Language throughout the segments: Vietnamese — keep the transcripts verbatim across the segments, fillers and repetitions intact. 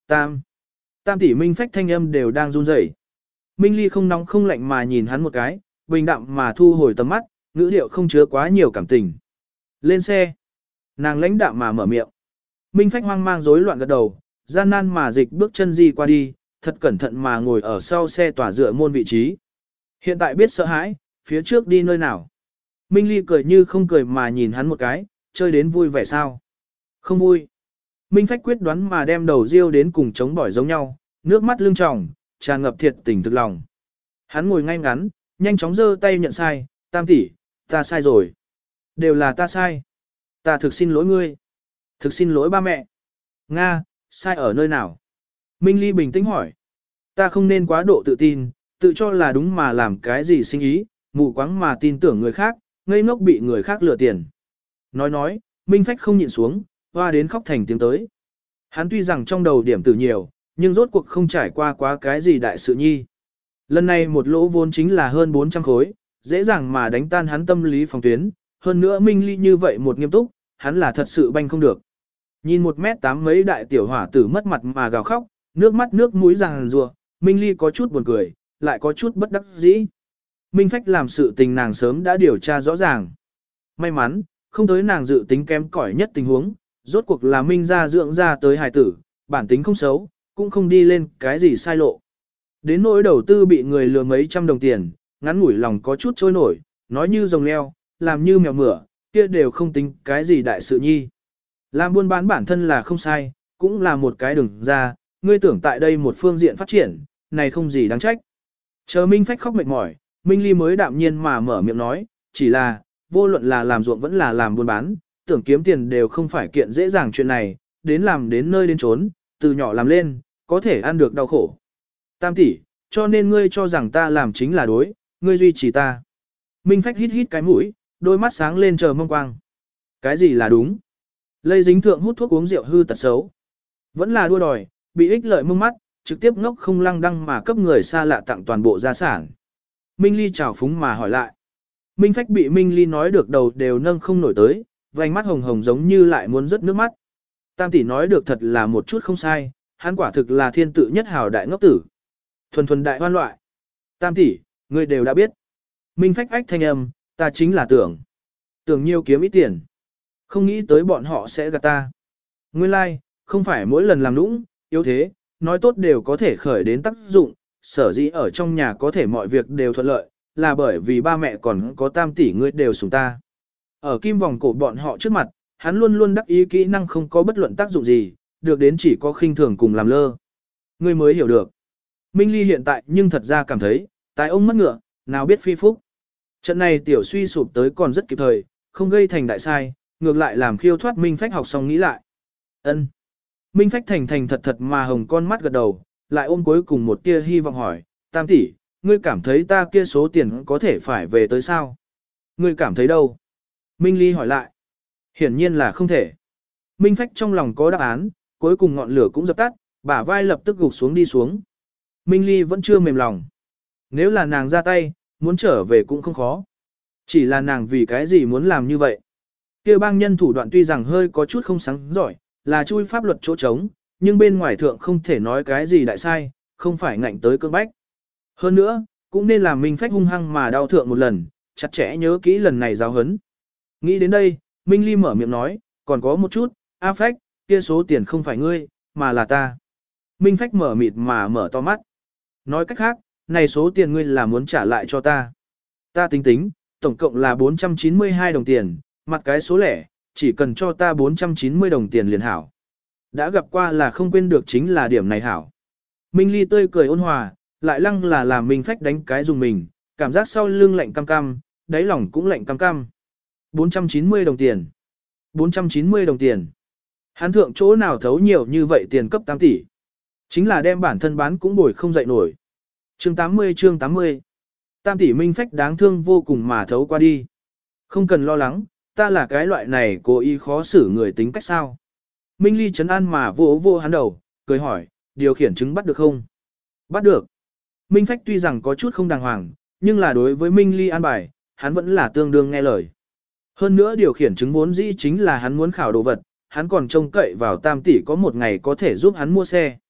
Tam. Tam tỷ Minh Phách thanh âm đều đang run rẩy. Minh Ly không nóng không lạnh mà nhìn hắn một cái, bình đạm mà thu hồi tầm mắt, ngữ điệu không chứa quá nhiều cảm tình. Lên xe. Nàng lãnh đạm mà mở miệng. Minh Phách hoang mang rối loạn gật đầu, gian nan mà dịch bước chân di qua đi, thật cẩn thận mà ngồi ở sau xe tỏa dựa môn vị trí. Hiện tại biết sợ hãi, phía trước đi nơi nào. Minh Ly cười như không cười mà nhìn hắn một cái, chơi đến vui vẻ sao. Không vui. Minh Phách quyết đoán mà đem đầu riêu đến cùng chống bỏi giống nhau, nước mắt lưng tròng, tràn ngập thiệt tình thực lòng. Hắn ngồi ngay ngắn, nhanh chóng giơ tay nhận sai, Tam tỷ, ta sai rồi. Đều là ta sai. Ta thực xin lỗi ngươi. Thực xin lỗi ba mẹ. Nga, sai ở nơi nào? Minh Ly bình tĩnh hỏi. Ta không nên quá độ tự tin, tự cho là đúng mà làm cái gì sinh ý, mù quáng mà tin tưởng người khác, ngây ngốc bị người khác lừa tiền. Nói nói, Minh Phách không nhịn xuống, hoa đến khóc thành tiếng tới. Hắn tuy rằng trong đầu điểm tử nhiều, nhưng rốt cuộc không trải qua quá cái gì đại sự nhi. Lần này một lỗ vốn chính là hơn bốn trăm khối, dễ dàng mà đánh tan hắn tâm lý phòng tuyến, hơn nữa Minh Ly như vậy một nghiêm túc, hắn là thật sự banh không được. Nhìn một mét tám mấy đại tiểu hỏa tử mất mặt mà gào khóc, nước mắt nước mũi ràng rùa, Minh Ly có chút buồn cười, lại có chút bất đắc dĩ. Minh Phách làm sự tình nàng sớm đã điều tra rõ ràng. May mắn, không tới nàng dự tính kém cỏi nhất tình huống, rốt cuộc là Minh gia dưỡng ra tới hài tử, bản tính không xấu, cũng không đi lên cái gì sai lộ. Đến nỗi đầu tư bị người lừa mấy trăm đồng tiền, ngắn ngủi lòng có chút trôi nổi, nói như rồng leo, làm như mèo mửa, kia đều không tính cái gì đại sự nhi. Làm buôn bán bản thân là không sai, cũng là một cái đường ra, ngươi tưởng tại đây một phương diện phát triển, này không gì đáng trách. Chờ Minh Phách khóc mệt mỏi, Minh Ly mới đạm nhiên mà mở miệng nói, chỉ là, vô luận là làm ruộng vẫn là làm buôn bán, tưởng kiếm tiền đều không phải kiện dễ dàng chuyện này, đến làm đến nơi đến trốn, từ nhỏ làm lên, có thể ăn được đau khổ. Tam tỷ, cho nên ngươi cho rằng ta làm chính là đối, ngươi duy trì ta. Minh Phách hít hít cái mũi, đôi mắt sáng lên chờ mong quang. Cái gì là đúng? Lây dính thượng hút thuốc uống rượu hư tật xấu. Vẫn là đua đòi, bị ích lợi mông mắt, trực tiếp ngốc không lăng đăng mà cấp người xa lạ tặng toàn bộ gia sản. Minh Ly chào phúng mà hỏi lại. Minh Phách bị Minh Ly nói được đầu đều nâng không nổi tới, vành mắt hồng hồng giống như lại muốn rớt nước mắt. Tam tỷ nói được thật là một chút không sai, hắn quả thực là thiên tự nhất hào đại ngốc tử. Thuần thuần đại hoan loại. Tam tỷ, ngươi đều đã biết. Minh Phách ách thanh âm, ta chính là tưởng. Tưởng nhiều kiếm ít tiền. Không nghĩ tới bọn họ sẽ gạt ta. Nguyên lai, like, không phải mỗi lần làm nũng, yếu thế, nói tốt đều có thể khởi đến tác dụng, sở dĩ ở trong nhà có thể mọi việc đều thuận lợi, là bởi vì ba mẹ còn có tam tỷ ngươi đều sủng ta. Ở kim vòng cổ bọn họ trước mặt, hắn luôn luôn đắc ý kỹ năng không có bất luận tác dụng gì, được đến chỉ có khinh thường cùng làm lơ. Ngươi mới hiểu được. Minh Ly hiện tại nhưng thật ra cảm thấy, tài ông mất ngựa, nào biết phi phúc. Trận này tiểu suy sụp tới còn rất kịp thời, không gây thành đại sai, ngược lại làm khiêu thoát Minh Phách học xong nghĩ lại. Ân. Minh Phách thành thành thật thật mà hồng con mắt gật đầu, lại ôm cuối cùng một tia hy vọng hỏi, tam tỷ, ngươi cảm thấy ta kia số tiền có thể phải về tới sao? Ngươi cảm thấy đâu? Minh Ly hỏi lại. Hiển nhiên là không thể. Minh Phách trong lòng có đáp án, cuối cùng ngọn lửa cũng dập tắt, bả vai lập tức gục xuống đi xuống. Minh Ly vẫn chưa mềm lòng. Nếu là nàng ra tay, muốn trở về cũng không khó. Chỉ là nàng vì cái gì muốn làm như vậy? Kêu bang nhân thủ đoạn tuy rằng hơi có chút không sáng giỏi, là chui pháp luật chỗ trống, nhưng bên ngoài thượng không thể nói cái gì đại sai, không phải ngạnh tới cơn bách. Hơn nữa, cũng nên làm Minh Phách hung hăng mà đau thượng một lần, chặt chẽ nhớ kỹ lần này giáo hấn. Nghĩ đến đây, Minh Ly mở miệng nói, còn có một chút, A Phách, kia số tiền không phải ngươi, mà là ta. Minh Phách mở mịt mà mở to mắt. Nói cách khác, này số tiền ngươi là muốn trả lại cho ta. Ta tính tính, tổng cộng là bốn trăm chín mươi hai đồng tiền, mặt cái số lẻ, chỉ cần cho ta bốn trăm chín mươi đồng tiền liền hảo. Đã gặp qua là không quên được chính là điểm này hảo. Minh Ly tươi cười ôn hòa, lại lăng là làm Minh Phách đánh cái dùng mình, cảm giác sau lưng lạnh cam cam, đáy lòng cũng lạnh cam cam. bốn trăm chín mươi đồng tiền. bốn trăm chín mươi đồng tiền. Hắn thượng chỗ nào thấu nhiều như vậy tiền cấp tám tỷ. Chính là đem bản thân bán cũng bồi không dậy nổi. Chương tám mươi chương tám mươi. Tam tỷ Minh Phách đáng thương vô cùng mà thấu qua đi. Không cần lo lắng, ta là cái loại này cố ý khó xử người tính cách sao. Minh Ly trấn an mà vỗ vỗ hắn đầu, cười hỏi, điều khiển chứng bắt được không? Bắt được. Minh Phách tuy rằng có chút không đàng hoàng, nhưng là đối với Minh Ly an bài, hắn vẫn là tương đương nghe lời. Hơn nữa điều khiển chứng vốn dĩ chính là hắn muốn khảo đồ vật, hắn còn trông cậy vào tam tỷ có một ngày có thể giúp hắn mua xe.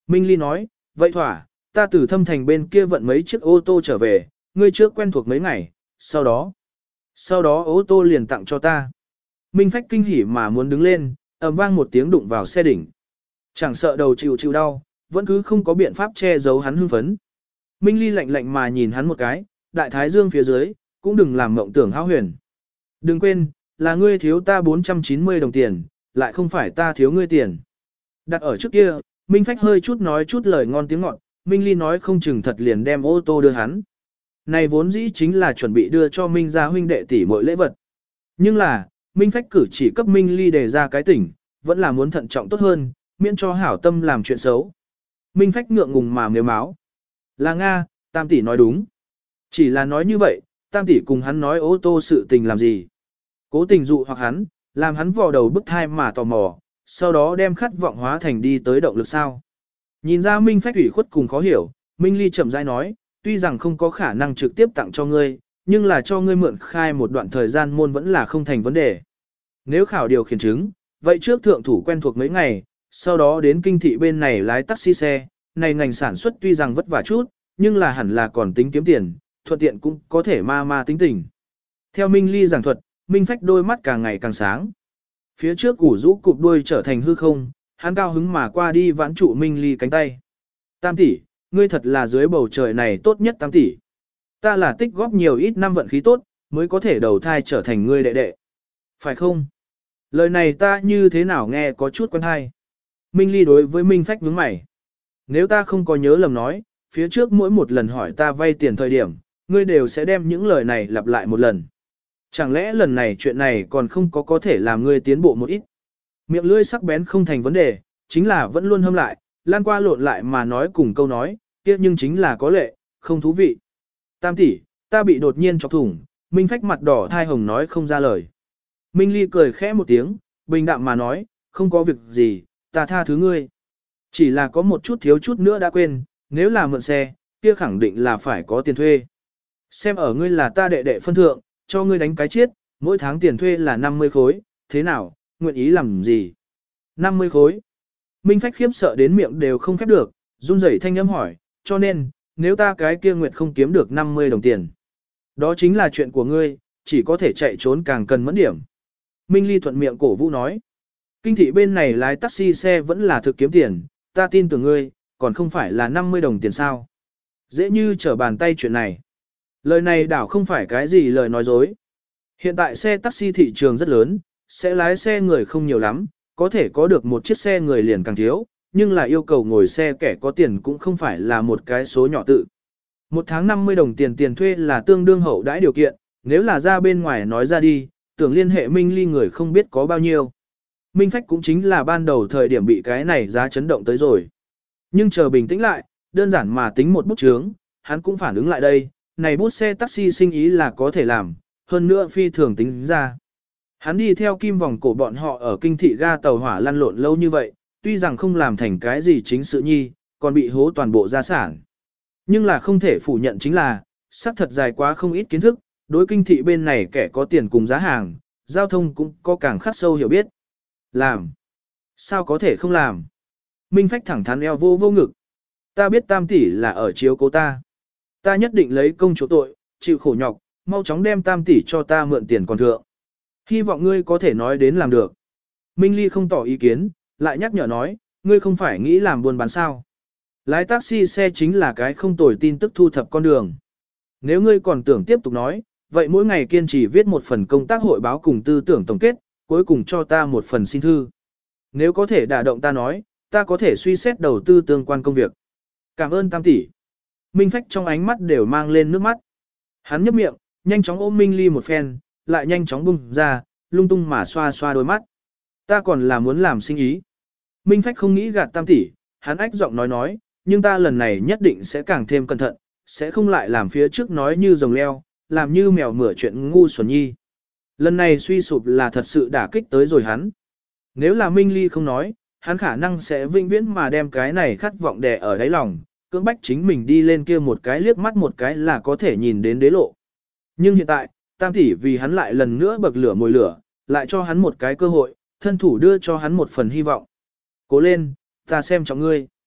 Minh Ly nói, vậy thỏa, ta từ thâm thành bên kia vận mấy chiếc ô tô trở về, ngươi trước quen thuộc mấy ngày, sau đó, sau đó ô tô liền tặng cho ta. Minh Phách kinh hỉ mà muốn đứng lên, ầm vang một tiếng đụng vào xe đỉnh. Chẳng sợ đầu chịu chịu đau, vẫn cứ không có biện pháp che giấu hắn hưng phấn. Minh Ly lạnh lạnh mà nhìn hắn một cái, đại thái dương phía dưới, cũng đừng làm mộng tưởng hão huyền. Đừng quên, là ngươi thiếu ta bốn trăm chín mươi đồng tiền, lại không phải ta thiếu ngươi tiền. Đặt ở trước kia, Minh Phách hơi chút nói chút lời ngon tiếng ngọt, Minh Ly nói không chừng thật liền đem ô tô đưa hắn. Này vốn dĩ chính là chuẩn bị đưa cho Minh gia huynh đệ tỷ muội lễ vật. Nhưng là, Minh Phách cử chỉ cấp Minh Ly đề ra cái tỉnh, vẫn là muốn thận trọng tốt hơn, miễn cho hảo tâm làm chuyện xấu. Minh Phách ngượng ngùng mà mếu máu. Là Nga, Tam tỷ nói đúng. Chỉ là nói như vậy, Tam tỷ cùng hắn nói ô tô sự tình làm gì. Cố tình dụ hoặc hắn, làm hắn vò đầu bức thai mà tò mò, sau đó đem khát vọng hóa thành đi tới động lực sao. Nhìn ra Minh Phách ủy khuất cùng khó hiểu, Minh Ly chậm rãi nói, tuy rằng không có khả năng trực tiếp tặng cho ngươi, nhưng là cho ngươi mượn khai một đoạn thời gian môn vẫn là không thành vấn đề. Nếu khảo điều khiển chứng, vậy trước thượng thủ quen thuộc mấy ngày, sau đó đến kinh thị bên này lái taxi xe, này ngành sản xuất tuy rằng vất vả chút, nhưng là hẳn là còn tính kiếm tiền, thuận tiện cũng có thể ma ma tính tình. Theo Minh Ly giảng thuật, Minh Phách đôi mắt càng ngày càng sáng. Phía trước củ rũ cụp đuôi trở thành hư không, hắn cao hứng mà qua đi vãn trụ Minh Ly cánh tay. Tam tỷ, ngươi thật là dưới bầu trời này tốt nhất tam tỷ. Ta là tích góp nhiều ít năm vận khí tốt, mới có thể đầu thai trở thành ngươi đệ đệ. Phải không? Lời này ta như thế nào nghe có chút quen hay. Minh Ly đối với Minh Phách nhướng mày. Nếu ta không có nhớ lầm nói, phía trước mỗi một lần hỏi ta vay tiền thời điểm, ngươi đều sẽ đem những lời này lặp lại một lần. Chẳng lẽ lần này chuyện này còn không có có thể làm ngươi tiến bộ một ít? Miệng lưỡi sắc bén không thành vấn đề, chính là vẫn luôn hâm lại, lan qua lộn lại mà nói cùng câu nói, kia nhưng chính là có lệ, không thú vị. Tam tỷ, ta bị đột nhiên chọc thủng, Minh Phách mặt đỏ thai hồng nói không ra lời. Minh Ly cười khẽ một tiếng, bình đạm mà nói, không có việc gì, ta tha thứ ngươi. Chỉ là có một chút thiếu chút nữa đã quên, nếu là mượn xe, kia khẳng định là phải có tiền thuê. Xem ở ngươi là ta đệ đệ phân thượng, cho ngươi đánh cái chiết, mỗi tháng tiền thuê là năm mươi khối, thế nào, nguyện ý làm gì? năm mươi khối. Minh Phách khiếp sợ đến miệng đều không khép được, run rẩy thanh âm hỏi, cho nên, nếu ta cái kia nguyện không kiếm được năm mươi đồng tiền. Đó chính là chuyện của ngươi, chỉ có thể chạy trốn càng cần mẫn điểm. Minh Ly thuận miệng cổ vũ nói. Kinh thị bên này lái taxi xe vẫn là thực kiếm tiền, ta tin tưởng ngươi, còn không phải là năm mươi đồng tiền sao. Dễ như trở bàn tay chuyện này. Lời này đảo không phải cái gì lời nói dối. Hiện tại xe taxi thị trường rất lớn, sẽ lái xe người không nhiều lắm, có thể có được một chiếc xe người liền càng thiếu, nhưng là yêu cầu ngồi xe kẻ có tiền cũng không phải là một cái số nhỏ tự. Một tháng năm mươi đồng tiền tiền thuê là tương đương hậu đãi điều kiện, nếu là ra bên ngoài nói ra đi, tưởng liên hệ Minh Ly người không biết có bao nhiêu. Minh Phách cũng chính là ban đầu thời điểm bị cái này giá chấn động tới rồi. Nhưng chờ bình tĩnh lại, đơn giản mà tính một bút chướng, hắn cũng phản ứng lại đây, này bút xe taxi sinh ý là có thể làm, hơn nữa phi thường tính ra. Hắn đi theo kim vòng cổ bọn họ ở kinh thị ga tàu hỏa lăn lộn lâu như vậy, tuy rằng không làm thành cái gì chính sự nhi, còn bị hố toàn bộ gia sản. Nhưng là không thể phủ nhận chính là, sắc thật dài quá không ít kiến thức, đối kinh thị bên này kẻ có tiền cùng giá hàng, giao thông cũng có càng khắc sâu hiểu biết. Làm. Sao có thể không làm? Minh Phách thẳng thắn eo vô vô ngực. Ta biết Tam tỷ là ở chiếu cố ta. Ta nhất định lấy công chỗ tội, chịu khổ nhọc, mau chóng đem Tam tỷ cho ta mượn tiền còn thượng. Hy vọng ngươi có thể nói đến làm được. Minh Ly không tỏ ý kiến, lại nhắc nhở nói, ngươi không phải nghĩ làm buôn bán sao. Lái taxi xe chính là cái không tồi tin tức thu thập con đường. Nếu ngươi còn tưởng tiếp tục nói, vậy mỗi ngày kiên trì viết một phần công tác hội báo cùng tư tưởng tổng kết, cuối cùng cho ta một phần xin thư. Nếu có thể đả động ta nói, ta có thể suy xét đầu tư tương quan công việc. Cảm ơn Tam tỷ. Minh Phách trong ánh mắt đều mang lên nước mắt. Hắn nhấp miệng, nhanh chóng ôm Minh Ly một phen, lại nhanh chóng bung ra, lung tung mà xoa xoa đôi mắt. Ta còn là muốn làm sinh ý. Minh Phách không nghĩ gạt Tam tỷ, hắn ách giọng nói nói, nhưng ta lần này nhất định sẽ càng thêm cẩn thận, sẽ không lại làm phía trước nói như rồng leo, làm như mèo mửa chuyện ngu xuẩn nhi. Lần này suy sụp là thật sự đả kích tới rồi hắn. Nếu là Minh Ly không nói, hắn khả năng sẽ vinh viễn mà đem cái này khát vọng đè ở đáy lòng, cưỡng bách chính mình đi lên kia một cái liếc mắt một cái là có thể nhìn đến đế lộ. Nhưng hiện tại, Tam tỷ vì hắn lại lần nữa bậc lửa mồi lửa, lại cho hắn một cái cơ hội, thân thủ đưa cho hắn một phần hy vọng. Cố lên, ta xem trọng ngươi.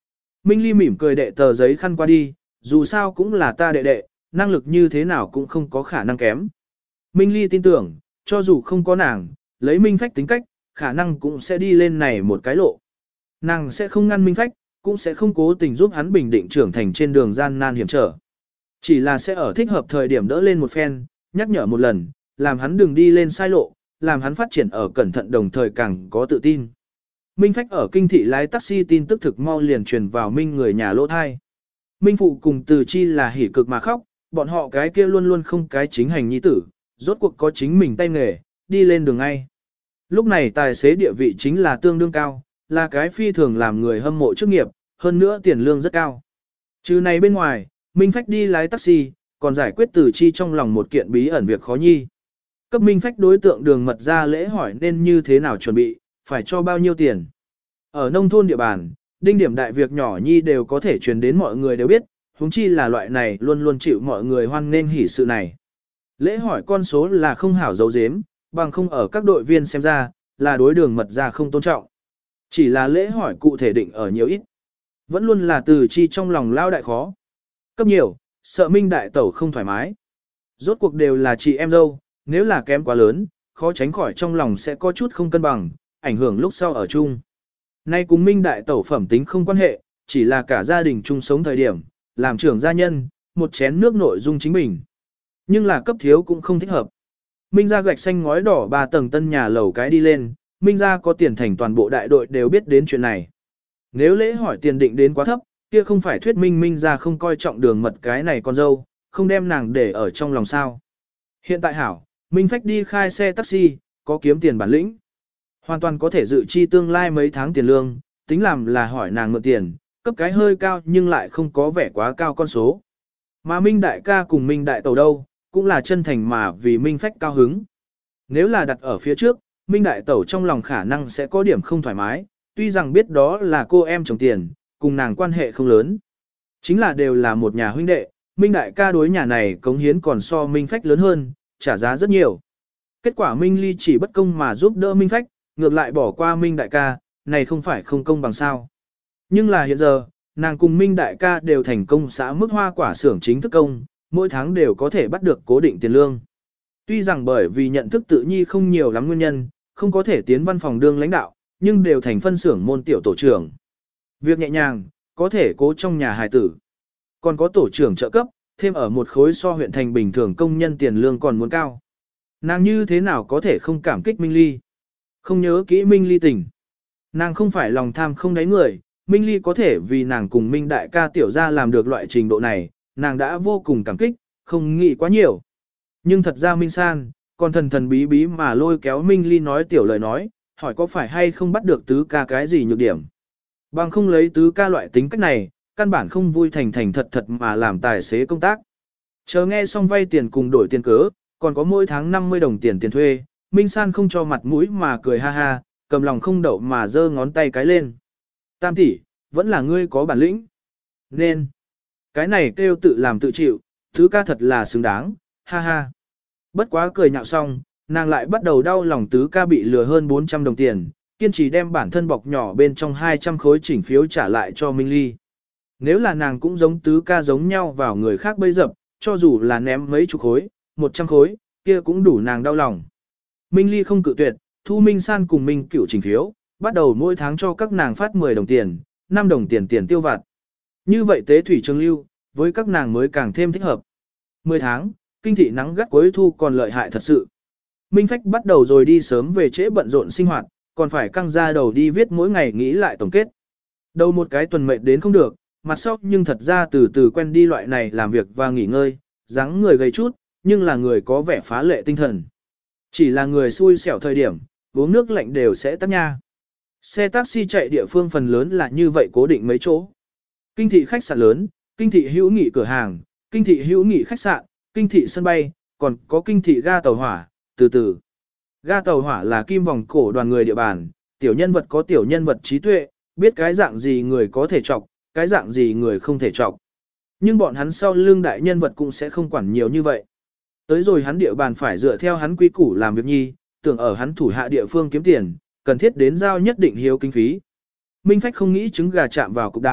Minh Ly mỉm cười đệ tờ giấy khăn qua đi, dù sao cũng là ta đệ đệ, năng lực như thế nào cũng không có khả năng kém. Minh Ly tin tưởng, cho dù không có nàng, lấy Minh Phách tính cách, khả năng cũng sẽ đi lên này một cái lộ. Nàng sẽ không ngăn Minh Phách, cũng sẽ không cố tình giúp hắn bình định trưởng thành trên đường gian nan hiểm trở. Chỉ là sẽ ở thích hợp thời điểm đỡ lên một phen, nhắc nhở một lần, làm hắn đừng đi lên sai lộ, làm hắn phát triển ở cẩn thận đồng thời càng có tự tin. Minh Phách ở kinh thị lái taxi tin tức thực mau liền truyền vào Minh người nhà lỗ thai. Minh Phụ cùng Từ Chi là hỉ cực mà khóc, bọn họ cái kia luôn luôn không cái chính hành nhi tử, rốt cuộc có chính mình tay nghề, đi lên đường ngay. Lúc này tài xế địa vị chính là tương đương cao, là cái phi thường làm người hâm mộ chức nghiệp, hơn nữa tiền lương rất cao. Trừ này bên ngoài, Minh Phách đi lái taxi, còn giải quyết Từ Chi trong lòng một kiện bí ẩn việc khó nhi. Cấp Minh Phách đối tượng đường mật ra lễ hỏi nên như thế nào chuẩn bị, phải cho bao nhiêu tiền. Ở nông thôn địa bàn, đinh điểm đại việc nhỏ nhi đều có thể truyền đến mọi người đều biết, huống chi là loại này luôn luôn chịu mọi người hoan nghênh hỉ sự này. Lễ hỏi con số là không hảo dấu dếm, bằng không ở các đội viên xem ra, là đối đường mật ra không tôn trọng. Chỉ là lễ hỏi cụ thể định ở nhiều ít. Vẫn luôn là Từ Chi trong lòng lao đại khó. Cấp nhiều, sợ Minh đại tẩu không thoải mái. Rốt cuộc đều là chị em dâu, nếu là kém quá lớn, khó tránh khỏi trong lòng sẽ có chút không cân bằng, ảnh hưởng lúc sau ở chung. Nay cùng Minh đại tẩu phẩm tính không quan hệ, chỉ là cả gia đình chung sống thời điểm, làm trưởng gia nhân, một chén nước nội dung chính mình. Nhưng là cấp thiếu cũng không thích hợp. Minh gia gạch xanh ngói đỏ ba tầng tân nhà lầu cái đi lên, Minh gia có tiền thành toàn bộ đại đội đều biết đến chuyện này. Nếu lễ hỏi tiền định đến quá thấp, kia không phải thuyết minh Minh gia không coi trọng đường mật cái này con dâu, không đem nàng để ở trong lòng sao. Hiện tại hảo, Minh Phách đi khai xe taxi, có kiếm tiền bản lĩnh. Hoàn toàn có thể dự chi tương lai mấy tháng tiền lương, tính làm là hỏi nàng mượn tiền, cấp cái hơi cao nhưng lại không có vẻ quá cao con số. Mà Minh đại ca cùng Minh đại tàu đâu, cũng là chân thành mà vì Minh Phách cao hứng. Nếu là đặt ở phía trước, Minh đại tẩu trong lòng khả năng sẽ có điểm không thoải mái, tuy rằng biết đó là cô em chồng tiền, cùng nàng quan hệ không lớn. Chính là đều là một nhà huynh đệ, Minh đại ca đối nhà này cống hiến còn so Minh Phách lớn hơn, trả giá rất nhiều. Kết quả Minh Ly chỉ bất công mà giúp đỡ Minh Phách, ngược lại bỏ qua Minh đại ca, này không phải không công bằng sao. Nhưng là hiện giờ, nàng cùng Minh đại ca đều thành công xã mức hoa quả xưởng chính thức công, mỗi tháng đều có thể bắt được cố định tiền lương. Tuy rằng bởi vì nhận thức tự nhi không nhiều lắm nguyên nhân, không có thể tiến văn phòng đương lãnh đạo, nhưng đều thành phân xưởng môn tiểu tổ trưởng. Việc nhẹ nhàng, có thể cố trong nhà hài tử. Còn có tổ trưởng trợ cấp, thêm ở một khối so huyện thành bình thường công nhân tiền lương còn muốn cao. Nàng như thế nào có thể không cảm kích Minh Ly? Không nhớ kỹ Minh Ly tình. Nàng không phải lòng tham không đáy người, Minh Ly có thể vì nàng cùng Minh đại ca tiểu ra làm được loại trình độ này, nàng đã vô cùng cảm kích, không nghĩ quá nhiều. Nhưng thật ra Minh San, còn thần thần bí bí mà lôi kéo Minh Ly nói tiểu lời nói, hỏi có phải hay không bắt được tứ ca cái gì nhược điểm. Bằng không lấy tứ ca loại tính cách này, căn bản không vui thành thành thật thật mà làm tài xế công tác. Chờ nghe xong vay tiền cùng đổi tiền cớ, còn có mỗi tháng năm mươi đồng tiền tiền thuê, Minh San không cho mặt mũi mà cười ha ha, cầm lòng không đậu mà giơ ngón tay cái lên. Tam tỷ, vẫn là ngươi có bản lĩnh. Nên, cái này kêu tự làm tự chịu, thứ ca thật là xứng đáng, ha ha. Bất quá cười nhạo xong, nàng lại bắt đầu đau lòng tứ ca bị lừa hơn bốn trăm đồng tiền, kiên trì đem bản thân bọc nhỏ bên trong hai trăm khối chỉnh phiếu trả lại cho Minh Ly. Nếu là nàng cũng giống tứ ca giống nhau vào người khác bấy dập, cho dù là ném mấy chục khối, một trăm khối, kia cũng đủ nàng đau lòng. Minh Ly không cự tuyệt, thu Minh San cùng Minh Cửu chỉnh phiếu, bắt đầu mỗi tháng cho các nàng phát mười đồng tiền, năm đồng tiền tiền tiêu vặt. Như vậy tế thủy trường lưu, với các nàng mới càng thêm thích hợp. mười tháng, kinh thị nắng gắt cuối thu còn lợi hại thật sự. Minh Phách bắt đầu rồi đi sớm về trễ bận rộn sinh hoạt, còn phải căng ra đầu đi viết mỗi ngày nghĩ lại tổng kết. Đầu một cái tuần mệt đến không được, mặt sau nhưng thật ra từ từ quen đi loại này làm việc và nghỉ ngơi, dáng người gầy chút, nhưng là người có vẻ phá lệ tinh thần. Chỉ là người xui xẻo thời điểm, uống nước lạnh đều sẽ tắc nha. Xe taxi chạy địa phương phần lớn là như vậy cố định mấy chỗ. Kinh thị khách sạn lớn, kinh thị hữu nghị cửa hàng, kinh thị hữu nghị khách sạn, kinh thị sân bay, còn có kinh thị ga tàu hỏa, từ từ. Ga tàu hỏa là kim vòng cổ đoàn người địa bàn, tiểu nhân vật có tiểu nhân vật trí tuệ, biết cái dạng gì người có thể chọc, cái dạng gì người không thể chọc. Nhưng bọn hắn sau lưng đại nhân vật cũng sẽ không quản nhiều như vậy. Tới rồi hắn địa bàn phải dựa theo hắn quy củ làm việc nhi, tưởng ở hắn thủ hạ địa phương kiếm tiền, cần thiết đến giao nhất định hiếu kinh phí. Minh Phách không nghĩ trứng gà chạm vào cục đá,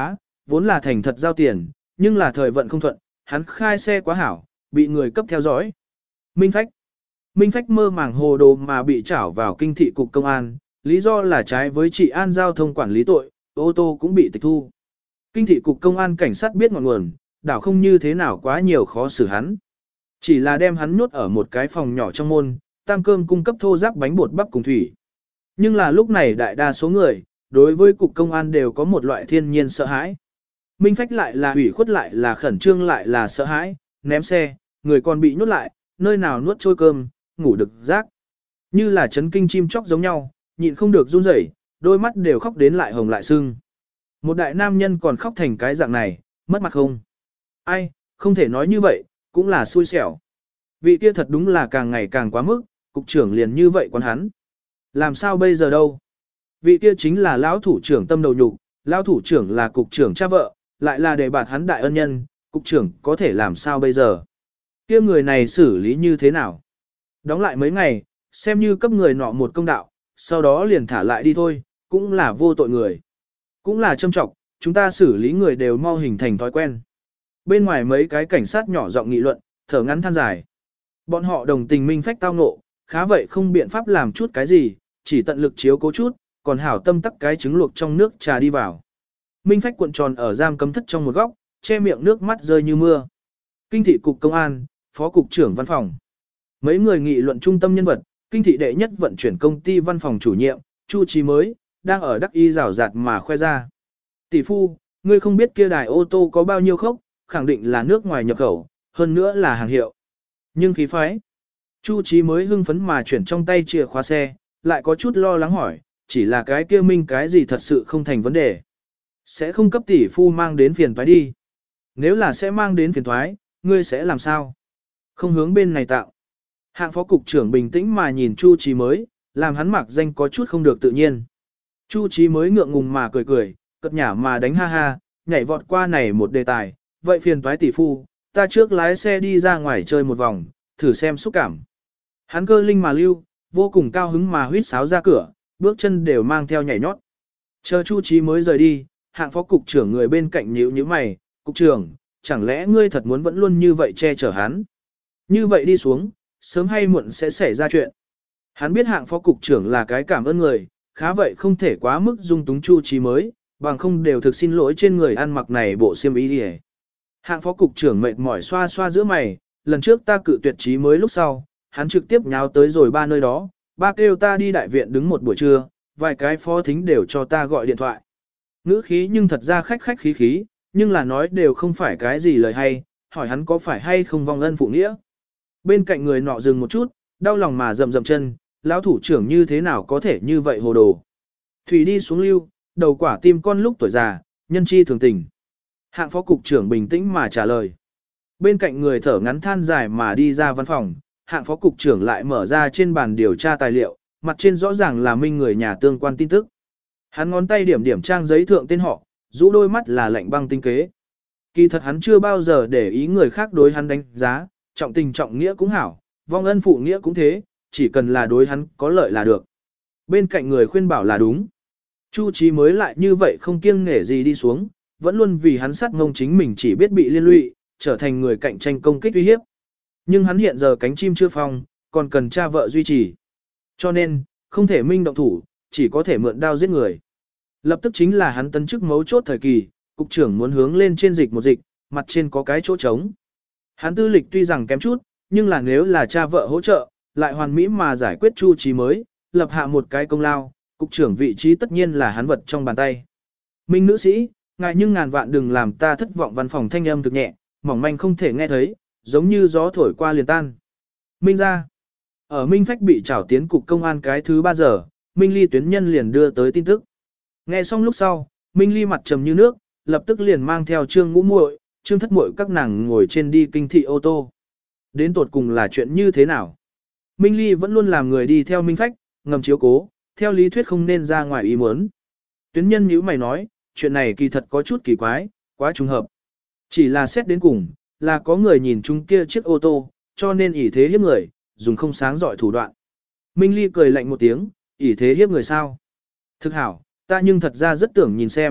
vốn là thành thật giao tiền, nhưng là thời vận không thuận, hắn khai xe quá hảo, bị người cấp theo dõi. Minh Phách Minh Phách mơ màng hồ đồ mà bị trảo vào kinh thị cục công an, lý do là trái với trị an giao thông quản lý tội, ô tô cũng bị tịch thu. Kinh thị cục công an cảnh sát biết ngọn nguồn, đảo không như thế nào quá nhiều khó xử hắn. Chỉ là đem hắn nhốt ở một cái phòng nhỏ trong môn, tam cơm cung cấp thô ráp bánh bột bắp cùng thủy. Nhưng là lúc này đại đa số người, đối với cục công an đều có một loại thiên nhiên sợ hãi. Minh Phách lại là ủy khuất lại là khẩn trương lại là sợ hãi, ném xe, người còn bị nhốt lại, nơi nào nuốt trôi cơm, ngủ được rác. Như là chấn kinh chim chóc giống nhau, nhịn không được run rẩy, đôi mắt đều khóc đến lại hồng lại sưng. Một đại nam nhân còn khóc thành cái dạng này, mất mặt không? Ai, không thể nói như vậy, cũng là xui xẻo. Vị kia thật đúng là càng ngày càng quá mức, cục trưởng liền như vậy quán hắn. Làm sao bây giờ đâu? Vị kia chính là lão thủ trưởng tâm đầu nhục, lão thủ trưởng là cục trưởng cha vợ, lại là đề bạt hắn đại ân nhân, cục trưởng có thể làm sao bây giờ? Kia người này xử lý như thế nào? Đóng lại mấy ngày, xem như cấp người nọ một công đạo, sau đó liền thả lại đi thôi, cũng là vô tội người. Cũng là châm trọng, chúng ta xử lý người đều mau hình thành thói quen. Bên ngoài mấy cái cảnh sát nhỏ giọng nghị luận, thở ngắn than dài. Bọn họ đồng tình Minh Phách tao ngộ, khá vậy không biện pháp làm chút cái gì, chỉ tận lực chiếu cố chút, còn hảo tâm tắc cái trứng luộc trong nước trà đi vào. Minh Phách cuộn tròn ở giam cấm thất trong một góc, che miệng nước mắt rơi như mưa. Kinh thị cục công an, phó cục trưởng văn phòng. Mấy người nghị luận trung tâm nhân vật, kinh thị đệ nhất vận chuyển công ty văn phòng chủ nhiệm, Chu Chí mới, đang ở đắc y rào rạt mà khoe ra. Tỷ phu, ngươi không biết kia đài ô tô có bao nhiêu khốc, khẳng định là nước ngoài nhập khẩu, hơn nữa là hàng hiệu. Nhưng khí phái. Chu Chí mới hưng phấn mà chuyển trong tay chìa khóa xe, lại có chút lo lắng hỏi, chỉ là cái kia minh cái gì thật sự không thành vấn đề. Sẽ không cấp tỷ phu mang đến phiền toái đi. Nếu là sẽ mang đến phiền toái, ngươi sẽ làm sao? Không hướng bên này tạo. Hạng phó cục trưởng bình tĩnh mà nhìn Chu Chí mới, làm hắn mặc danh có chút không được tự nhiên. Chu Chí mới ngượng ngùng mà cười cười, cất nhả mà đánh ha ha, nhảy vọt qua này một đề tài. Vậy phiền toái tỷ phu, ta trước lái xe đi ra ngoài chơi một vòng, thử xem xúc cảm. Hắn cơ linh mà lưu, vô cùng cao hứng mà huýt sáo ra cửa, bước chân đều mang theo nhảy nhót. Chờ Chu Chí mới rời đi, hạng phó cục trưởng người bên cạnh nhíu nhíu mày, cục trưởng, chẳng lẽ ngươi thật muốn vẫn luôn như vậy che chở hắn? Như vậy đi xuống, sớm hay muộn sẽ xảy ra chuyện. Hắn biết hạng phó cục trưởng là cái cảm ơn người, khá vậy không thể quá mức dung túng Chu Chí mới, bằng không đều thực xin lỗi trên người ăn mặc này bộ xiêm y đi. Hạng phó cục trưởng mệt mỏi xoa xoa giữa mày, lần trước ta cự tuyệt Chí mới lúc sau, hắn trực tiếp nháo tới rồi ba nơi đó, ba kêu ta đi đại viện đứng một buổi trưa, vài cái phó thính đều cho ta gọi điện thoại. Ngữ khí nhưng thật ra khách khách khí khí, nhưng là nói đều không phải cái gì lời hay, hỏi hắn có phải hay không vong ân phụ nghĩa. Bên cạnh người nọ dừng một chút, đau lòng mà rầm rầm chân, lão thủ trưởng như thế nào có thể như vậy hồ đồ. Thủy đi xuống lưu, đầu quả tim con lúc tuổi già, nhân chi thường tình. Hạng phó cục trưởng bình tĩnh mà trả lời. Bên cạnh người thở ngắn than dài mà đi ra văn phòng, hạng phó cục trưởng lại mở ra trên bàn điều tra tài liệu, mặt trên rõ ràng là minh người nhà tương quan tin tức. Hắn ngón tay điểm điểm trang giấy thượng tên họ, rũ đôi mắt là lạnh băng tinh kế. Kỳ thật hắn chưa bao giờ để ý người khác đối hắn đánh giá, trọng tình trọng nghĩa cũng hảo, vong ân phụ nghĩa cũng thế, chỉ cần là đối hắn có lợi là được. Bên cạnh người khuyên bảo là đúng. Chu Chí mới lại như vậy không kiêng nể gì đi xuống, vẫn luôn vì hắn sát ngông chính mình chỉ biết bị liên lụy, trở thành người cạnh tranh công kích uy hiếp. Nhưng hắn hiện giờ cánh chim chưa phong, còn cần cha vợ duy trì. Cho nên, không thể minh động thủ, chỉ có thể mượn đao giết người. Lập tức chính là hắn tấn chức mấu chốt thời kỳ, cục trưởng muốn hướng lên trên dịch một dịch, mặt trên có cái chỗ trống. Hắn tư lịch tuy rằng kém chút, nhưng là nếu là cha vợ hỗ trợ, lại hoàn mỹ mà giải quyết Chu Chí mới, lập hạ một cái công lao, cục trưởng vị trí tất nhiên là hắn vật trong bàn tay. Minh nữ sĩ, ngài nhưng ngàn vạn đừng làm ta thất vọng, văn phòng thanh âm thực nhẹ, mỏng manh không thể nghe thấy, giống như gió thổi qua liền tan. Minh ra. Ở Minh Phách bị trảo tiến cục công an cái thứ ba giờ, Minh Ly tuyến nhân liền đưa tới tin tức. Nghe xong lúc sau, Minh Ly mặt trầm như nước, lập tức liền mang theo Trương Ngũ muội, Trương Thất muội các nàng ngồi trên đi kinh thị ô tô. Đến tột cùng là chuyện như thế nào? Minh Ly vẫn luôn làm người đi theo Minh Phách, ngầm chiếu cố, theo lý thuyết không nên ra ngoài ý muốn. Tuyến nhân nhíu mày nói, chuyện này kỳ thật có chút kỳ quái, quá trùng hợp. Chỉ là xét đến cùng, là có người nhìn chúng kia chiếc ô tô, cho nên ỷ thế hiếp người, dùng không sáng giỏi thủ đoạn. Minh Ly cười lạnh một tiếng, ỷ thế hiếp người sao? Thực hảo, ta nhưng thật ra rất tưởng nhìn xem,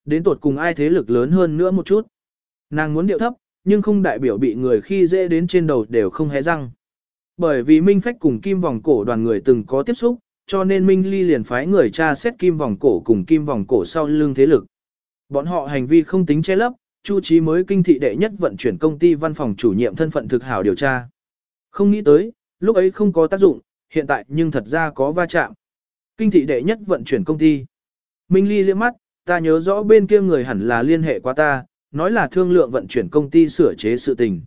Đến tột cùng ai thế lực lớn hơn nữa một chút. Nàng muốn điệu thấp, nhưng không đại biểu bị người khi dễ đến trên đầu đều không hé răng. Bởi vì Minh Phách cùng Kim Vòng Cổ đoàn người từng có tiếp xúc, cho nên Minh Ly liền phái người tra xét Kim Vòng Cổ cùng Kim Vòng Cổ sau lưng thế lực. Bọn họ hành vi không tính che lấp, Chu Chí mới kinh thị đệ nhất vận chuyển công ty văn phòng chủ nhiệm thân phận thực hảo điều tra. Không nghĩ tới, lúc ấy không có tác dụng, hiện tại nhưng thật ra có va chạm. Kinh thị đệ nhất vận chuyển công ty. Minh Ly liếc mắt, ta nhớ rõ bên kia người hẳn là liên hệ qua ta, nói là thương lượng vận chuyển công ty sửa chế sự tình.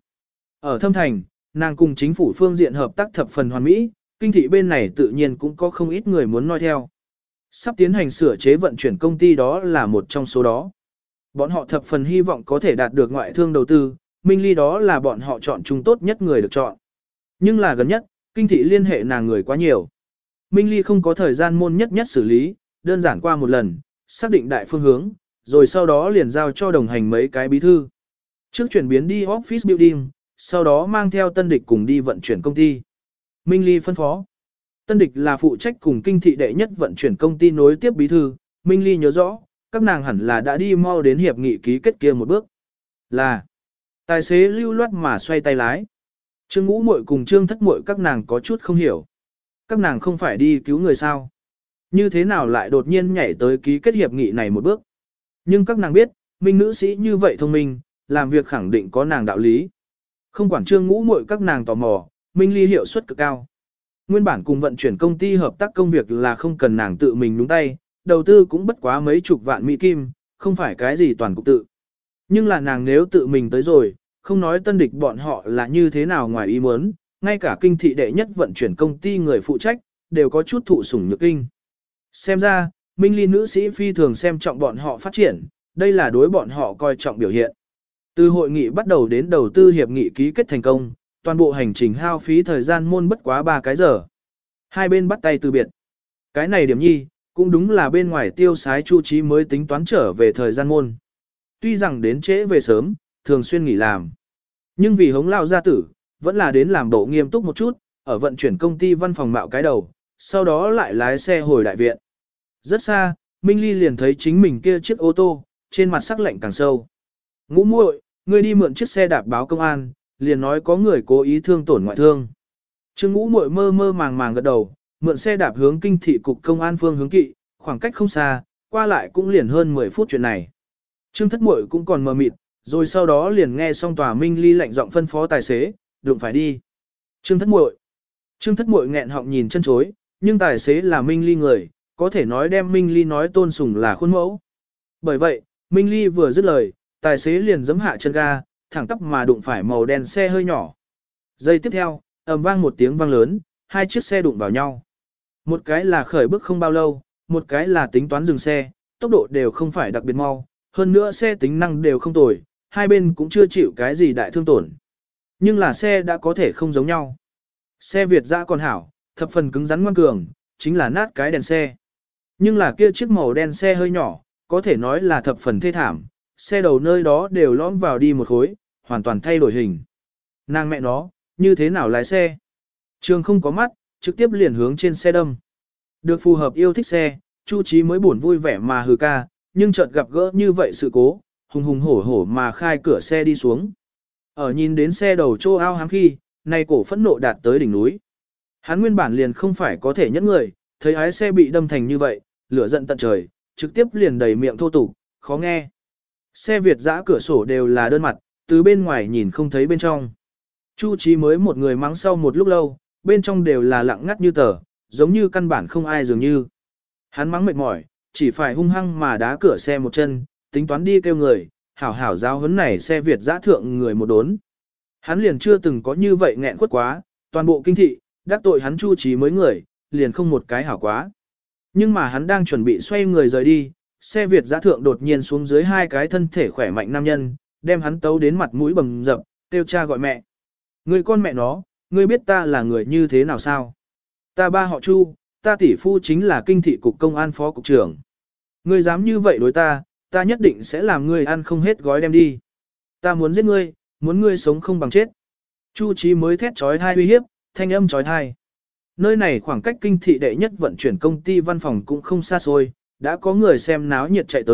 Ở Thâm Thành, nàng cùng chính phủ phương diện hợp tác thập phần hoàn mỹ, kinh thị bên này tự nhiên cũng có không ít người muốn nói theo. Sắp tiến hành sửa chế vận chuyển công ty đó là một trong số đó. Bọn họ thập phần hy vọng có thể đạt được ngoại thương đầu tư, Minh Ly đó là bọn họ chọn chúng tốt nhất người được chọn. Nhưng là gần nhất, kinh thị liên hệ nàng người quá nhiều. Minh Ly không có thời gian môn nhất nhất xử lý, đơn giản qua một lần, xác định đại phương hướng, rồi sau đó liền giao cho đồng hành mấy cái bí thư. Trước chuyển biến đi office building, sau đó mang theo Tân Địch cùng đi vận chuyển công ty. Minh Ly phân phó. Tân Địch là phụ trách cùng kinh thị đệ nhất vận chuyển công ty nối tiếp bí thư, Minh Ly nhớ rõ, các nàng hẳn là đã đi mau đến hiệp nghị ký kết kia một bước. Là, tài xế lưu loát mà xoay tay lái. Trương Ngũ Muội cùng Trương Thất Muội các nàng có chút không hiểu. Các nàng không phải đi cứu người sao? Như thế nào lại đột nhiên nhảy tới ký kết hiệp nghị này một bước? Nhưng các nàng biết, Minh nữ sĩ như vậy thông minh, làm việc khẳng định có nàng đạo lý. Không quản Trương Ngũ Muội các nàng tò mò, Minh Ly hiệu suất cực cao. Nguyên bản cùng vận chuyển công ty hợp tác công việc là không cần nàng tự mình nhúng tay, đầu tư cũng bất quá mấy chục vạn mỹ kim, không phải cái gì toàn cục tự. Nhưng là nàng nếu tự mình tới rồi, không nói Tân Địch bọn họ là như thế nào ngoài ý muốn, ngay cả kinh thị đệ nhất vận chuyển công ty người phụ trách, đều có chút thụ sủng nhược kinh. Xem ra, Minh Ly nữ sĩ phi thường xem trọng bọn họ phát triển, đây là đối bọn họ coi trọng biểu hiện. Từ hội nghị bắt đầu đến đầu tư hiệp nghị ký kết thành công, toàn bộ hành trình hao phí thời gian môn bất quá ba cái giờ. Hai bên bắt tay từ biệt. Cái này điểm nhi, cũng đúng là bên ngoài tiêu sái Chu Chí mới tính toán trở về thời gian môn. Tuy rằng đến trễ về sớm, thường xuyên nghỉ làm. Nhưng vì hống lão gia tử, vẫn là đến làm bộ nghiêm túc một chút, ở vận chuyển công ty văn phòng mạo cái đầu, sau đó lại lái xe hồi đại viện. Rất xa, Minh Ly liền thấy chính mình kia chiếc ô tô, trên mặt sắc lạnh càng sâu. Ngũ Muội, ngươi đi mượn chiếc xe đạp báo công an, liền nói có người cố ý thương tổn ngoại thương. Trương Ngũ Muội mơ mơ màng màng gật đầu, mượn xe đạp hướng kinh thị cục công an phương hướng kỵ, khoảng cách không xa, qua lại cũng liền hơn mười phút chuyện này. Trương Thất Muội cũng còn mờ mịt, rồi sau đó liền nghe xong tòa Minh Ly lạnh giọng phân phó tài xế, đụng phải đi. Trương Thất Muội. Trương Thất Muội nghẹn họng nhìn chân chối, nhưng tài xế là Minh Ly người, có thể nói đem Minh Ly nói tôn sùng là khuôn mẫu. Bởi vậy, Minh Ly vừa dứt lời, tài xế liền giẫm hạ chân ga, thẳng tắp mà đụng phải màu đen xe hơi nhỏ. Giây tiếp theo, ầm vang một tiếng vang lớn, hai chiếc xe đụng vào nhau. Một cái là khởi bước không bao lâu, một cái là tính toán dừng xe, tốc độ đều không phải đặc biệt mau, hơn nữa xe tính năng đều không tồi, hai bên cũng chưa chịu cái gì đại thương tổn. Nhưng là xe đã có thể không giống nhau. Xe Việt dã còn hảo, thập phần cứng rắn ngoan cường, chính là nát cái đèn xe. Nhưng là kia chiếc màu đen xe hơi nhỏ, có thể nói là thập phần thê thảm, xe đầu nơi đó đều lõm vào đi một khối, hoàn toàn thay đổi hình. Nàng mẹ nó, như thế nào lái xe? Trường không có mắt, trực tiếp liền hướng trên xe đâm. Được phù hợp yêu thích xe, Chu Chí mới buồn vui vẻ mà hừ ca, nhưng chợt gặp gỡ như vậy sự cố, hùng hùng hổ hổ mà khai cửa xe đi xuống. Ở nhìn đến xe đầu trô ao hám khi, nay cổ phẫn nộ đạt tới đỉnh núi. Hắn nguyên bản liền không phải có thể nhẫn người, thấy ái xe bị đâm thành như vậy, lửa giận tận trời, trực tiếp liền đầy miệng thô tục, khó nghe. Xe Việt dã cửa sổ đều là đơn mặt, từ bên ngoài nhìn không thấy bên trong. Chu Chí mới một người mắng sau một lúc lâu, bên trong đều là lặng ngắt như tờ, giống như căn bản không ai dường như. Hắn mắng mệt mỏi, chỉ phải hung hăng mà đá cửa xe một chân, tính toán đi kêu người, hảo hảo giáo huấn này xe Việt dã thượng người một đốn. Hắn liền chưa từng có như vậy nghẹn quất quá, toàn bộ kinh thị, đắc tội hắn Chu Chí mới người, liền không một cái hảo quá. Nhưng mà hắn đang chuẩn bị xoay người rời đi, xe Việt dã thượng đột nhiên xuống dưới hai cái thân thể khỏe mạnh nam nhân, đem hắn tấu đến mặt mũi bầm dập, kêu cha gọi mẹ. Người con mẹ nó, ngươi biết ta là người như thế nào sao? Ta ba họ Chu, ta tỷ phu chính là kinh thị cục công an phó cục trưởng. Ngươi dám như vậy đối ta, ta nhất định sẽ làm ngươi ăn không hết gói đem đi. Ta muốn giết ngươi, muốn ngươi sống không bằng chết. Chu Chí mới thét trói thai uy hiếp, thanh âm trói thai. Nơi này khoảng cách kinh thị đệ nhất vận chuyển công ty văn phòng cũng không xa xôi, đã có người xem náo nhiệt chạy tới,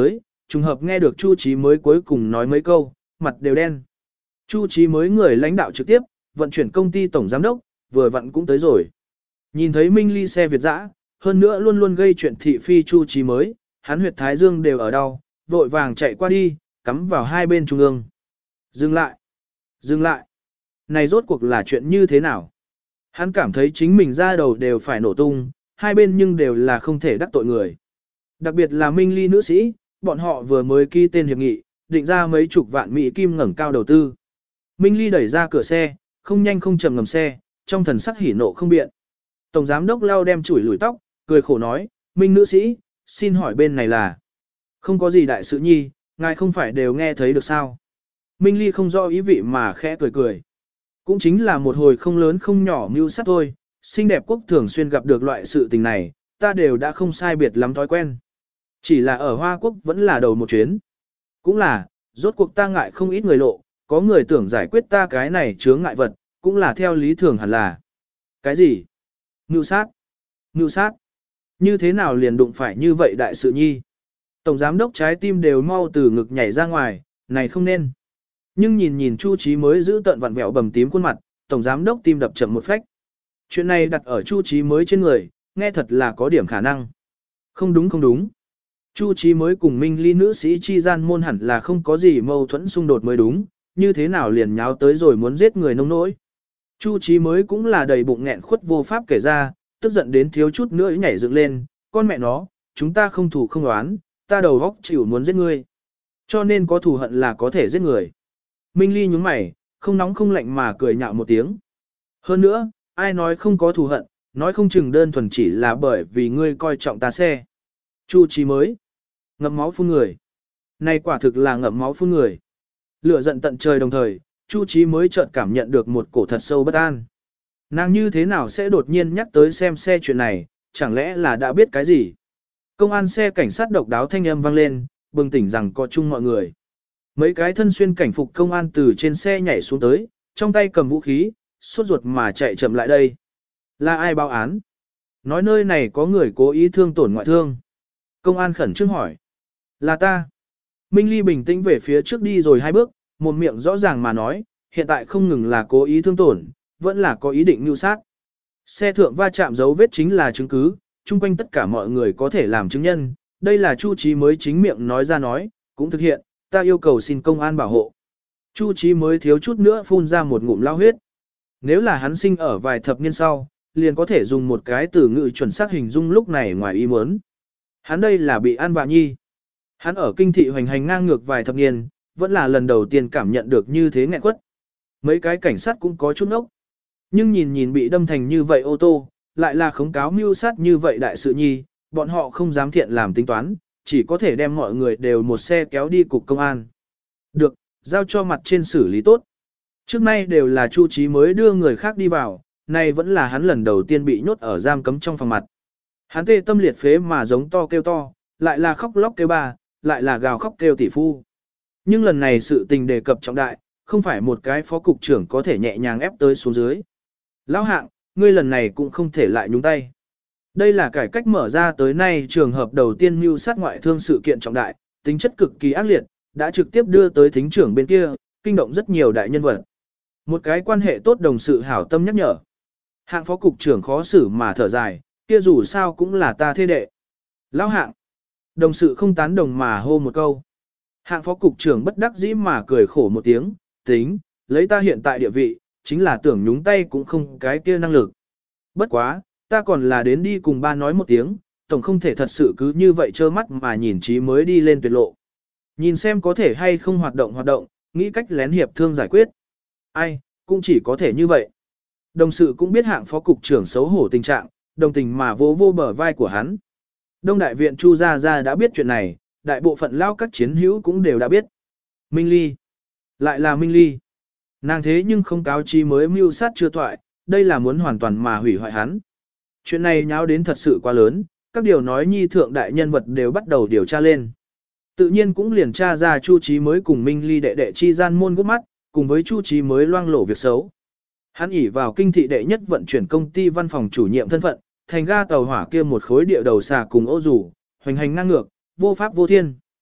trùng hợp nghe được Chu Chí mới cuối cùng nói mấy câu, mặt đều đen. Chu Chí mới người lãnh đạo trực tiếp, vận chuyển công ty tổng giám đốc, vừa vặn cũng tới rồi. Nhìn thấy Minh Ly xe Việt dã, hơn nữa luôn luôn gây chuyện thị phi Chu Chí mới, hắn huyệt thái dương đều ở đau, vội vàng chạy qua đi, cắm vào hai bên trung ương. Dừng lại! Dừng lại! Này rốt cuộc là chuyện như thế nào? Hắn cảm thấy chính mình ra đầu đều phải nổ tung, hai bên nhưng đều là không thể đắc tội người. Đặc biệt là Minh Ly nữ sĩ, bọn họ vừa mới ký tên hiệp nghị, định ra mấy chục vạn Mỹ kim ngẩng cao đầu tư. Minh Ly đẩy ra cửa xe, không nhanh không chậm ngầm xe, trong thần sắc hỉ nộ không biện. Tổng giám đốc lau đem chủi lùi tóc, cười khổ nói, Minh nữ sĩ, xin hỏi bên này là... Không có gì đại sự nhi, ngài không phải đều nghe thấy được sao. Minh Ly không rõ ý vị mà khẽ cười cười. Cũng chính là một hồi không lớn không nhỏ mưu sát thôi, xinh đẹp quốc thường xuyên gặp được loại sự tình này, ta đều đã không sai biệt lắm thói quen. Chỉ là ở Hoa Quốc vẫn là đầu một chuyến. Cũng là, rốt cuộc ta ngại không ít người lộ, có người tưởng giải quyết ta cái này chướng ngại vật, cũng là theo lý thường hẳn là. Cái gì? Mưu sát? Mưu sát? Như thế nào liền đụng phải như vậy đại sự nhi? Tổng giám đốc trái tim đều mau từ ngực nhảy ra ngoài, này không nên. Nhưng nhìn nhìn Chu Chí mới giữ tận vặn vẹo bầm tím khuôn mặt, tổng giám đốc tim đập chậm một phách. Chuyện này đặt ở Chu Chí mới trên người, nghe thật là có điểm khả năng. Không đúng không đúng. Chu Chí mới cùng Minh Ly nữ sĩ chi gian môn hẳn là không có gì mâu thuẫn xung đột mới đúng, như thế nào liền nháo tới rồi muốn giết người nông nỗi. Chu Chí mới cũng là đầy bụng nghẹn khuất vô pháp kể ra, tức giận đến thiếu chút nữa nhảy dựng lên, con mẹ nó, chúng ta không thù không đoán, ta đầu góc chịu muốn giết ngươi. Cho nên có thù hận là có thể giết người. Minh Ly nhướng mày, không nóng không lạnh mà cười nhạo một tiếng. Hơn nữa, ai nói không có thù hận, nói không chừng đơn thuần chỉ là bởi vì ngươi coi trọng ta xe. Chu Chí mới, ngậm máu phun người. Này quả thực là ngậm máu phun người. Lửa giận tận trời đồng thời, Chu Chí mới chợt cảm nhận được một cổ thật sâu bất an. Nàng như thế nào sẽ đột nhiên nhắc tới xem xe chuyện này, chẳng lẽ là đã biết cái gì? Công an xe cảnh sát độc đáo thanh âm vang lên, bừng tỉnh rằng có chung mọi người. Mấy cái thân xuyên cảnh phục công an từ trên xe nhảy xuống tới, trong tay cầm vũ khí, sốt ruột mà chạy chậm lại đây. Là ai báo án? Nói nơi này có người cố ý thương tổn ngoại thương. Công an khẩn trương hỏi. Là ta. Minh Ly bình tĩnh về phía trước đi rồi hai bước, một miệng rõ ràng mà nói, hiện tại không ngừng là cố ý thương tổn, vẫn là có ý định mưu sát. Xe thượng va chạm dấu vết chính là chứng cứ, chung quanh tất cả mọi người có thể làm chứng nhân, đây là Chu Chí mới chính miệng nói ra nói, cũng thực hiện, ta yêu cầu xin công an bảo hộ. Chu Chí mới thiếu chút nữa phun ra một ngụm lao huyết. Nếu là hắn sinh ở vài thập niên sau, liền có thể dùng một cái từ ngữ chuẩn xác hình dung lúc này ngoài ý muốn. Hắn đây là bị ăn vạ nhi. Hắn ở kinh thị hoành hành ngang ngược vài thập niên, vẫn là lần đầu tiên cảm nhận được như thế nghẹn quất. Mấy cái cảnh sát cũng có chút ốc. Nhưng nhìn nhìn bị đâm thành như vậy ô tô, lại là khống cáo mưu sát như vậy đại sự nhi, bọn họ không dám thiện làm tính toán, chỉ có thể đem mọi người đều một xe kéo đi cục công an. Được, giao cho mặt trên xử lý tốt. Trước nay đều là Chu Chí mới đưa người khác đi vào, nay vẫn là hắn lần đầu tiên bị nhốt ở giam cấm trong phòng mặt. Hắn tê tâm liệt phế mà giống to kêu to, lại là khóc lóc kêu bà, lại là gào khóc kêu tỷ phu. Nhưng lần này sự tình đề cập trọng đại, không phải một cái phó cục trưởng có thể nhẹ nhàng ép tới xuống dưới. Lão hạng, ngươi lần này cũng không thể lại nhúng tay. Đây là cải cách mở ra tới nay trường hợp đầu tiên mưu sát ngoại thương sự kiện trọng đại, tính chất cực kỳ ác liệt, đã trực tiếp đưa tới thính trưởng bên kia, kinh động rất nhiều đại nhân vật. Một cái quan hệ tốt đồng sự hảo tâm nhắc nhở. Hạng phó cục trưởng khó xử mà thở dài, kia dù sao cũng là ta thế đệ. Lão hạng, đồng sự không tán đồng mà hô một câu. Hạng phó cục trưởng bất đắc dĩ mà cười khổ một tiếng, tính, lấy ta hiện tại địa vị, chính là tưởng nhúng tay cũng không cái kia năng lực. Bất quá, ta còn là đến đi cùng ba nói một tiếng, tổng không thể thật sự cứ như vậy trơ mắt mà nhìn Chí mới đi lên tuyệt lộ. Nhìn xem có thể hay không hoạt động hoạt động, nghĩ cách lén hiệp thương giải quyết. Ai, cũng chỉ có thể như vậy. Đồng sự cũng biết hạng phó cục trưởng xấu hổ tình trạng, đồng tình mà vô vô bờ vai của hắn. Đông đại viện Chu Gia Gia đã biết chuyện này, đại bộ phận lao các chiến hữu cũng đều đã biết. Minh Ly. Lại là Minh Ly. Nàng thế nhưng không cáo Chí mới mưu sát chưa toại, đây là muốn hoàn toàn mà hủy hoại hắn. Chuyện này nháo đến thật sự quá lớn, các điều nói nhi thượng đại nhân vật đều bắt đầu điều tra lên. Tự nhiên cũng liền tra ra Chu Chí mới cùng Minh Ly đệ đệ chi gian môn gút mắt, cùng với Chu Chí mới loang lổ việc xấu. Hắn ỷ vào kinh thị đệ nhất vận chuyển công ty văn phòng chủ nhiệm thân phận, thành ga tàu hỏa kia một khối địa đầu xà cùng ô rủ, hoành hành ngang ngược, vô pháp vô thiên.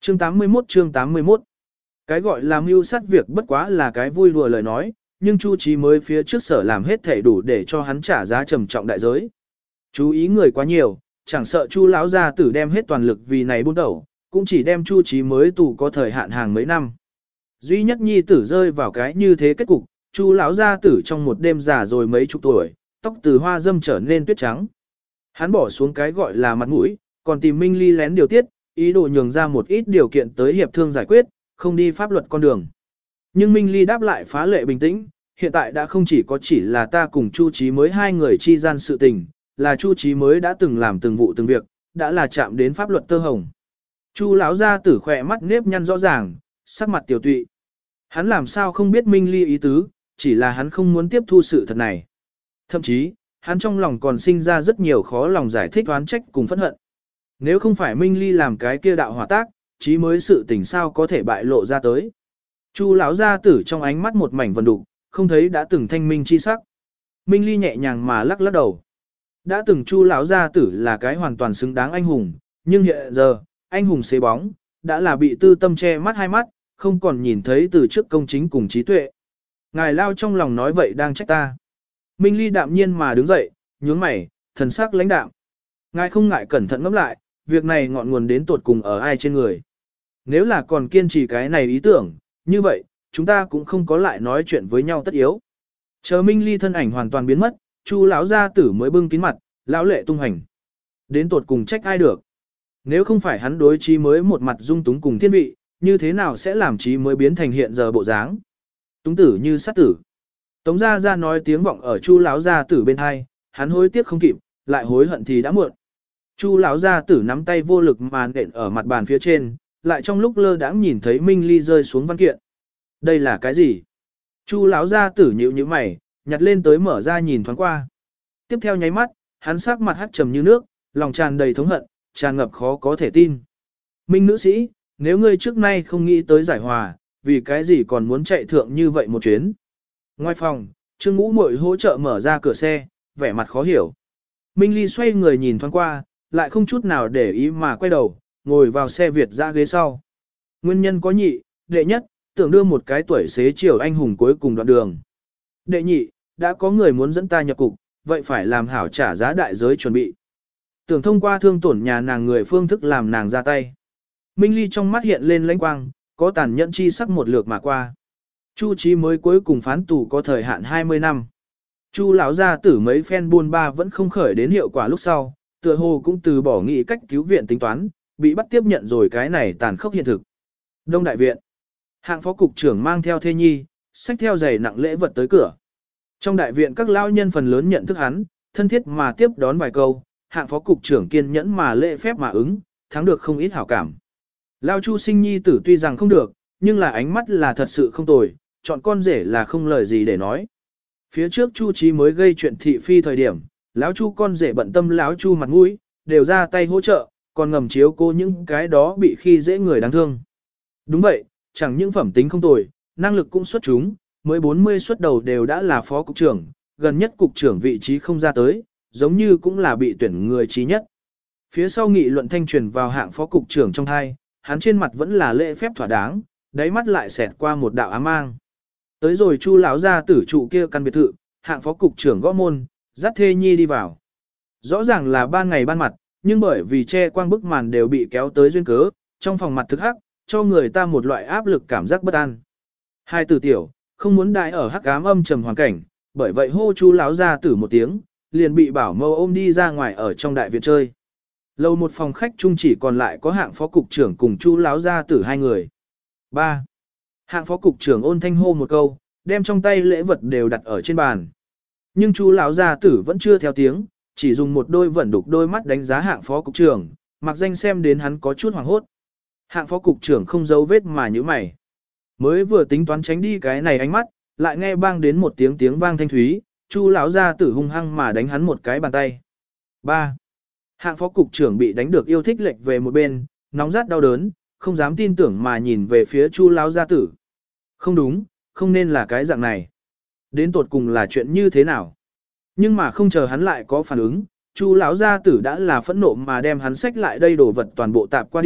Chương tám mươi mốt chương tám mươi mốt. Cái gọi là mưu sát việc bất quá là cái vui đùa lời nói, nhưng Chu Chí mới phía trước sở làm hết thể đủ để cho hắn trả giá trầm trọng đại giới. Chú ý người quá nhiều, chẳng sợ Chu lão gia tử đem hết toàn lực vì này buôn đầu, cũng chỉ đem Chu Chí mới tù có thời hạn hàng mấy năm. Duy nhất nhi tử rơi vào cái như thế kết cục, Chu lão gia tử trong một đêm già rồi mấy chục tuổi, tóc từ hoa dâm trở nên tuyết trắng. Hắn bỏ xuống cái gọi là mặt mũi, còn tìm Minh Ly lén điều tiết, ý đồ nhường ra một ít điều kiện tới hiệp thương giải quyết, không đi pháp luật con đường. Nhưng Minh Ly đáp lại phá lệ bình tĩnh, hiện tại đã không chỉ có chỉ là ta cùng Chu Chí mới hai người chi gian sự tình, là Chu Chí mới đã từng làm từng vụ từng việc, đã là chạm đến pháp luật tơ hồng. Chu lão gia tử khỏe mắt nếp nhăn rõ ràng, sắc mặt tiểu tụy. Hắn làm sao không biết Minh Ly ý tứ, chỉ là hắn không muốn tiếp thu sự thật này. Thậm chí, hắn trong lòng còn sinh ra rất nhiều khó lòng giải thích oán trách cùng phẫn hận. Nếu không phải Minh Ly làm cái kia đạo hỏa tác, Chí mới sự tình sao có thể bại lộ ra tới. Chu lão gia tử trong ánh mắt một mảnh vần đục, không thấy đã từng thanh minh chi sắc. Minh Ly nhẹ nhàng mà lắc lắc đầu. Đã từng Chu lão gia tử là cái hoàn toàn xứng đáng anh hùng, nhưng hiện giờ, anh hùng xế bóng, đã là bị tư tâm che mắt hai mắt, không còn nhìn thấy từ trước công chính cùng trí tuệ. Ngài lao trong lòng nói vậy đang trách ta. Minh Ly đạm nhiên mà đứng dậy, nhướng mày, thần sắc lãnh đạm. Ngài không ngại cẩn thận ngẫm lại, việc này ngọn nguồn đến tột cùng ở ai trên người. Nếu là còn kiên trì cái này ý tưởng, như vậy, chúng ta cũng không có lại nói chuyện với nhau tất yếu. Chờ Minh Ly thân ảnh hoàn toàn biến mất, Chu lão gia tử mới bưng kín mặt, lão lệ tung hành. Đến tột cùng trách ai được. Nếu không phải hắn đối Chí mới một mặt dung túng cùng thiên vị, như thế nào sẽ làm Chí mới biến thành hiện giờ bộ dáng. Túng tử như sát tử. Tống gia gia nói tiếng vọng ở Chu lão gia tử bên hai, hắn hối tiếc không kịp, lại hối hận thì đã muộn. Chu lão gia tử nắm tay vô lực mà nện ở mặt bàn phía trên, lại trong lúc lơ đãng nhìn thấy Minh Ly rơi xuống văn kiện. Đây là cái gì? Chu lão gia tử nhíu nhíu mày, nhặt lên tới mở ra nhìn thoáng qua. Tiếp theo nháy mắt, hắn sắc mặt hắt trầm như nước, lòng tràn đầy thống hận, tràn ngập khó có thể tin. Minh nữ sĩ, nếu ngươi trước nay không nghĩ tới giải hòa, vì cái gì còn muốn chạy thượng như vậy một chuyến? Ngoài phòng, Trương Ngũ Muội hỗ trợ mở ra cửa xe, vẻ mặt khó hiểu. Minh Ly xoay người nhìn thoáng qua, lại không chút nào để ý mà quay đầu, ngồi vào xe Việt ra ghế sau. Nguyên nhân có nhị, đệ nhất, tưởng đưa một cái tuổi xế chiều anh hùng cuối cùng đoạn đường. Đệ nhị, đã có người muốn dẫn ta nhập cục, vậy phải làm hảo trả giá đại giới chuẩn bị. Tưởng thông qua thương tổn nhà nàng người phương thức làm nàng ra tay. Minh Ly trong mắt hiện lên lãnh quang, có tàn nhẫn chi sắc một lượt mà qua. Chu Chí mới cuối cùng phán tù có thời hạn hai mươi năm. Chu lão gia tử mấy phen buôn ba vẫn không khởi đến hiệu quả lúc sau, tựa hồ cũng từ bỏ nghị cách cứu viện tính toán, bị bắt tiếp nhận rồi cái này tàn khốc hiện thực. Đông đại viện. Hạng phó cục trưởng mang theo thê nhi, xách theo giày nặng lễ vật tới cửa. Trong đại viện các lão nhân phần lớn nhận thức hắn, thân thiết mà tiếp đón vài câu, hạng phó cục trưởng kiên nhẫn mà lễ phép mà ứng, thắng được không ít hảo cảm. Lao Chu sinh nhi tử tuy rằng không được, nhưng là ánh mắt là thật sự không tồi, chọn con rể là không lời gì để nói. Phía trước Chu Chí mới gây chuyện thị phi thời điểm, lão Chu con rể bận tâm lão Chu mặt mũi, đều ra tay hỗ trợ, còn ngầm chiếu cô những cái đó bị khi dễ người đáng thương. Đúng vậy, chẳng những phẩm tính không tồi, năng lực cũng xuất chúng, mới bốn mươi xuất đầu đều đã là phó cục trưởng, gần nhất cục trưởng vị trí không ra tới, giống như cũng là bị tuyển người trí nhất. Phía sau nghị luận thanh truyền vào hạng phó cục trưởng trong hai, hắn trên mặt vẫn là lễ phép thỏa đáng, đáy mắt lại xẹt qua một đạo ám mang. Tới rồi Chu lão gia tử trụ kia căn biệt thự, hạng phó cục trưởng gõ môn, dắt thê nhi đi vào. Rõ ràng là ban ngày ban mặt, nhưng bởi vì che quang bức màn đều bị kéo tới duyên cớ, trong phòng mặt thực hắc, cho người ta một loại áp lực cảm giác bất an. Hai tử tiểu, không muốn đại ở hắc ám âm trầm hoàn cảnh, bởi vậy hô Chu lão gia tử một tiếng, liền bị bảo mâu ôm đi ra ngoài ở trong đại viện chơi. Lầu một phòng khách chung chỉ còn lại có hạng phó cục trưởng cùng Chu lão gia tử hai người. ba. Hạng phó cục trưởng ôn thanh hô một câu, đem trong tay lễ vật đều đặt ở trên bàn. Nhưng Chu lão gia tử vẫn chưa theo tiếng, chỉ dùng một đôi vẩn đục đôi mắt đánh giá hạng phó cục trưởng, mặc danh xem đến hắn có chút hoảng hốt. Hạng phó cục trưởng không giấu vết mà nhíu mày. Mới vừa tính toán tránh đi cái này ánh mắt, lại nghe bang đến một tiếng tiếng vang thanh thúy, Chu lão gia tử hung hăng mà đánh hắn một cái bàn tay. ba. Hạng phó cục trưởng bị đánh được yêu thích lệch về một bên, nóng rát đau đớn, không dám tin tưởng mà nhìn về phía Chu lão gia tử. Không đúng, không nên là cái dạng này. Đến tột cùng là chuyện như thế nào? Nhưng mà không chờ hắn lại có phản ứng, Chu lão gia tử đã là phẫn nộ mà đem hắn xách lại đây đổ vật toàn bộ tạp qua đi,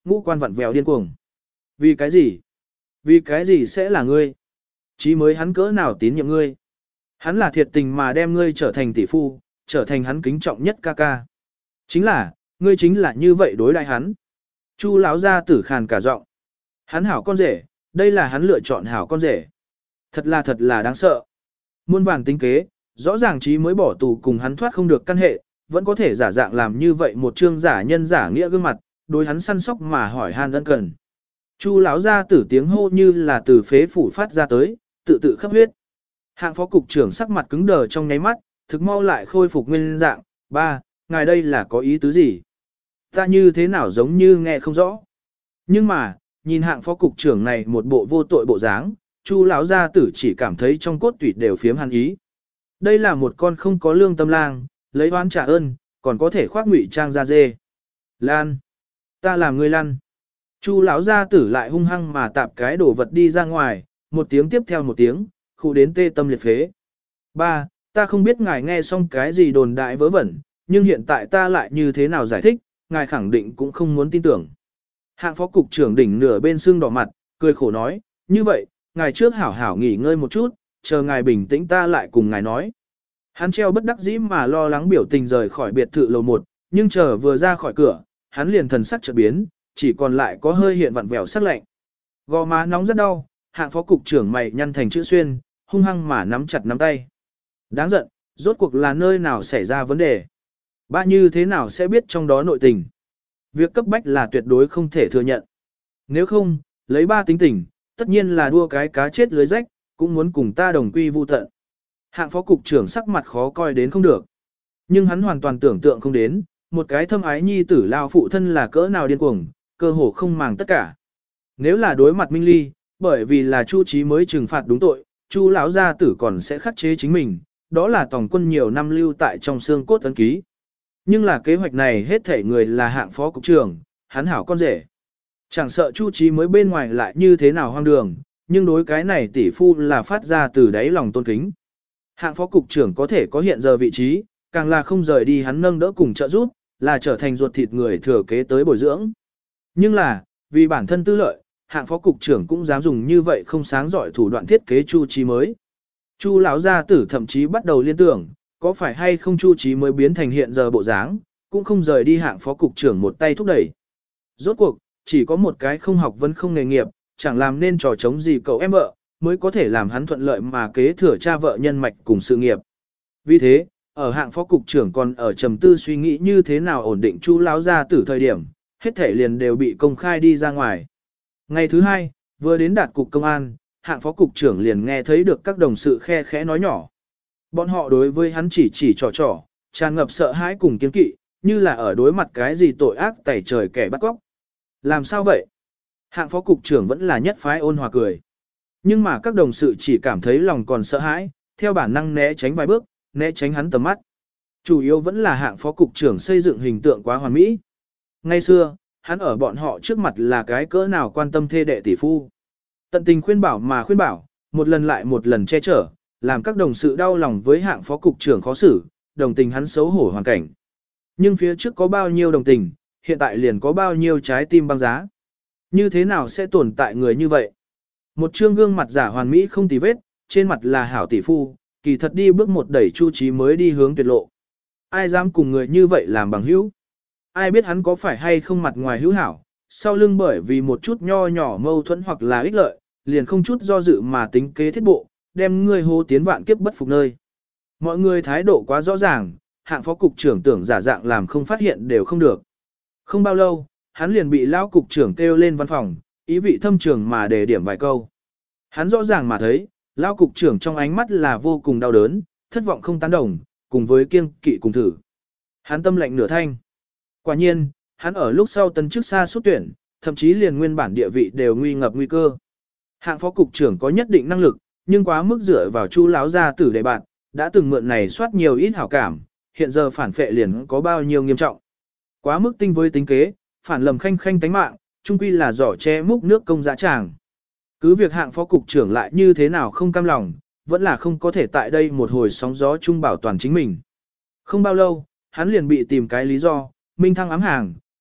ngũ quan vặn vẹo điên cuồng. Vì cái gì? Vì cái gì sẽ là ngươi? Chí mới hắn cỡ nào tín nhiệm ngươi? Hắn là thiệt tình mà đem ngươi trở thành tỷ phu, trở thành hắn kính trọng nhất ca ca. Chính là, ngươi chính là như vậy đối đại hắn. Chu lão gia tử khàn cả giọng. Hắn hảo con rể, đây là hắn lựa chọn hảo con rể. Thật là thật là đáng sợ. Muôn vàn tính kế, rõ ràng chí mới bỏ tù cùng hắn thoát không được căn hệ, vẫn có thể giả dạng làm như vậy một trương giả nhân giả nghĩa gương mặt, đối hắn săn sóc mà hỏi han ân cần. Chu lão gia tử tiếng hô như là từ phế phủ phát ra tới, tự tự khắp huyết. Hạng phó cục trưởng sắc mặt cứng đờ trong nháy mắt, thực mau lại khôi phục nguyên dạng, ba, ngài đây là có ý tứ gì? Ta như thế nào giống như nghe không rõ. Nhưng mà, nhìn hạng phó cục trưởng này một bộ vô tội bộ dáng, Chu lão gia tử chỉ cảm thấy trong cốt tủy đều phiếm hắn ý. Đây là một con không có lương tâm lang, lấy oán trả ơn, còn có thể khoác ngụy trang ra dê. Lan, ta làm người lăn. Chu lão gia tử lại hung hăng mà tạp cái đồ vật đi ra ngoài, một tiếng tiếp theo một tiếng, khu đến tê tâm liệt phế. Ba, ta không biết ngài nghe xong cái gì đồn đại vớ vẩn, nhưng hiện tại ta lại như thế nào giải thích, ngài khẳng định cũng không muốn tin tưởng. Hạng phó cục trưởng đỉnh nửa bên xương đỏ mặt, cười khổ nói, như vậy, ngài trước hảo hảo nghỉ ngơi một chút, chờ ngài bình tĩnh ta lại cùng ngài nói. Hắn treo bất đắc dĩ mà lo lắng biểu tình rời khỏi biệt thự lầu một, nhưng chờ vừa ra khỏi cửa, hắn liền thần sắc chợt biến, chỉ còn lại có hơi hiện vặn vẹo sắc lạnh. Gò má nóng rất đau, hạng phó cục trưởng mày nhăn thành chữ xuyên, hung hăng mà nắm chặt nắm tay. Đáng giận, rốt cuộc là nơi nào xảy ra vấn đề. Ba như thế nào sẽ biết trong đó nội tình. Việc cấp bách là tuyệt đối không thể thừa nhận. Nếu không, lấy ba tính tình, tất nhiên là đua cái cá chết lưới rách, cũng muốn cùng ta đồng quy vu tận. Hạng phó cục trưởng sắc mặt khó coi đến không được. Nhưng hắn hoàn toàn tưởng tượng không đến, một cái thâm ái nhi tử lao phụ thân là cỡ nào điên cuồng, cơ hồ không màng tất cả. Nếu là đối mặt Minh Ly, bởi vì là Chu Chí mới trừng phạt đúng tội, Chu lão gia tử còn sẽ khắc chế chính mình, đó là tổng quân nhiều năm lưu tại trong xương cốt ấn ký. Nhưng là kế hoạch này hết thảy người là hạng phó cục trưởng, hắn hảo con rể. Chẳng sợ Chu Chí mới bên ngoài lại như thế nào hoang đường, nhưng đối cái này tỷ phu là phát ra từ đáy lòng tôn kính. Hạng phó cục trưởng có thể có hiện giờ vị trí, càng là không rời đi hắn nâng đỡ cùng trợ giúp, là trở thành ruột thịt người thừa kế tới bồi dưỡng. Nhưng là, vì bản thân tư lợi, hạng phó cục trưởng cũng dám dùng như vậy không sáng giỏi thủ đoạn thiết kế Chu Chí mới. Chu lão gia tử thậm chí bắt đầu liên tưởng, có phải hay không Chu Chí mới biến thành hiện giờ bộ dáng, cũng không rời đi hạng phó cục trưởng một tay thúc đẩy. Rốt cuộc, chỉ có một cái không học vấn không nghề nghiệp, chẳng làm nên trò chống gì cậu em vợ, mới có thể làm hắn thuận lợi mà kế thừa cha vợ nhân mạch cùng sự nghiệp. Vì thế, ở hạng phó cục trưởng còn ở trầm tư suy nghĩ như thế nào ổn định Chu lão gia tử thời điểm, hết thể liền đều bị công khai đi ra ngoài. Ngày thứ hai, vừa đến đạt cục công an, hạng phó cục trưởng liền nghe thấy được các đồng sự khe khẽ nói nhỏ. Bọn họ đối với hắn chỉ chỉ trò trò, tràn ngập sợ hãi cùng kiên kỵ, như là ở đối mặt cái gì tội ác tẩy trời kẻ bắt cóc. Làm sao vậy? Hạng phó cục trưởng vẫn là nhất phái ôn hòa cười. Nhưng mà các đồng sự chỉ cảm thấy lòng còn sợ hãi, theo bản năng né tránh vài bước, né tránh hắn tầm mắt. Chủ yếu vẫn là hạng phó cục trưởng xây dựng hình tượng quá hoàn mỹ. Ngay xưa, hắn ở bọn họ trước mặt là cái cỡ nào quan tâm thê đệ tỷ phu. Tận tình khuyên bảo mà khuyên bảo, một lần lại một lần che chở, làm các đồng sự đau lòng với hạng phó cục trưởng khó xử, đồng tình hắn xấu hổ hoàn cảnh. Nhưng phía trước có bao nhiêu đồng tình, hiện tại liền có bao nhiêu trái tim băng giá. Như thế nào sẽ tồn tại người như vậy? Một trương gương mặt giả hoàn mỹ không tì vết, trên mặt là hảo tỷ phu, kỳ thật đi bước một đẩy Chu Chí mới đi hướng tuyệt lộ. Ai dám cùng người như vậy làm bằng hữu? Ai biết hắn có phải hay không mặt ngoài hữu hảo, sau lưng bởi vì một chút nho nhỏ mâu thuẫn hoặc là ích lợi, liền không chút do dự mà tính kế thiết bộ, đem ngươi hô tiến vạn kiếp bất phục nơi. Mọi người thái độ quá rõ ràng, hạng phó cục trưởng tưởng giả dạng làm không phát hiện đều không được. Không bao lâu, hắn liền bị lão cục trưởng kêu lên văn phòng, ý vị thâm trường mà đề điểm vài câu. Hắn rõ ràng mà thấy, lão cục trưởng trong ánh mắt là vô cùng đau đớn, thất vọng không tán đồng, cùng với kiêng kỵ cùng thử. Hắn tâm lệnh nửa thanh. Quả nhiên, hắn ở lúc sau tân chức xa xuất tuyển, thậm chí liền nguyên bản địa vị đều nguy ngập nguy cơ. Hạng phó cục trưởng có nhất định năng lực, nhưng quá mức dựa vào Chu lão gia tử để bạn, đã từng mượn này soát nhiều ít hảo cảm, hiện giờ phản phệ liền có bao nhiêu nghiêm trọng. Quá mức tinh với tính kế, phản lầm khanh khanh tánh mạng, chung quy là giỏ che múc nước công dã tràng. Cứ việc hạng phó cục trưởng lại như thế nào không cam lòng, vẫn là không có thể tại đây một hồi sóng gió chung bảo toàn chính mình. Không bao lâu, hắn liền bị tìm cái lý do, minh thăng ám hàng,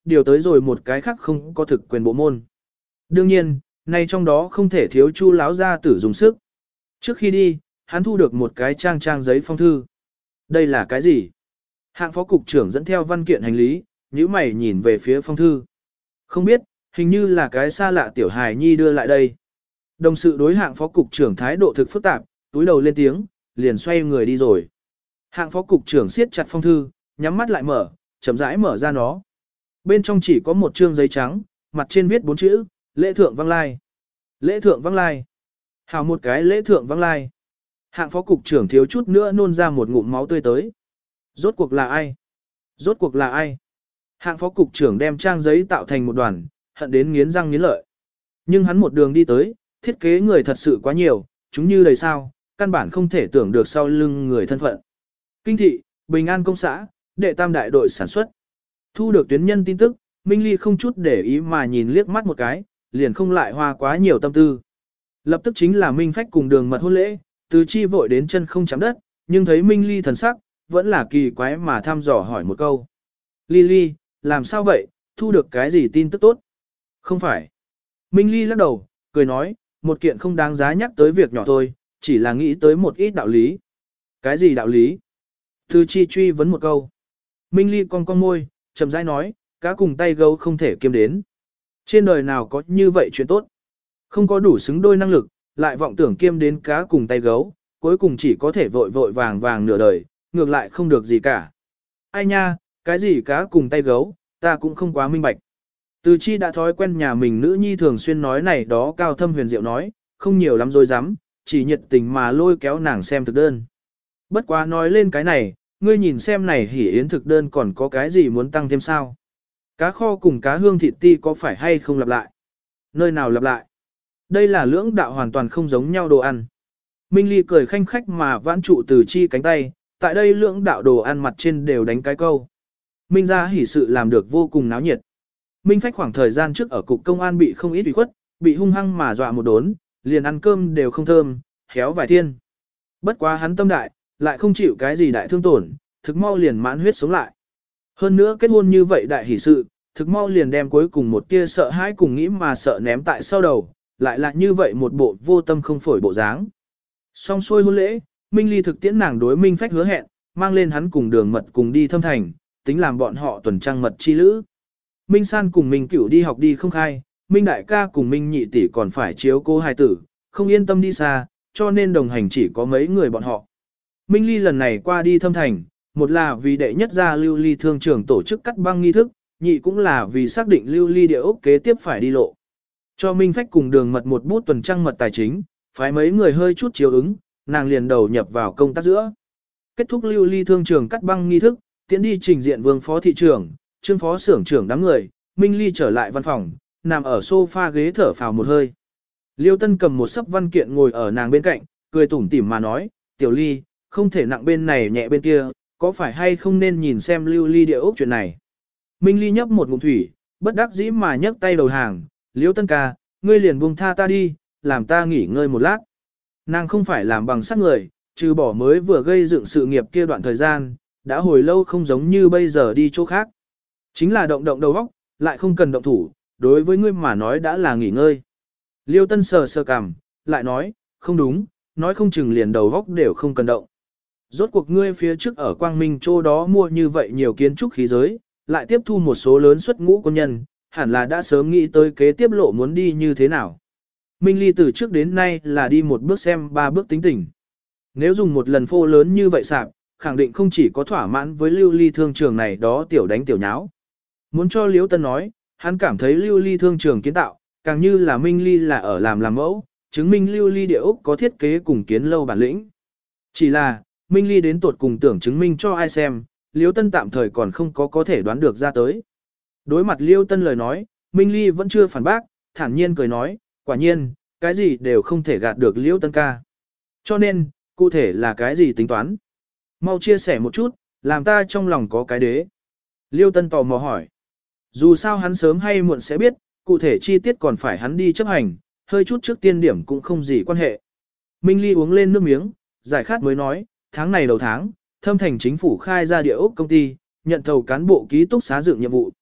điều tới rồi một cái khác không có thực quyền bộ môn. Đương nhiên, nay trong đó không thể thiếu Chu lão gia tử dùng sức. Trước khi đi, hắn thu được một cái trang trang giấy phong thư. Đây là cái gì? Hạng phó cục trưởng dẫn theo văn kiện hành lý, nhíu mày nhìn về phía phong thư. Không biết, hình như là cái xa lạ tiểu hài nhi đưa lại đây. Đồng sự đối hạng phó cục trưởng thái độ thực phức tạp, túi đầu lên tiếng, liền xoay người đi rồi. Hạng phó cục trưởng siết chặt phong thư, nhắm mắt lại mở, chậm rãi mở ra nó. Bên trong chỉ có một trương giấy trắng, mặt trên viết bốn chữ, lễ thượng văng lai. Lễ thượng văng lai. Hào một cái lễ thượng văng lai. Hạng phó cục trưởng thiếu chút nữa nôn ra một ngụm máu tươi tới. Rốt cuộc là ai? Rốt cuộc là ai? Hạng phó cục trưởng đem trang giấy tạo thành một đoàn, hận đến nghiến răng nghiến lợi. Nhưng hắn một đường đi tới, thiết kế người thật sự quá nhiều, chúng như đầy sao, căn bản không thể tưởng được sau lưng người thân phận. Kinh thị, Bình An công xã, đệ tam đại đội sản xuất. Thu được tuyến nhân tin tức, Minh Ly không chút để ý mà nhìn liếc mắt một cái, liền không lại hoa quá nhiều tâm tư. Lập tức chính là Minh Phách cùng Đường Mật hôn lễ, từ chi vội đến chân không chạm đất, nhưng thấy Minh Ly thần sắc, vẫn là kỳ quái mà thăm dò hỏi một câu. Ly Ly, làm sao vậy, thu được cái gì tin tức tốt? Không phải. Minh Ly lắc đầu, cười nói, một kiện không đáng giá nhắc tới việc nhỏ thôi, chỉ là nghĩ tới một ít đạo lý. Cái gì đạo lý? Từ chi truy vấn một câu. Minh Ly cong cong môi, chậm rãi nói, cá cùng tay gấu không thể kiêm đến. Trên đời nào có như vậy chuyện tốt? Không có đủ xứng đôi năng lực, lại vọng tưởng kiêm đến cá cùng tay gấu, cuối cùng chỉ có thể vội vội vàng vàng nửa đời, ngược lại không được gì cả. Ai nha, cái gì cá cùng tay gấu, ta cũng không quá minh bạch. Từ chi đã thói quen nhà mình nữ nhi thường xuyên nói này đó cao thâm huyền diệu nói, không nhiều lắm rồi dám, chỉ nhiệt tình mà lôi kéo nàng xem thực đơn. Bất quá nói lên cái này, ngươi nhìn xem này hỉ yến thực đơn còn có cái gì muốn tăng thêm sao? Cá kho cùng cá hương thịt ti có phải hay không lặp lại? Nơi nào lặp lại? Đây là lưỡng đạo hoàn toàn không giống nhau đồ ăn. Minh Ly cười khanh khách mà vãn trụ từ chi cánh tay, tại đây lưỡng đạo đồ ăn mặt trên đều đánh cái câu. Minh gia hỉ sự làm được vô cùng náo nhiệt. Minh Phách khoảng thời gian trước ở cục công an bị không ít ủy khuất, bị hung hăng mà dọa một đốn, liền ăn cơm đều không thơm, héo vài thiên. Bất quá hắn tâm đại, lại không chịu cái gì đại thương tổn, thực mau liền mãn huyết sống lại. Hơn nữa kết hôn như vậy đại hỷ sự, thực mau liền đem cuối cùng một tia sợ hãi cùng nghĩ mà sợ ném tại sau đầu, lại là như vậy một bộ vô tâm không phổi bộ dáng. Xong xuôi hôn lễ, Minh Ly thực tiễn nàng đối Minh Phách hứa hẹn, mang lên hắn cùng Đường Mật cùng đi Thâm Thành, tính làm bọn họ tuần trăng mật chi lữ. Minh San cùng Minh Cửu đi học đi không khai, Minh Đại ca cùng Minh Nhị tỷ còn phải chiếu cố hài tử, không yên tâm đi xa, cho nên đồng hành chỉ có mấy người bọn họ. Minh Ly lần này qua đi Thâm Thành, một là vì đệ nhất gia Lưu Ly thương trưởng tổ chức cắt băng nghi thức, nhị cũng là vì xác định Lưu Ly địa ốc kế tiếp phải đi lộ. Cho Minh Phách cùng Đường Mật một bút tuần trăng mật tài chính, phái mấy người hơi chút chiếu ứng, nàng liền đầu nhập vào công tác giữa. Kết thúc Lưu Ly thương trường cắt băng nghi thức, tiến đi trình diện Vương phó thị trưởng, Trương phó xưởng trưởng đám người, Minh Ly trở lại văn phòng, nằm ở sofa ghế thở phào một hơi. Liêu Tân cầm một sấp văn kiện ngồi ở nàng bên cạnh, cười tủm tỉm mà nói, "Tiểu Ly, không thể nặng bên này nhẹ bên kia, có phải hay không nên nhìn xem Lưu Ly địa ốc chuyện này?" Minh Ly nhấp một ngụm thủy, bất đắc dĩ mà nhấc tay đầu hàng, "Liêu Tân ca, ngươi liền buông tha ta đi, làm ta nghỉ ngơi một lát." Nàng không phải làm bằng sắt người, trừ bỏ mới vừa gây dựng sự nghiệp kia đoạn thời gian, đã hồi lâu không giống như bây giờ đi chỗ khác. Chính là động động đầu óc, lại không cần động thủ, đối với ngươi mà nói đã là nghỉ ngơi. Liêu Tân sờ sờ cằm, lại nói, không đúng, nói không chừng liền đầu óc đều không cần động. Rốt cuộc ngươi phía trước ở Quang Minh chỗ đó mua như vậy nhiều kiến trúc khí giới, lại tiếp thu một số lớn xuất ngũ quân nhân, hẳn là đã sớm nghĩ tới kế tiếp lộ muốn đi như thế nào. Minh Ly từ trước đến nay là đi một bước xem ba bước tính tình. Nếu dùng một lần phô lớn như vậy sạp, khẳng định không chỉ có thỏa mãn với Lưu Ly thương trường này đó tiểu đánh tiểu nháo. Muốn cho Liễu Tân nói, hắn cảm thấy Lưu Ly thương trường kiến tạo, càng như là Minh Ly là ở làm làm mẫu, chứng minh Lưu Ly địa ốc có thiết kế cùng kiến lâu bản lĩnh. Chỉ là, Minh Ly đến tuột cùng tưởng chứng minh cho ai xem, Liễu Tân tạm thời còn không có có thể đoán được ra tới. Đối mặt Liễu Tân lời nói, Minh Ly vẫn chưa phản bác, thản nhiên cười nói, quả nhiên, cái gì đều không thể gạt được Liễu Tân ca. Cho nên, cụ thể là cái gì tính toán? Mau chia sẻ một chút, làm ta trong lòng có cái đế. Liêu Tân tò mò hỏi. Dù sao hắn sớm hay muộn sẽ biết, cụ thể chi tiết còn phải hắn đi chấp hành, hơi chút trước tiên điểm cũng không gì quan hệ. Minh Ly uống lên nước miếng, giải khát mới nói, tháng này đầu tháng, Thâm Thành chính phủ khai ra địa ốc công ty, nhận thầu cán bộ ký túc xá dựng nhiệm vụ.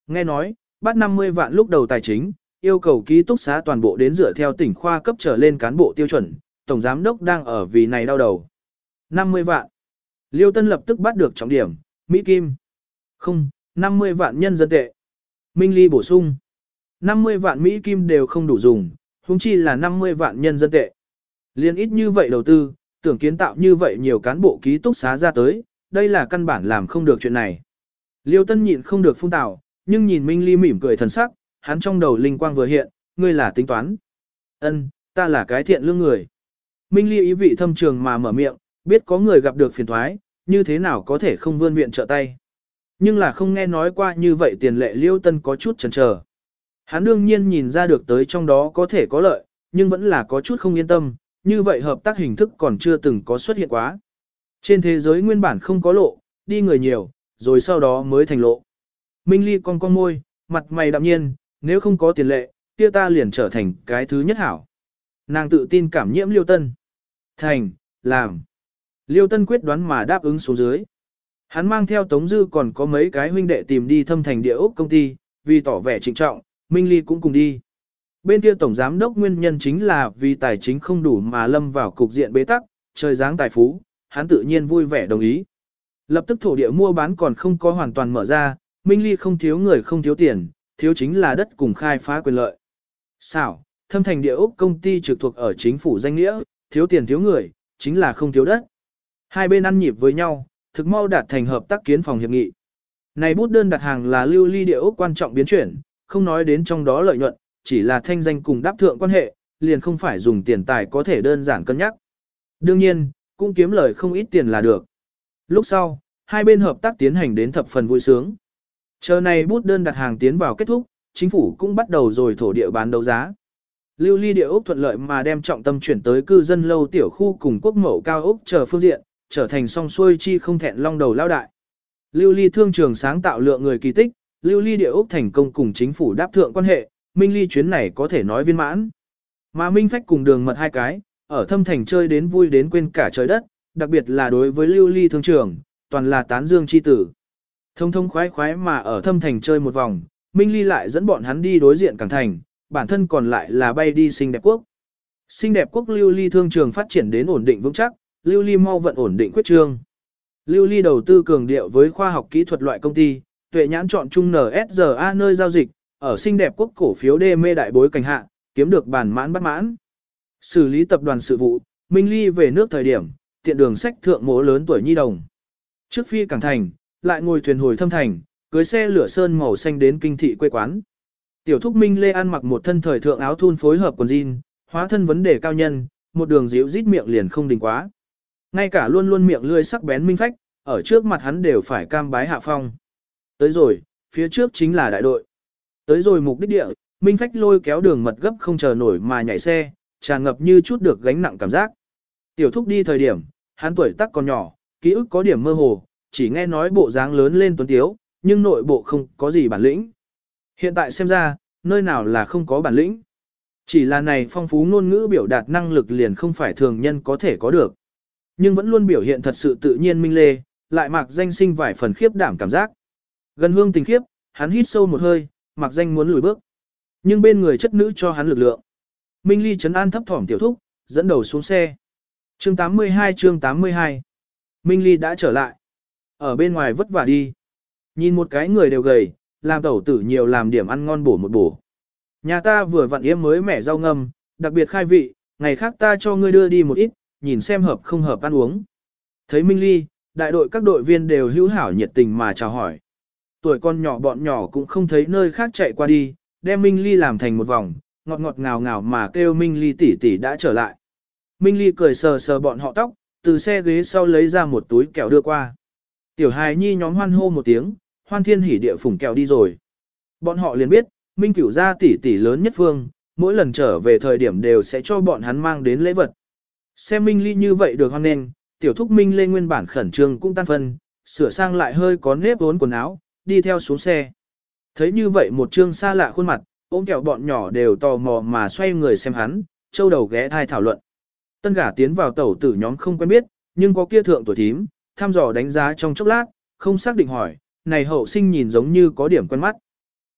Nghe nói, bắt năm mươi vạn lúc đầu tài chính, yêu cầu ký túc xá toàn bộ đến dựa theo tỉnh khoa cấp trở lên cán bộ tiêu chuẩn, tổng giám đốc đang ở vì này đau đầu. năm mươi vạn. Liêu Tân lập tức bắt được trọng điểm, Mỹ Kim. Không, năm mươi vạn nhân dân tệ. Minh Ly bổ sung. năm mươi vạn Mỹ Kim đều không đủ dùng, huống chi là năm mươi vạn nhân dân tệ. Liên ít như vậy đầu tư, tưởng kiến tạo như vậy nhiều cán bộ ký túc xá ra tới, đây là căn bản làm không được chuyện này. Liêu Tân nhịn không được phun tào, nhưng nhìn Minh Ly mỉm cười thần sắc, hắn trong đầu linh quang vừa hiện, ngươi là tính toán. Ân, ta là cái thiện lương người. Minh Ly ý vị thâm trường mà mở miệng, biết có người gặp được phiền thoái, như thế nào có thể không vươn viện trợ tay. Nhưng là không nghe nói qua như vậy tiền lệ Liêu Tân có chút chần chờ. Hắn đương nhiên nhìn ra được tới trong đó có thể có lợi, nhưng vẫn là có chút không yên tâm, như vậy hợp tác hình thức còn chưa từng có xuất hiện quá. Trên thế giới nguyên bản không có lộ, đi người nhiều, rồi sau đó mới thành lộ. Minh Ly cong cong môi, mặt mày đạm nhiên, nếu không có tiền lệ, kia ta liền trở thành cái thứ nhất hảo. Nàng tự tin cảm nhiễm Liêu Tân. Thành, làm. Liêu Tân quyết đoán mà đáp ứng xuống dưới. Hắn mang theo Tống Dư còn có mấy cái huynh đệ tìm đi thâm thành địa ốc công ty, vì tỏ vẻ trịnh trọng, Minh Ly cũng cùng đi. Bên kia tổng giám đốc nguyên nhân chính là vì tài chính không đủ mà lâm vào cục diện bế tắc, trời giáng tài phú, hắn tự nhiên vui vẻ đồng ý. Lập tức thổ địa mua bán còn không có hoàn toàn mở ra, Minh Ly không thiếu người không thiếu tiền, thiếu chính là đất cùng khai phá quyền lợi. Xảo, thâm thành địa ốc công ty trực thuộc ở chính phủ danh nghĩa, thiếu tiền thiếu người, chính là không thiếu đất. Hai bên ăn nhịp với nhau, thực mau đạt thành hợp tác kiến phòng hiệp nghị. Này bút đơn đặt hàng là lưu ly địa ốc quan trọng biến chuyển, không nói đến trong đó lợi nhuận, chỉ là thanh danh cùng đáp thượng quan hệ, liền không phải dùng tiền tài có thể đơn giản cân nhắc. Đương nhiên, cũng kiếm lời không ít tiền là được. Lúc sau, hai bên hợp tác tiến hành đến thập phần vui sướng. Chờ này bút đơn đặt hàng tiến vào kết thúc, chính phủ cũng bắt đầu rồi thổ địa bán đấu giá. Lưu ly địa ốc thuận lợi mà đem trọng tâm chuyển tới cư dân lâu tiểu khu cùng quốc mẫu cao ốc chờ phương diện, trở thành song xuôi chi không thẹn long đầu lao đại. Lưu ly thương trường sáng tạo lượng người kỳ tích, lưu ly địa ốc thành công cùng chính phủ đáp thượng quan hệ, Minh Ly chuyến này có thể nói viên mãn. Mà Minh Phách cùng đường mật hai cái, ở thâm thành chơi đến vui đến quên cả trời đất, đặc biệt là đối với lưu ly thương trường, toàn là tán dương chi tử. Thông thông khoái khoái mà ở thâm thành chơi một vòng, Minh Ly lại dẫn bọn hắn đi đối diện cảng thành, bản thân còn lại là bay đi xinh đẹp quốc. Xinh đẹp quốc lưu ly thương trường phát triển đến ổn định vững chắc, lưu ly mau vận ổn định quyết trương. Lưu ly đầu tư cường điệu với khoa học kỹ thuật loại công ty, tuệ nhãn chọn chung en ét giê a nơi giao dịch, ở xinh đẹp quốc cổ phiếu đê mê đại bối cảnh hạ, kiếm được bản mãn bắt mãn. Xử lý tập đoàn sự vụ, Minh Ly về nước thời điểm, tiện đường sách thượng mố lớn tuổi nhi đồng. Trước phi cảng thành, lại ngồi thuyền hồi thâm thành, cưới xe lửa sơn màu xanh đến kinh thị quê quán. Tiểu thúc Minh Lê ăn mặc một thân thời thượng áo thun phối hợp quần jean, hóa thân vấn đề cao nhân, một đường dịu rít miệng liền không đình quá. Ngay cả luôn luôn miệng lươi sắc bén Minh Phách, ở trước mặt hắn đều phải cam bái hạ phong. Tới rồi, phía trước chính là đại đội. Tới rồi mục đích địa, Minh Phách lôi kéo đường mật gấp không chờ nổi mà nhảy xe, tràn ngập như chút được gánh nặng cảm giác. Tiểu thúc đi thời điểm, hắn tuổi tác còn nhỏ, ký ức có điểm mơ hồ, chỉ nghe nói bộ dáng lớn lên tuấn tiếu, nhưng nội bộ không có gì bản lĩnh. Hiện tại xem ra, nơi nào là không có bản lĩnh. Chỉ là này phong phú ngôn ngữ biểu đạt năng lực liền không phải thường nhân có thể có được. Nhưng vẫn luôn biểu hiện thật sự tự nhiên minh lê, lại mặc danh sinh vài phần khiếp đảm cảm giác. Gần hương tình khiếp, hắn hít sâu một hơi, mặc danh muốn lùi bước. Nhưng bên người chất nữ cho hắn lực lượng. Minh Ly trấn an thấp thỏm tiểu thúc, dẫn đầu xuống xe. Chương tám mươi hai chương tám mươi hai. Minh Ly đã trở lại. Ở bên ngoài vất vả đi. Nhìn một cái người đều gầy, làm tẩu tử nhiều làm điểm ăn ngon bổ một bổ. Nhà ta vừa vặn yếm mới mẻ rau ngâm, đặc biệt khai vị, ngày khác ta cho ngươi đưa đi một ít, nhìn xem hợp không hợp ăn uống. Thấy Minh Ly, đại đội các đội viên đều hữu hảo nhiệt tình mà chào hỏi. Tuổi con nhỏ bọn nhỏ cũng không thấy nơi khác chạy qua đi, đem Minh Ly làm thành một vòng, ngọt ngọt ngào ngào mà kêu Minh Ly tỷ tỷ đã trở lại. Minh Ly cười sờ sờ bọn họ tóc, từ xe ghế sau lấy ra một túi kẹo đưa qua. Tiểu hài nhi nhóm hoan hô một tiếng, hoan thiên hỉ địa phủng kẹo đi rồi. Bọn họ liền biết, Minh Cửu gia tỷ tỷ lớn nhất phương, mỗi lần trở về thời điểm đều sẽ cho bọn hắn mang đến lễ vật. Xem Minh Ly như vậy được hoan nghênh, tiểu thúc Minh lên nguyên bản khẩn trương cũng tan phân, sửa sang lại hơi có nếp vốn quần áo, đi theo xuống xe. Thấy như vậy một trương xa lạ khuôn mặt, ôm kẹo bọn nhỏ đều tò mò mà xoay người xem hắn, châu đầu ghé thai thảo luận. Tân gả tiến vào tẩu tử nhóm không quen biết, nhưng có kia thượng tuổi thím, thăm dò đánh giá trong chốc lát, không xác định hỏi, này hậu sinh nhìn giống như có điểm quen mắt.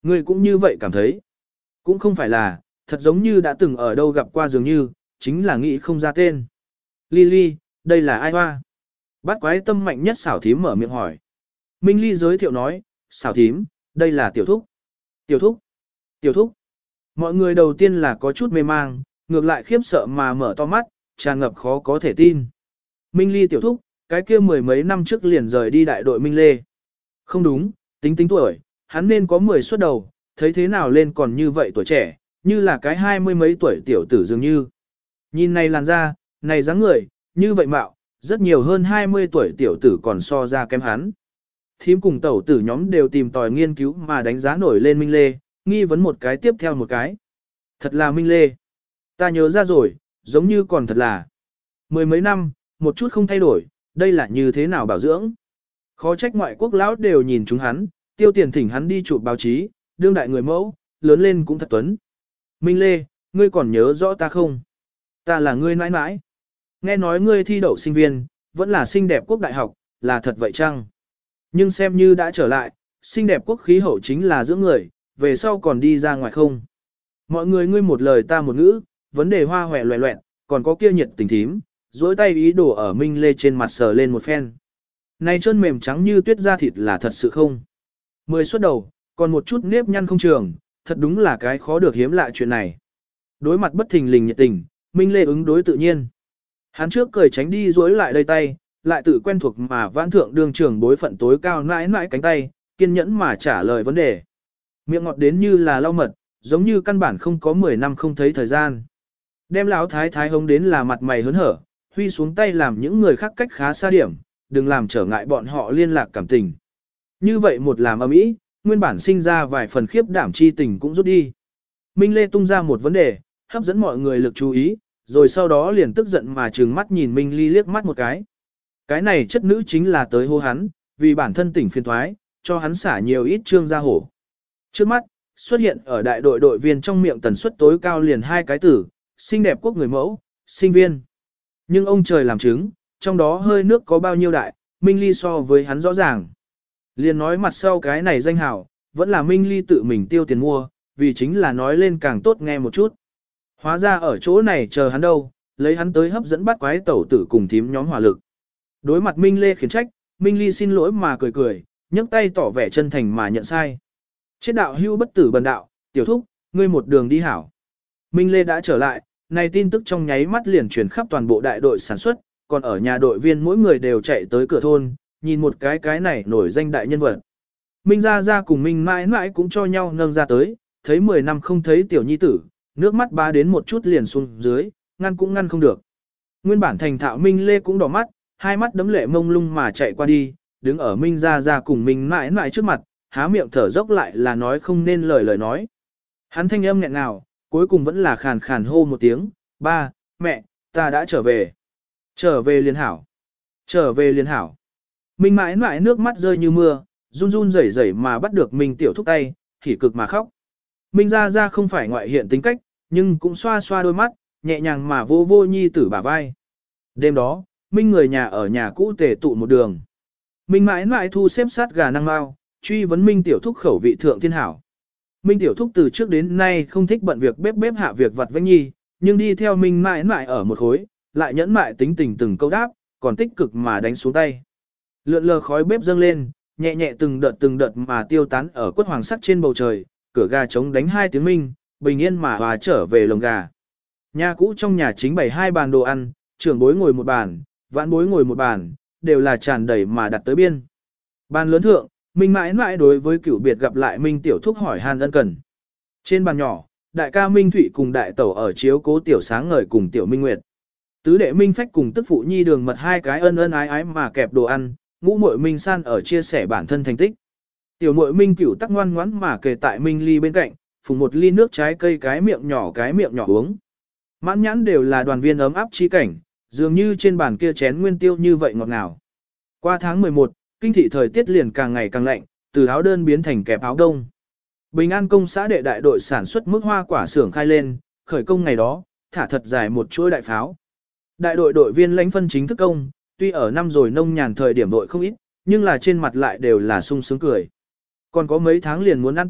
Ngươi cũng như vậy cảm thấy. Cũng không phải là, thật giống như đã từng ở đâu gặp qua dường như, chính là nghĩ không ra tên. Lily, đây là ai hoa? Bát quái tâm mạnh nhất xảo thím mở miệng hỏi. Minh Ly giới thiệu nói, xảo thím, đây là tiểu thúc. Tiểu thúc, tiểu thúc. Mọi người đầu tiên là có chút mê mang, ngược lại khiếp sợ mà mở to mắt, tràn ngập khó có thể tin. Minh Ly tiểu thúc, cái kia mười mấy năm trước liền rời đi đại đội Minh Lê. Không đúng, tính tính tuổi, hắn nên có mười xuất đầu, thấy thế nào lên còn như vậy tuổi trẻ, như là cái hai mươi mấy tuổi tiểu tử dường như. Nhìn này làn da, này dáng người, như vậy mạo, rất nhiều hơn hai mươi tuổi tiểu tử còn so ra kém hắn. Thím cùng tẩu tử nhóm đều tìm tòi nghiên cứu mà đánh giá nổi lên Minh Lê, nghi vấn một cái tiếp theo một cái. Thật là Minh Lê. Ta nhớ ra rồi, giống như còn thật là. Mười mấy năm, một chút không thay đổi, đây là như thế nào bảo dưỡng. Khó trách ngoại quốc lão đều nhìn chúng hắn, tiêu tiền thỉnh hắn đi chụp báo chí, đương đại người mẫu, lớn lên cũng thật tuấn. Minh Lê, ngươi còn nhớ rõ ta không? Ta là ngươi nãi nãi. Nghe nói ngươi thi đậu sinh viên, vẫn là xinh đẹp quốc đại học, là thật vậy chăng? Nhưng xem như đã trở lại, xinh đẹp quốc khí hậu chính là dưỡng người, về sau còn đi ra ngoài không? Mọi người ngươi một lời ta một ngữ, vấn đề hoa hòe loẹ loẹn, còn có kia nhiệt tình thím, dối tay ý đồ ở Minh Lê trên mặt sờ lên một phen. Này chân mềm trắng như tuyết da thịt là thật sự không? Mười xuất đầu, còn một chút nếp nhăn không trường, thật đúng là cái khó được hiếm lạ chuyện này. Đối mặt bất thình lình nhiệt tình, Minh Lê ứng đối tự nhiên. Hắn trước cười tránh đi dối lại đây tay, lại tự quen thuộc mà vãn thượng đường trưởng bối phận tối cao nãi nãi cánh tay, kiên nhẫn mà trả lời vấn đề. Miệng ngọt đến như là lau mật, giống như căn bản không có mười năm không thấy thời gian. Đem lão thái thái hống đến là mặt mày hớn hở, huy xuống tay làm những người khác cách khá xa điểm, đừng làm trở ngại bọn họ liên lạc cảm tình. Như vậy một làm ầm ĩ, nguyên bản sinh ra vài phần khiếp đảm chi tình cũng rút đi. Minh Lê tung ra một vấn đề, hấp dẫn mọi người lực chú ý, rồi sau đó liền tức giận mà trừng mắt nhìn Minh Ly liếc mắt một cái. Cái này chất nữ chính là tới hô hắn, vì bản thân tỉnh phiền thoái, cho hắn xả nhiều ít trương ra hổ. Trước mắt, xuất hiện ở đại đội đội viên trong miệng tần suất tối cao liền hai cái tử, xinh đẹp quốc người mẫu, sinh viên. Nhưng ông trời làm chứng, trong đó hơi nước có bao nhiêu đại, Minh Ly so với hắn rõ ràng. Liền nói mặt sau cái này danh hảo, vẫn là Minh Ly tự mình tiêu tiền mua, vì chính là nói lên càng tốt nghe một chút. Hóa ra ở chỗ này chờ hắn đâu, lấy hắn tới hấp dẫn bắt quái tẩu tử cùng thím nhóm hỏa lực. Đối mặt Minh Lê khiển trách, Minh Ly xin lỗi mà cười cười, nhấc tay tỏ vẻ chân thành mà nhận sai. Chết đạo hưu bất tử bần đạo, tiểu thúc, ngươi một đường đi hảo. Minh Lê đã trở lại, này tin tức trong nháy mắt liền truyền khắp toàn bộ đại đội sản xuất, còn ở nhà đội viên mỗi người đều chạy tới cửa thôn, nhìn một cái cái này nổi danh đại nhân vật. Minh Gia Gia cùng Minh mãi mãi cũng cho nhau nâng ra tới, thấy mười năm không thấy tiểu nhi tử, nước mắt ba đến một chút liền xuống dưới, ngăn cũng ngăn không được. Nguyên bản thành thạo Minh Lê cũng đỏ mắt, hai mắt đấm lệ mông lung mà chạy qua đi, đứng ở Minh Gia Gia cùng Minh mãi mãi trước mặt, há miệng thở dốc lại là nói không nên lời lời nói. Hắn thanh âm nghẹn ngào, cuối cùng vẫn là khàn khàn hô một tiếng, ba, mẹ, ta đã trở về. Trở về liền hảo. Trở về liền hảo. Minh mãi mãi nước mắt rơi như mưa, run run rẩy rẩy mà bắt được Minh tiểu thúc tay, hỉ cực mà khóc. Minh Gia Gia không phải ngoại hiện tính cách, nhưng cũng xoa xoa đôi mắt, nhẹ nhàng mà vô vô nhi tử bả vai. Đêm đó, Minh người nhà ở nhà cũ tề tụ một đường. Minh mãi mãi thu xếp sát gà năng mau, truy vấn Minh tiểu thúc khẩu vị thượng thiên hảo. Minh tiểu thúc từ trước đến nay không thích bận việc bếp bếp hạ việc vặt vãnh nhi, nhưng đi theo Minh mãi mãi ở một khối, lại nhẫn mại tính tình từng câu đáp, còn tích cực mà đánh xuống tay. Lượn lờ khói bếp dâng lên, nhẹ nhẹ từng đợt từng đợt mà tiêu tán ở quất hoàng sắc trên bầu trời, cửa gà trống đánh hai tiếng minh, bình yên mà hòa trở về lồng gà. Nhà cũ trong nhà chính bày hai bàn đồ ăn, trưởng bối ngồi một bàn, vãn bối ngồi một bàn, đều là tràn đầy mà đặt tới biên. Bàn lớn thượng, Minh mãi mãi đối với cửu biệt gặp lại Minh tiểu thúc hỏi han ân cần. Trên bàn nhỏ, đại ca Minh Thụy cùng đại tẩu ở chiếu cố tiểu sáng ngời cùng tiểu Minh Nguyệt. Tứ đệ Minh Phách cùng tức phụ nhi đường mật hai cái ân ân ái ái mà kẹp đồ ăn, ngũ muội Minh San ở chia sẻ bản thân thành tích. Tiểu muội Minh Cửu tắc ngoan ngoãn mà kề tại Minh Ly bên cạnh, phùng một ly nước trái cây cái miệng nhỏ cái miệng nhỏ uống. Mãn nhãn đều là đoàn viên ấm áp chi cảnh, dường như trên bàn kia chén nguyên tiêu như vậy ngọt ngào. Qua tháng mười một, kinh thị thời tiết liền càng ngày càng lạnh, từ áo đơn biến thành kẹp áo đông. Bình An công xã đệ đại đội sản xuất mức hoa quả xưởng khai lên, khởi công ngày đó, thả thật dài một chuỗi đại pháo. Đại đội đội viên lãnh phân chính thức công, tuy ở năm rồi nông nhàn thời điểm đội không ít, nhưng là trên mặt lại đều là sung sướng cười. Còn có mấy tháng liền muốn ăn Tết,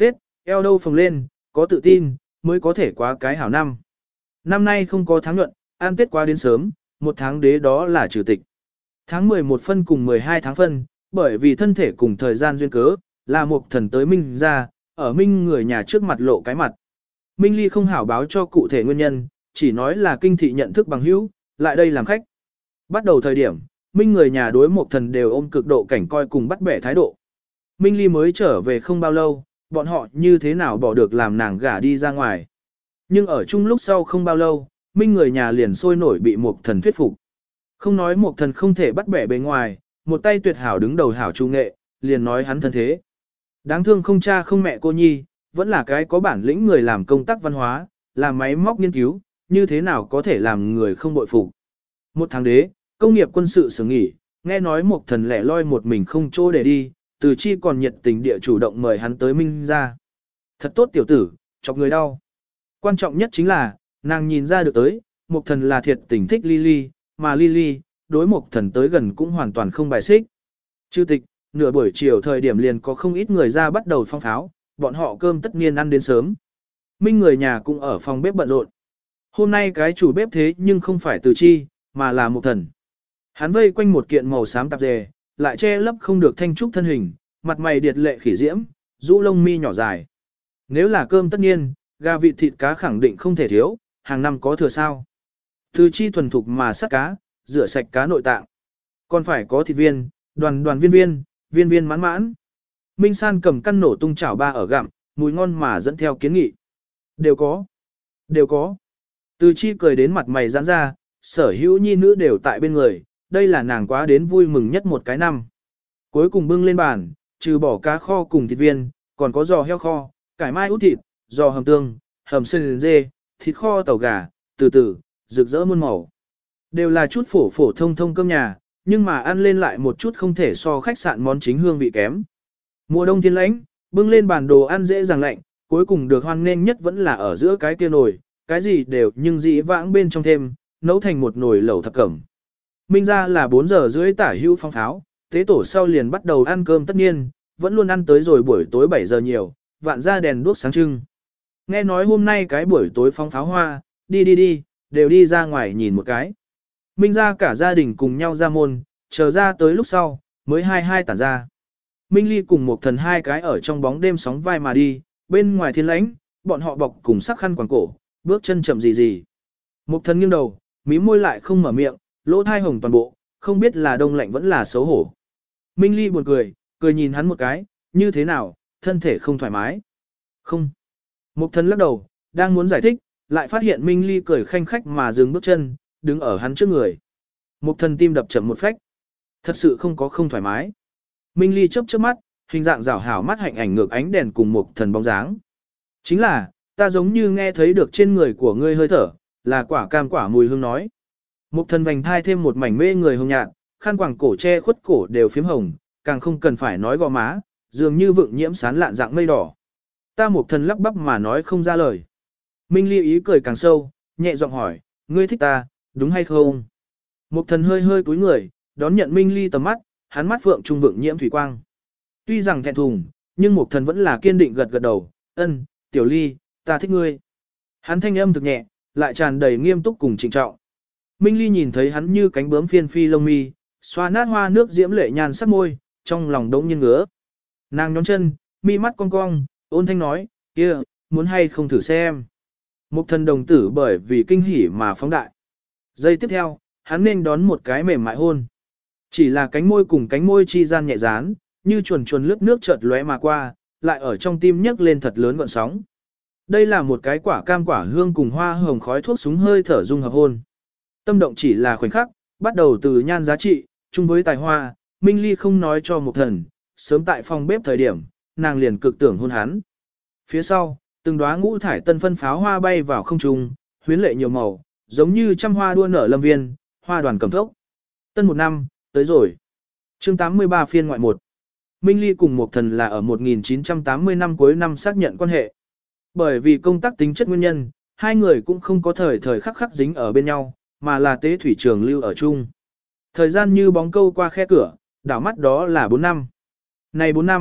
eo đâu phồng lên, có tự tin, mới có thể quá cái hảo năm. Năm nay không có tháng nhuận, ăn Tết quá đến sớm, một tháng đế đó là trừ tịch. Tháng mười một phân cùng mười hai tháng phân, bởi vì thân thể cùng thời gian duyên cớ, là một thần tới Minh ra, ở Minh người nhà trước mặt lộ cái mặt. Minh Ly không hảo báo cho cụ thể nguyên nhân, chỉ nói là kinh thị nhận thức bằng hữu, lại đây làm khách. Bắt đầu thời điểm, Minh người nhà đối một thần đều ôm cực độ cảnh coi cùng bắt bẻ thái độ. Minh Ly mới trở về không bao lâu, bọn họ như thế nào bỏ được làm nàng gả đi ra ngoài. Nhưng ở chung lúc sau không bao lâu, Minh người nhà liền sôi nổi bị một thần thuyết phục. Không nói một thần không thể bắt bẻ bề ngoài, một tay tuyệt hảo đứng đầu hảo trung nghệ, liền nói hắn thân thế. Đáng thương không cha không mẹ cô nhi, vẫn là cái có bản lĩnh người làm công tác văn hóa, làm máy móc nghiên cứu, như thế nào có thể làm người không bội phục. Một tháng đế, công nghiệp quân sự sửa nghỉ, nghe nói một thần lẻ loi một mình không chỗ để đi, từ chi còn nhiệt tình địa chủ động mời hắn tới Minh ra. Thật tốt tiểu tử, chọc người đau. Quan trọng nhất chính là, nàng nhìn ra được tới, một thần là thiệt tình thích Lily, mà Lily, đối một thần tới gần cũng hoàn toàn không bài xích. Chư tịch, nửa buổi chiều thời điểm liền có không ít người ra bắt đầu phong pháo, bọn họ cơm tất niên ăn đến sớm. Minh người nhà cũng ở phòng bếp bận rộn. Hôm nay cái chủ bếp thế nhưng không phải từ chi, mà là một thần. Hắn vây quanh một kiện màu xám tạp dề, lại che lấp không được thanh trúc thân hình, mặt mày điệt lệ khỉ diễm, rũ lông mi nhỏ dài. Nếu là cơm tất nhiên, gà vịt thịt cá khẳng định không thể thiếu, hàng năm có thừa sao. Từ chi thuần thục mà sát cá, rửa sạch cá nội tạng. Còn phải có thịt viên, đoàn đoàn viên viên, viên viên mãn mãn. Minh San cầm căn nổ tung chảo ba ở gặm, mùi ngon mà dẫn theo kiến nghị. Đều có. Đều có. Từ chi cười đến mặt mày giãn ra, sở hữu nhi nữ đều tại bên người, đây là nàng quá đến vui mừng nhất một cái năm. Cuối cùng bưng lên bàn, trừ bỏ cá kho cùng thịt viên, còn có giò heo kho, cải mai út thịt, giò hầm tương, hầm sườn dê, thịt kho tàu gà, từ từ, rực rỡ muôn màu. Đều là chút phổ phổ thông thông cơm nhà, nhưng mà ăn lên lại một chút không thể so khách sạn món chính hương vị kém. Mùa đông thiên lãnh, bưng lên bàn đồ ăn dễ dàng lạnh, cuối cùng được hoan nghênh nhất vẫn là ở giữa cái kia nồi, cái gì đều nhưng dĩ vãng bên trong thêm, nấu thành một nồi lẩu thập cẩm. Minh ra là bốn giờ rưỡi tả hữu phong tháo, tế tổ sau liền bắt đầu ăn cơm tất nhiên, vẫn luôn ăn tới rồi buổi tối bảy giờ nhiều, vạn ra đèn đuốc sáng trưng. Nghe nói hôm nay cái buổi tối phong pháo hoa, đi đi đi, đều đi ra ngoài nhìn một cái. Minh ra cả gia đình cùng nhau ra môn, chờ ra tới lúc sau, mới hai hai tản ra. Minh Ly cùng một thần hai cái ở trong bóng đêm sóng vai mà đi, bên ngoài thiên lãnh, bọn họ bọc cùng sắc khăn quàng cổ, bước chân chậm gì gì. Một thần nghiêng đầu, mí môi lại không mở miệng, lỗ thai hồng toàn bộ, không biết là đông lạnh vẫn là xấu hổ. Minh Ly buồn cười, cười nhìn hắn một cái, như thế nào, thân thể không thoải mái. Không. Một thần lắc đầu, đang muốn giải thích, lại phát hiện Minh Ly cười khanh khách mà dừng bước chân, đứng ở hắn trước người. Một thần tim đập chậm một phách. Thật sự không có không thoải mái. Minh Ly chớp chớp mắt, hình dạng rảo hảo mắt hạnh ảnh ngược ánh đèn cùng một thần bóng dáng. Chính là, ta giống như nghe thấy được trên người của ngươi hơi thở, là quả cam quả mùi hương nói. Một thần vành thai thêm một mảnh mê người hồng nhạt, khăn quàng cổ che khuất cổ đều phím hồng, càng không cần phải nói gò má, dường như vượng nhiễm sán lạn dạng mây đỏ. Ta một thần lắp bắp mà nói không ra lời. Minh Ly ý cười càng sâu, nhẹ giọng hỏi, ngươi thích ta, đúng hay không? Một thần hơi hơi cúi người, đón nhận Minh Ly tầm mắt, hắn mắt phượng trung vượng nhiễm thủy quang. Tuy rằng thẹn thùng, nhưng một thần vẫn là kiên định gật gật đầu, ân, tiểu Ly, ta thích ngươi. Hắn thanh âm thực nhẹ, lại tràn đầy nghiêm túc cùng trịnh trọng. Minh Ly nhìn thấy hắn như cánh bướm phiên phi lông mi, xoa nát hoa nước diễm lệ nhàn sắc môi, trong lòng đống nhiên ngứa. Nàng nhón chân, mi mắt cong cong, ôn thanh nói, kia, muốn hay không thử xem. Một thần đồng tử bởi vì kinh hỉ mà phóng đại. Giây tiếp theo, hắn nên đón một cái mềm mại hôn. Chỉ là cánh môi cùng cánh môi chi gian nhẹ dán, như chuồn chuồn lướt nước chợt lóe mà qua, lại ở trong tim nhấc lên thật lớn gọn sóng. Đây là một cái quả cam quả hương cùng hoa hồng khói thuốc súng hơi thở dung hợp hôn. Tâm động chỉ là khoảnh khắc, bắt đầu từ nhan giá trị, chung với tài hoa, Minh Ly không nói cho một thần, sớm tại phòng bếp thời điểm, nàng liền cực tưởng hôn hắn. Phía sau, từng đóa ngũ thải tân phân pháo hoa bay vào không trung, huyến lệ nhiều màu, giống như trăm hoa đua nở lâm viên, hoa đoàn cầm thốc. Tân một năm, tới rồi. Chương tám mươi ba phiên ngoại một. Minh Ly cùng một thần là ở một nghìn chín trăm tám mươi năm cuối năm xác nhận quan hệ. Bởi vì công tác tính chất nguyên nhân, hai người cũng không có thời thời khắc khắc dính ở bên nhau, mà là tế thủy trường lưu ở chung. Thời gian như bóng câu qua khe cửa, đảo mắt đó là bốn năm. Này bốn năm,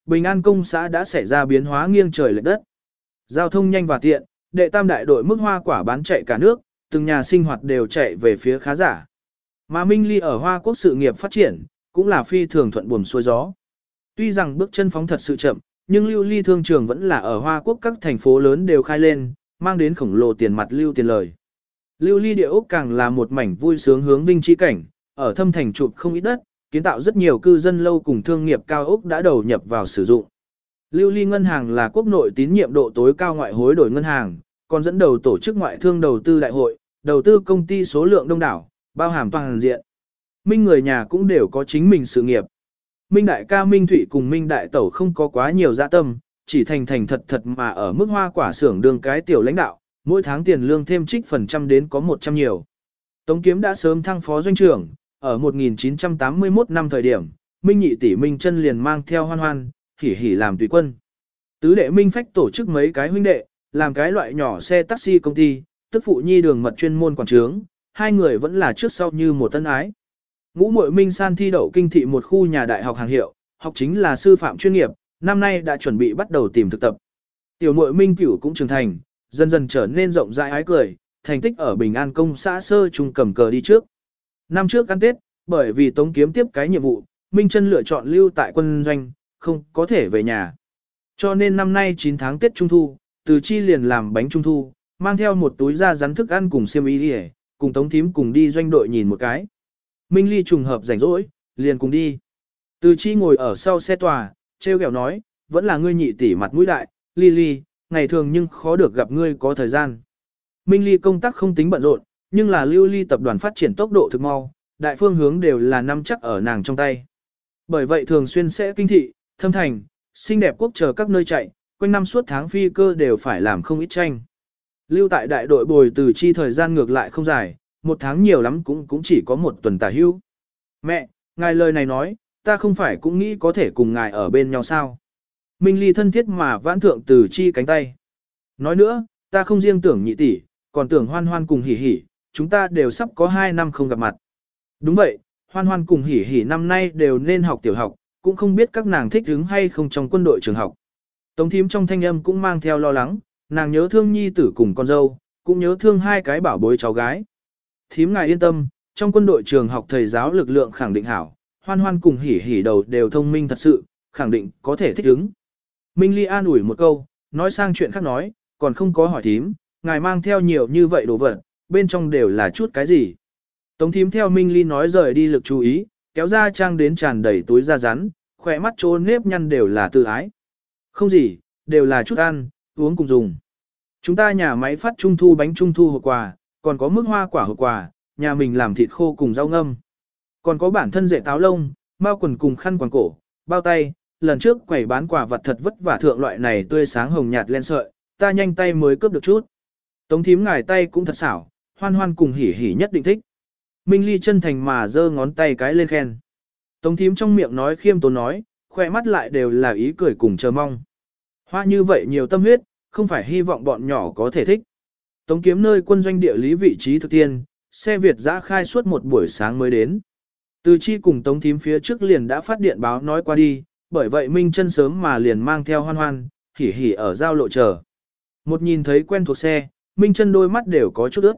Bình An công xã đã xảy ra biến hóa nghiêng trời lệch đất. Giao thông nhanh và tiện, đệ tam đại đội mức hoa quả bán chạy cả nước, từng nhà sinh hoạt đều chạy về phía khá giả. Mà Minh Ly ở Hoa Quốc sự nghiệp phát triển, cũng là phi thường thuận buồm xuôi gió. Tuy rằng bước chân phóng thật sự chậm, nhưng lưu ly thương trường vẫn là ở Hoa Quốc các thành phố lớn đều khai lên, mang đến khổng lồ tiền mặt lưu tiền lời. Lưu ly địa ốc càng là một mảnh vui sướng hướng vinh chi cảnh, ở thâm thành chụp không ít đất, kiến tạo rất nhiều cư dân lâu cùng thương nghiệp cao ốc đã đầu nhập vào sử dụng. Lưu ly ngân hàng là quốc nội tín nhiệm độ tối cao ngoại hối đổi ngân hàng, còn dẫn đầu tổ chức ngoại thương đầu tư đại hội, đầu tư công ty số lượng đông đảo, bao hàm toàn diện. Minh người nhà cũng đều có chính mình sự nghiệp. Minh đại ca Minh Thụy cùng Minh đại tẩu không có quá nhiều dạ tâm, chỉ thành thành thật thật mà ở mức hoa quả xưởng đường cái tiểu lãnh đạo, mỗi tháng tiền lương thêm trích phần trăm đến có một trăm nhiều. Tống Kiếm đã sớm thăng phó doanh trưởng, ở một nghìn chín trăm tám mươi mốt năm thời điểm, Minh nhị tỷ Minh chân liền mang theo Hoan Hoan, hỉ hỉ làm tùy quân. Tứ đệ Minh Phách tổ chức mấy cái huynh đệ, làm cái loại nhỏ xe taxi công ty, tức phụ nhi đường mật chuyên môn quản trướng, hai người vẫn là trước sau như một tân ái. Ngũ muội Minh San thi đậu kinh thị một khu nhà đại học hàng hiệu, học chính là sư phạm chuyên nghiệp, năm nay đã chuẩn bị bắt đầu tìm thực tập. Tiểu muội Minh Cửu cũng trưởng thành, dần dần trở nên rộng rãi ái cười, thành tích ở Bình An công xã sơ trung cầm cờ đi trước. Năm trước ăn Tết, bởi vì Tống Kiếm tiếp cái nhiệm vụ, Minh Chân lựa chọn lưu tại quân doanh, không có thể về nhà. Cho nên năm nay chín tháng Tết Trung Thu, Từ Chi liền làm bánh Trung Thu, mang theo một túi da rắn thức ăn cùng xiêm y đi, cùng Tống Thím cùng đi doanh đội nhìn một cái. Minh Ly trùng hợp rảnh rỗi, liền cùng đi. Từ Chi ngồi ở sau xe tòa, treo kẹo nói, vẫn là ngươi nhị tỷ mặt mũi đại, Ly Ly, ngày thường nhưng khó được gặp ngươi có thời gian. Minh Ly công tác không tính bận rộn, nhưng là Lưu Ly tập đoàn phát triển tốc độ thực mau, đại phương hướng đều là nắm chắc ở nàng trong tay. Bởi vậy thường xuyên sẽ kinh thị, thâm thành, xinh đẹp quốc chờ các nơi chạy, quanh năm suốt tháng phi cơ đều phải làm không ít tranh. Lưu tại đại đội bồi Từ Chi thời gian ngược lại không dài, một tháng nhiều lắm cũng cũng chỉ có một tuần tả hưu. Mẹ, ngài lời này nói, ta không phải cũng nghĩ có thể cùng ngài ở bên nhau sao? Minh Ly thân thiết mà vãn thượng Từ Chi cánh tay. Nói nữa, ta không riêng tưởng nhị tỷ, còn tưởng Hoan Hoan cùng hỉ hỉ, chúng ta đều sắp có hai năm không gặp mặt. Đúng vậy, Hoan Hoan cùng hỉ hỉ năm nay đều nên học tiểu học, cũng không biết các nàng thích hứng hay không trong quân đội trường học. Tống Thím trong thanh âm cũng mang theo lo lắng, nàng nhớ thương nhi tử cùng con dâu, cũng nhớ thương hai cái bảo bối cháu gái. Thím ngài yên tâm, trong quân đội trường học thầy giáo lực lượng khẳng định hảo, Hoan Hoan cùng hỉ hỉ đầu đều thông minh thật sự, khẳng định có thể thích ứng. Minh Ly an ủi một câu, nói sang chuyện khác nói, còn không có hỏi thím, ngài mang theo nhiều như vậy đồ vật, bên trong đều là chút cái gì. Tống Thím theo Minh Ly nói rời đi lực chú ý, kéo ra trang đến tràn đầy túi da rắn, khỏe mắt chỗ nếp nhăn đều là tự ái. Không gì, đều là chút ăn, uống cùng dùng. Chúng ta nhà máy phát trung thu bánh trung thu hộp quà, còn có mức hoa quả hộp quà, nhà mình làm thịt khô cùng rau ngâm. Còn có bản thân dệt táo lông, bao quần cùng khăn quàng cổ, bao tay, lần trước quẩy bán quà vật thật vất vả thượng loại này tươi sáng hồng nhạt len sợi, ta nhanh tay mới cướp được chút. Tống Thím ngài tay cũng thật xảo, Hoan Hoan cùng hỉ hỉ nhất định thích. Minh Ly chân thành mà giơ ngón tay cái lên khen. Tống Thím trong miệng nói khiêm tốn nói, khoe mắt lại đều là ý cười cùng chờ mong. Hoa như vậy nhiều tâm huyết, không phải hy vọng bọn nhỏ có thể thích. Tống Kiếm nơi quân doanh địa lý vị trí thực tiên, xe Việt dã khai suốt một buổi sáng mới đến. Từ Chi cùng Tống Thím phía trước liền đã phát điện báo nói qua đi, bởi vậy Minh chân sớm mà liền mang theo Hoan Hoan, hỉ hỉ ở giao lộ chờ. Một nhìn thấy quen thuộc xe, Minh chân đôi mắt đều có chút ướt.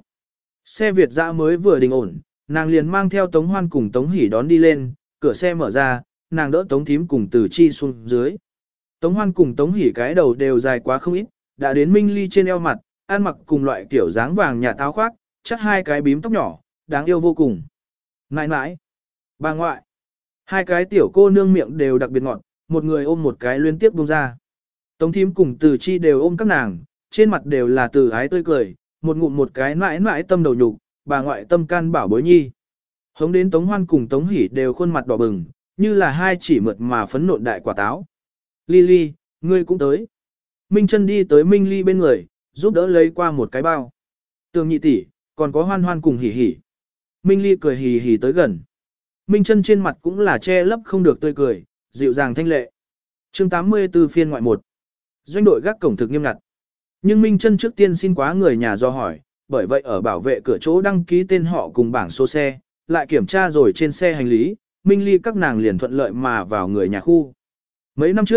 Xe Việt dã mới vừa đình ổn, nàng liền mang theo Tống Hoan cùng Tống Hỉ đón đi lên, cửa xe mở ra, nàng đỡ Tống Thím cùng Từ Chi xuống dưới. Tống Hoan cùng Tống Hỉ cái đầu đều dài quá không ít, đã đến Minh Ly trên eo mặt, ăn mặc cùng loại kiểu dáng vàng nhà táo khoác, chắt hai cái bím tóc nhỏ, đáng yêu vô cùng. Nãi nãi, bà ngoại, hai cái tiểu cô nương miệng đều đặc biệt ngọt, một người ôm một cái liên tiếp buông ra. Tống Thím cùng Từ Chi đều ôm các nàng, trên mặt đều là từ ái tươi cười, một ngụm một cái nãi nãi tâm đầu nhục, bà ngoại tâm can bảo bối nhi. Hống đến Tống Hoan cùng Tống Hỉ đều khuôn mặt đỏ bừng, như là hai chỉ mượt mà phấn nộn đại quả táo. Ly Ly, ngươi cũng tới. Minh chân đi tới Minh Ly bên người, giúp đỡ lấy qua một cái bao. Tường nhị tỷ, còn có Hoan Hoan cùng hỉ hỉ. Minh Ly cười hì hì tới gần. Minh chân trên mặt cũng là che lấp không được tươi cười, dịu dàng thanh lệ. Chương tám mươi tư phiên ngoại một. Doanh đội gác cổng thực nghiêm ngặt. Nhưng Minh chân trước tiên xin quá người nhà do hỏi, bởi vậy ở bảo vệ cửa chỗ đăng ký tên họ cùng bảng số xe, lại kiểm tra rồi trên xe hành lý, Minh Ly các nàng liền thuận lợi mà vào người nhà khu. Mấy năm trước,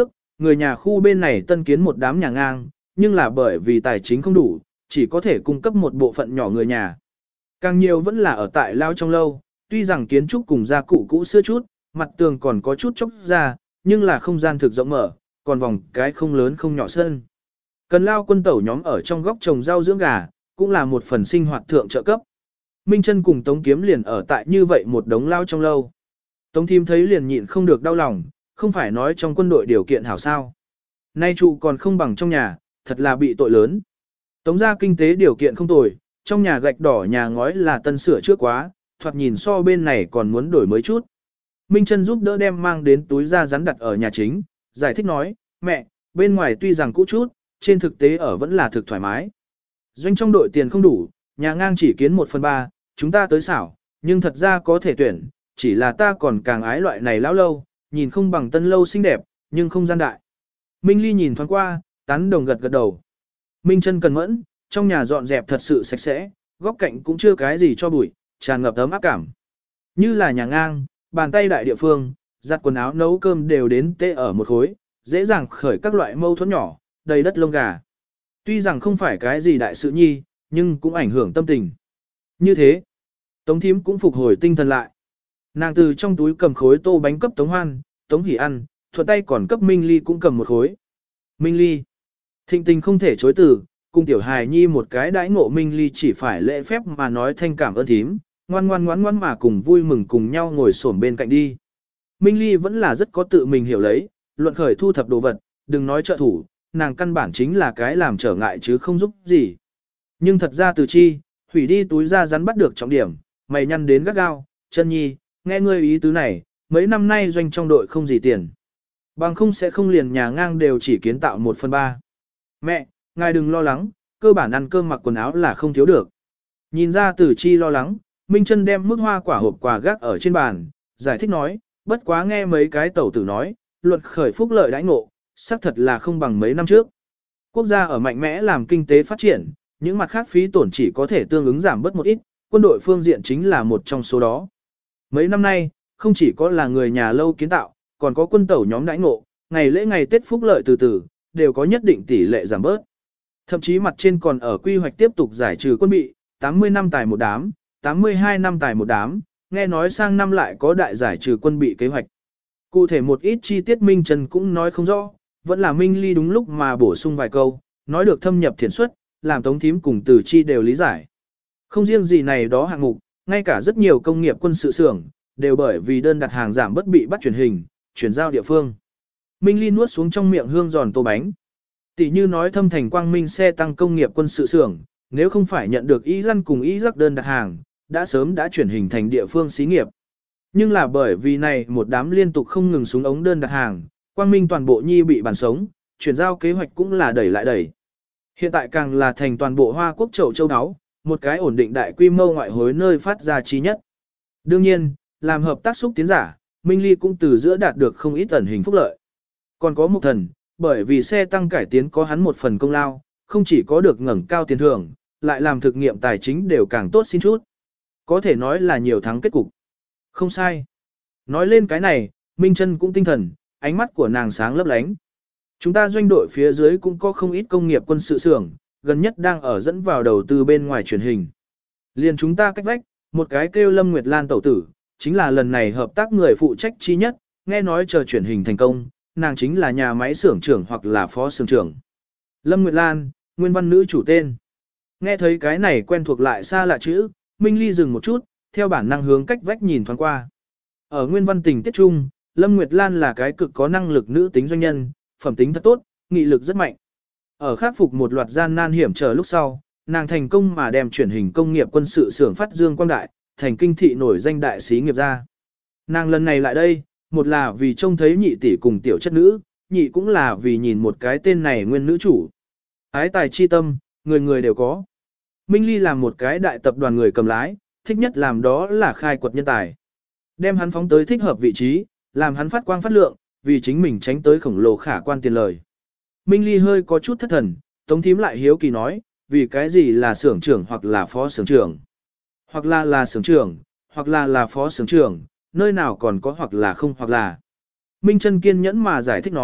người nhà khu bên này tân kiến một đám nhà ngang, nhưng là bởi vì tài chính không đủ, chỉ có thể cung cấp một bộ phận nhỏ người nhà. Càng nhiều vẫn là ở tại lao trong lâu, tuy rằng kiến trúc cùng gia cụ cũ xưa chút, mặt tường còn có chút chốc ra, nhưng là không gian thực rộng mở, còn vòng cái không lớn không nhỏ sân. Cần lao quân tẩu nhóm ở trong góc trồng rau dưỡng gà, cũng là một phần sinh hoạt thượng trợ cấp. Minh Chân cùng Tống Kiếm liền ở tại như vậy một đống lao trong lâu. Tống Thím thấy liền nhịn không được đau lòng, không phải nói trong quân đội điều kiện hảo sao. Nay trụ còn không bằng trong nhà, thật là bị tội lớn. Tống gia kinh tế điều kiện không tồi, trong nhà gạch đỏ nhà ngói là tân sửa trước quá, thoạt nhìn so bên này còn muốn đổi mới chút. Minh Chân giúp đỡ đem mang đến túi da rắn đặt ở nhà chính, giải thích nói, mẹ, bên ngoài tuy rằng cũ chút, trên thực tế ở vẫn là thực thoải mái. Doanh trong đội tiền không đủ, nhà ngang chỉ kiến một phần ba, chúng ta tới xảo, nhưng thật ra có thể tuyển, chỉ là ta còn càng ái loại này lão lâu, nhìn không bằng tân lâu xinh đẹp, nhưng không gian đại. Minh Ly nhìn thoáng qua, tán đồng gật gật đầu. Minh Chân cần mẫn, trong nhà dọn dẹp thật sự sạch sẽ, góc cạnh cũng chưa cái gì cho bụi, tràn ngập ấm áp cảm. Như là nhà ngang, bàn tay đại địa phương, giặt quần áo nấu cơm đều đến tê ở một khối, dễ dàng khởi các loại mâu thuẫn nhỏ, đầy đất lông gà. Tuy rằng không phải cái gì đại sự nhi, nhưng cũng ảnh hưởng tâm tình. Như thế, Tống Thím cũng phục hồi tinh thần lại. Nàng từ trong túi cầm khối tô bánh cấp Tống Hoan, Tống Hỷ ăn, thuận tay còn cấp Minh Ly cũng cầm một khối. Minh Ly, thịnh tình không thể chối từ, cùng tiểu hài nhi một cái đãi ngộ Minh Ly chỉ phải lễ phép mà nói thanh cảm ơn thím, ngoan ngoan ngoan ngoan mà cùng vui mừng cùng nhau ngồi xổm bên cạnh đi. Minh Ly vẫn là rất có tự mình hiểu lấy, luận khởi thu thập đồ vật, đừng nói trợ thủ, nàng căn bản chính là cái làm trở ngại chứ không giúp gì. Nhưng thật ra từ chi, hủy đi túi ra rắn bắt được trọng điểm, mày nhăn đến gắt gao, chân nhi, nghe ngươi ý tứ này, mấy năm nay doanh trong đội không gì tiền. Bằng không sẽ không liền nhà ngang đều chỉ kiến tạo một phần ba. Mẹ, ngài đừng lo lắng, cơ bản ăn cơm mặc quần áo là không thiếu được. Nhìn ra từ chi lo lắng, Minh Chân đem mức hoa quả hộp quà gác ở trên bàn, giải thích nói, bất quá nghe mấy cái tẩu tử nói, luật khởi phúc lợi đãi ngộ, xác thật là không bằng mấy năm trước. Quốc gia ở mạnh mẽ làm kinh tế phát triển, những mặt khác phí tổn chỉ có thể tương ứng giảm bớt một ít, quân đội phương diện chính là một trong số đó. Mấy năm nay, không chỉ có là người nhà lâu kiến tạo, còn có quân tẩu nhóm đãi ngộ, ngày lễ ngày Tết phúc lợi từ từ, đều có nhất định tỷ lệ giảm bớt. Thậm chí mặt trên còn ở quy hoạch tiếp tục giải trừ quân bị, tám mươi năm tài một đám, tám mươi hai năm tài một đám, nghe nói sang năm lại có đại giải trừ quân bị kế hoạch. Cụ thể một ít chi tiết Minh Trần cũng nói không rõ, vẫn là Minh Ly đúng lúc mà bổ sung vài câu, nói được thâm nhập thiện xuất, làm Tống Thím cùng Từ Chi đều lý giải. Không riêng gì này đó hạng mục, ngay cả rất nhiều công nghiệp quân sự xưởng đều bởi vì đơn đặt hàng giảm bất bị bắt truyền hình, chuyển giao địa phương. Minh Ly nuốt xuống trong miệng hương giòn tô bánh. Tỷ như nói thâm thành quang minh xe tăng công nghiệp quân sự xưởng, nếu không phải nhận được ý dân cùng ý giấc đơn đặt hàng, đã sớm đã chuyển hình thành địa phương xí nghiệp. Nhưng là bởi vì này một đám liên tục không ngừng súng ống đơn đặt hàng, quang minh toàn bộ nhi bị bàn sống, chuyển giao kế hoạch cũng là đẩy lại đẩy. Hiện tại càng là thành toàn bộ Hoa Quốc chậu châu áo, một cái ổn định đại quy mô ngoại hối nơi phát ra trí nhất. Đương nhiên, làm hợp tác xúc tiến giả, Minh Ly cũng từ giữa đạt được không ít ẩn hình phúc lợi. Còn có một thần, bởi vì xe tăng cải tiến có hắn một phần công lao, không chỉ có được ngẩng cao tiền thưởng, lại làm thực nghiệm tài chính đều càng tốt xin chút. Có thể nói là nhiều thắng kết cục. Không sai. Nói lên cái này, Minh Chân cũng tinh thần, ánh mắt của nàng sáng lấp lánh. Chúng ta doanh đội phía dưới cũng có không ít công nghiệp quân sự xưởng, gần nhất đang ở dẫn vào đầu tư bên ngoài truyền hình. Liền chúng ta cách vách, một cái kêu Lâm Nguyệt Lan tẩu tử, chính là lần này hợp tác người phụ trách chi nhất, nghe nói chờ truyền hình thành công, nàng chính là nhà máy xưởng trưởng hoặc là phó xưởng trưởng. Lâm Nguyệt Lan, nguyên văn nữ chủ tên. Nghe thấy cái này quen thuộc lại xa lạ chữ, Minh Ly dừng một chút, theo bản năng hướng cách vách nhìn thoáng qua. Ở nguyên văn tình tiết trung, Lâm Nguyệt Lan là cái cực có năng lực nữ tính doanh nhân, phẩm tính thật tốt, nghị lực rất mạnh. Ở khắc phục một loạt gian nan hiểm trở lúc sau, nàng thành công mà đem chuyển hình công nghiệp quân sự xưởng phát dương quang đại, thành kinh thị nổi danh đại sĩ nghiệp gia. Nàng lần này lại đây, một là vì trông thấy nhị tỷ cùng tiểu chất nữ, nhị cũng là vì nhìn một cái tên này nguyên nữ chủ. Ái tài chi tâm, người người đều có. Minh Ly làm một cái đại tập đoàn người cầm lái, thích nhất làm đó là khai quật nhân tài. Đem hắn phóng tới thích hợp vị trí, làm hắn phát quang phát lượng, vì chính mình tránh tới khổng lồ khả quan tiền lời. Minh Ly hơi có chút thất thần, Tống Thím lại hiếu kỳ nói, vì cái gì là xưởng trưởng hoặc là phó xưởng trưởng, hoặc là là xưởng trưởng, hoặc là là phó xưởng trưởng, nơi nào còn có hoặc là không hoặc là. Minh Chân kiên nhẫn mà giải thích nói,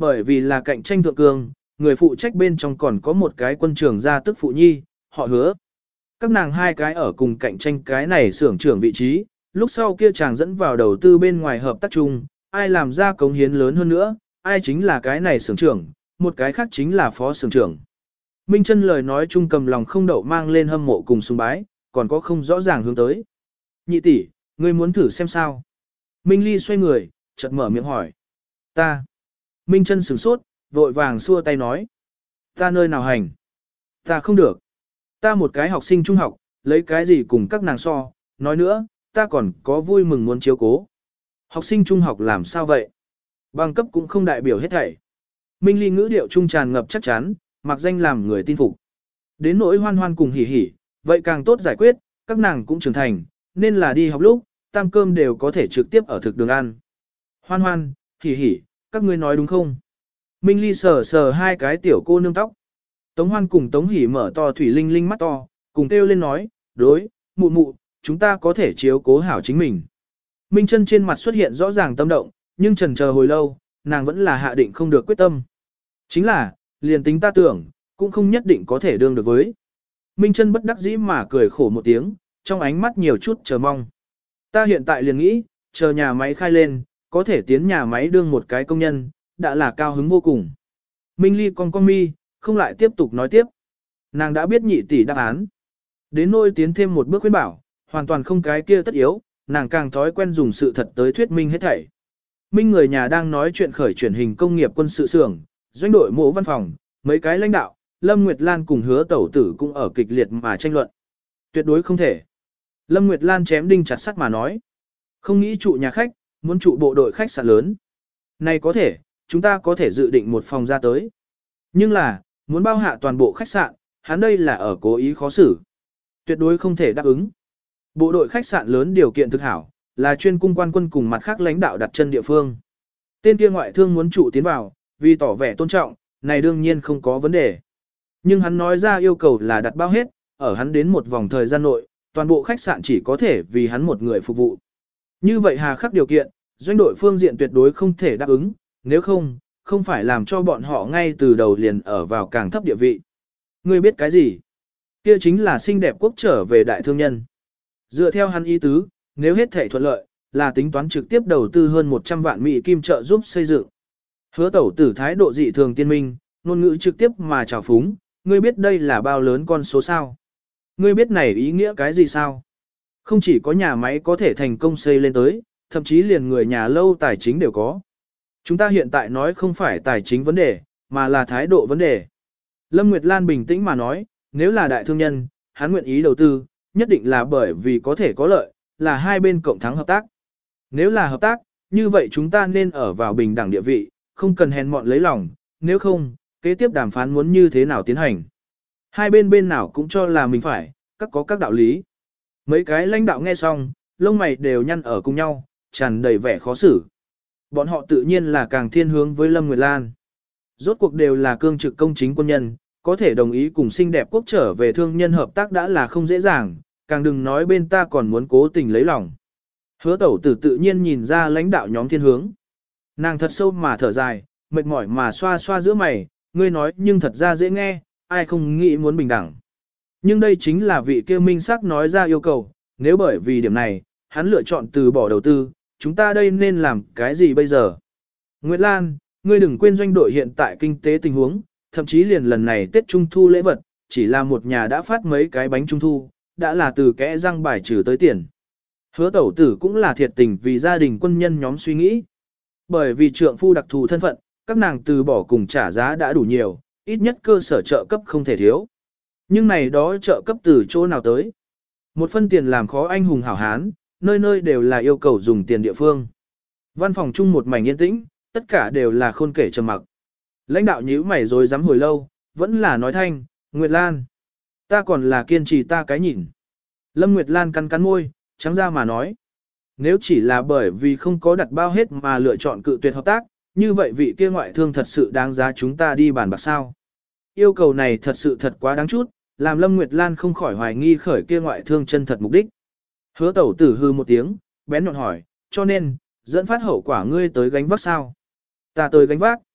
Bởi vì là cạnh tranh thượng cường, người phụ trách bên trong còn có một cái quân trưởng gia tức phụ nhi, họ Hứa. Các nàng hai cái ở cùng cạnh tranh cái này xưởng trưởng vị trí, lúc sau kia chàng dẫn vào đầu tư bên ngoài hợp tác chung, ai làm ra cống hiến lớn hơn nữa, ai chính là cái này xưởng trưởng, một cái khác chính là phó xưởng trưởng. Minh Chân lời nói chung cầm lòng không đậu mang lên hâm mộ cùng sùng bái, còn có không rõ ràng hướng tới. Nhị tỷ, ngươi muốn thử xem sao? Minh Ly xoay người, chợt mở miệng hỏi. Ta. Minh Chân sửng sốt, vội vàng xua tay nói. Ta nơi nào hành? Ta không được. Ta một cái học sinh trung học, lấy cái gì cùng các nàng so, nói nữa, ta còn có vui mừng muốn chiếu cố. Học sinh trung học làm sao vậy? Bằng cấp cũng không đại biểu hết thảy. Minh Ly ngữ điệu trung tràn ngập chắc chắn, mặc danh làm người tin phục. Đến nỗi Hoan Hoan cùng Hỉ Hỉ, vậy càng tốt giải quyết, các nàng cũng trưởng thành, nên là đi học lúc, tam cơm đều có thể trực tiếp ở thực đường ăn. Hoan Hoan, Hỉ Hỉ, các ngươi nói đúng không? Minh Ly sờ sờ hai cái tiểu cô nương tóc. Tống Hoan cùng Tống Hỉ mở to thủy linh linh mắt to, cùng kêu lên nói, đối, mụ mụ, chúng ta có thể chiếu cố hảo chính mình. Minh Chân trên mặt xuất hiện rõ ràng tâm động, nhưng chần chờ hồi lâu, nàng vẫn là hạ định không được quyết tâm. Chính là, liền tính ta tưởng, cũng không nhất định có thể đương được với. Minh Chân bất đắc dĩ mà cười khổ một tiếng, trong ánh mắt nhiều chút chờ mong. Ta hiện tại liền nghĩ, chờ nhà máy khai lên, có thể tiến nhà máy đương một cái công nhân, đã là cao hứng vô cùng. Minh Ly cong cong mi, không lại tiếp tục nói tiếp. Nàng đã biết nhị tỷ đáp án. Đến nỗi tiến thêm một bước khuyên bảo, hoàn toàn không cái kia tất yếu, nàng càng thói quen dùng sự thật tới thuyết minh hết thảy. Minh người nhà đang nói chuyện khởi chuyển hình công nghiệp quân sự xưởng, doanh đội mộ văn phòng, mấy cái lãnh đạo, Lâm Nguyệt Lan cùng Hứa Tẩu Tử cũng ở kịch liệt mà tranh luận. Tuyệt đối không thể. Lâm Nguyệt Lan chém đinh chặt sắt mà nói. Không nghĩ trụ nhà khách, muốn trụ bộ đội khách sạn lớn. Này có thể, chúng ta có thể dự định một phòng ra tới. Nhưng là, muốn bao hạ toàn bộ khách sạn, hắn đây là ở cố ý khó xử. Tuyệt đối không thể đáp ứng. Bộ đội khách sạn lớn điều kiện thực hảo, là chuyên cung quan quân cùng mặt khác lãnh đạo đặt chân địa phương. Tên kia ngoại thương muốn trụ tiến vào, vì tỏ vẻ tôn trọng, này đương nhiên không có vấn đề. Nhưng hắn nói ra yêu cầu là đặt bao hết, ở hắn đến một vòng thời gian nội, toàn bộ khách sạn chỉ có thể vì hắn một người phục vụ. Như vậy hà khắc điều kiện, doanh đội phương diện tuyệt đối không thể đáp ứng, nếu không, không phải làm cho bọn họ ngay từ đầu liền ở vào càng thấp địa vị. Ngươi biết cái gì? Kia chính là xinh đẹp quốc trở về đại thương nhân. Dựa theo hắn ý tứ, nếu hết thể thuận lợi, là tính toán trực tiếp đầu tư hơn một trăm vạn mỹ kim trợ giúp xây dựng. Hứa Tẩu Tử thái độ dị thường tiên minh, ngôn ngữ trực tiếp mà trào phúng, ngươi biết đây là bao lớn con số sao? Ngươi biết này ý nghĩa cái gì sao? Không chỉ có nhà máy có thể thành công xây lên tới, thậm chí liền người nhà lâu tài chính đều có. Chúng ta hiện tại nói không phải tài chính vấn đề, mà là thái độ vấn đề. Lâm Nguyệt Lan bình tĩnh mà nói, nếu là đại thương nhân, hắn nguyện ý đầu tư, nhất định là bởi vì có thể có lợi, là hai bên cộng thắng hợp tác. Nếu là hợp tác, như vậy chúng ta nên ở vào bình đẳng địa vị, không cần hèn mọn lấy lòng, nếu không, kế tiếp đàm phán muốn như thế nào tiến hành. Hai bên bên nào cũng cho là mình phải, các có các đạo lý. Mấy cái lãnh đạo nghe xong, lông mày đều nhăn ở cùng nhau, tràn đầy vẻ khó xử. Bọn họ tự nhiên là càng thiên hướng với Lâm Nguyệt Lan. Rốt cuộc đều là cương trực công chính quân nhân, có thể đồng ý cùng xinh đẹp quốc trở về thương nhân hợp tác đã là không dễ dàng, càng đừng nói bên ta còn muốn cố tình lấy lòng. Hứa Tẩu Tử tự nhiên nhìn ra lãnh đạo nhóm thiên hướng. Nàng thật sâu mà thở dài, mệt mỏi mà xoa xoa giữa mày, ngươi nói nhưng thật ra dễ nghe, ai không nghĩ muốn bình đẳng. Nhưng đây chính là vị kia minh sắc nói ra yêu cầu, nếu bởi vì điểm này, hắn lựa chọn từ bỏ đầu tư, chúng ta đây nên làm cái gì bây giờ? Nguyệt Lan, ngươi đừng quên doanh đội hiện tại kinh tế tình huống, thậm chí liền lần này Tết Trung Thu lễ vật, chỉ là một nhà đã phát mấy cái bánh Trung Thu, đã là từ kẽ răng bài trừ tới tiền. Hứa Tẩu Tử cũng là thiệt tình vì gia đình quân nhân nhóm suy nghĩ. Bởi vì trượng phu đặc thù thân phận, các nàng từ bỏ cùng trả giá đã đủ nhiều, ít nhất cơ sở trợ cấp không thể thiếu. Nhưng này đó trợ cấp từ chỗ nào tới? Một phân tiền làm khó anh hùng hảo hán, nơi nơi đều là yêu cầu dùng tiền địa phương. Văn phòng chung một mảnh yên tĩnh, tất cả đều là khôn kể trầm mặc. Lãnh đạo nhíu mày rồi dám hồi lâu, vẫn là nói thanh, Nguyệt Lan. Ta còn là kiên trì ta cái nhìn. Lâm Nguyệt Lan cắn cắn môi, trắng ra mà nói. Nếu chỉ là bởi vì không có đặt bao hết mà lựa chọn cự tuyệt hợp tác, như vậy vị kia ngoại thương thật sự đáng giá chúng ta đi bàn bạc sao. Yêu cầu này thật sự thật quá đáng chút, làm Lâm Nguyệt Lan không khỏi hoài nghi khởi kia ngoại thương chân thật mục đích. Hứa Tẩu Tử hư một tiếng, bén nhọn hỏi, cho nên, dẫn phát hậu quả ngươi tới gánh vác sao? Ta tới gánh vác.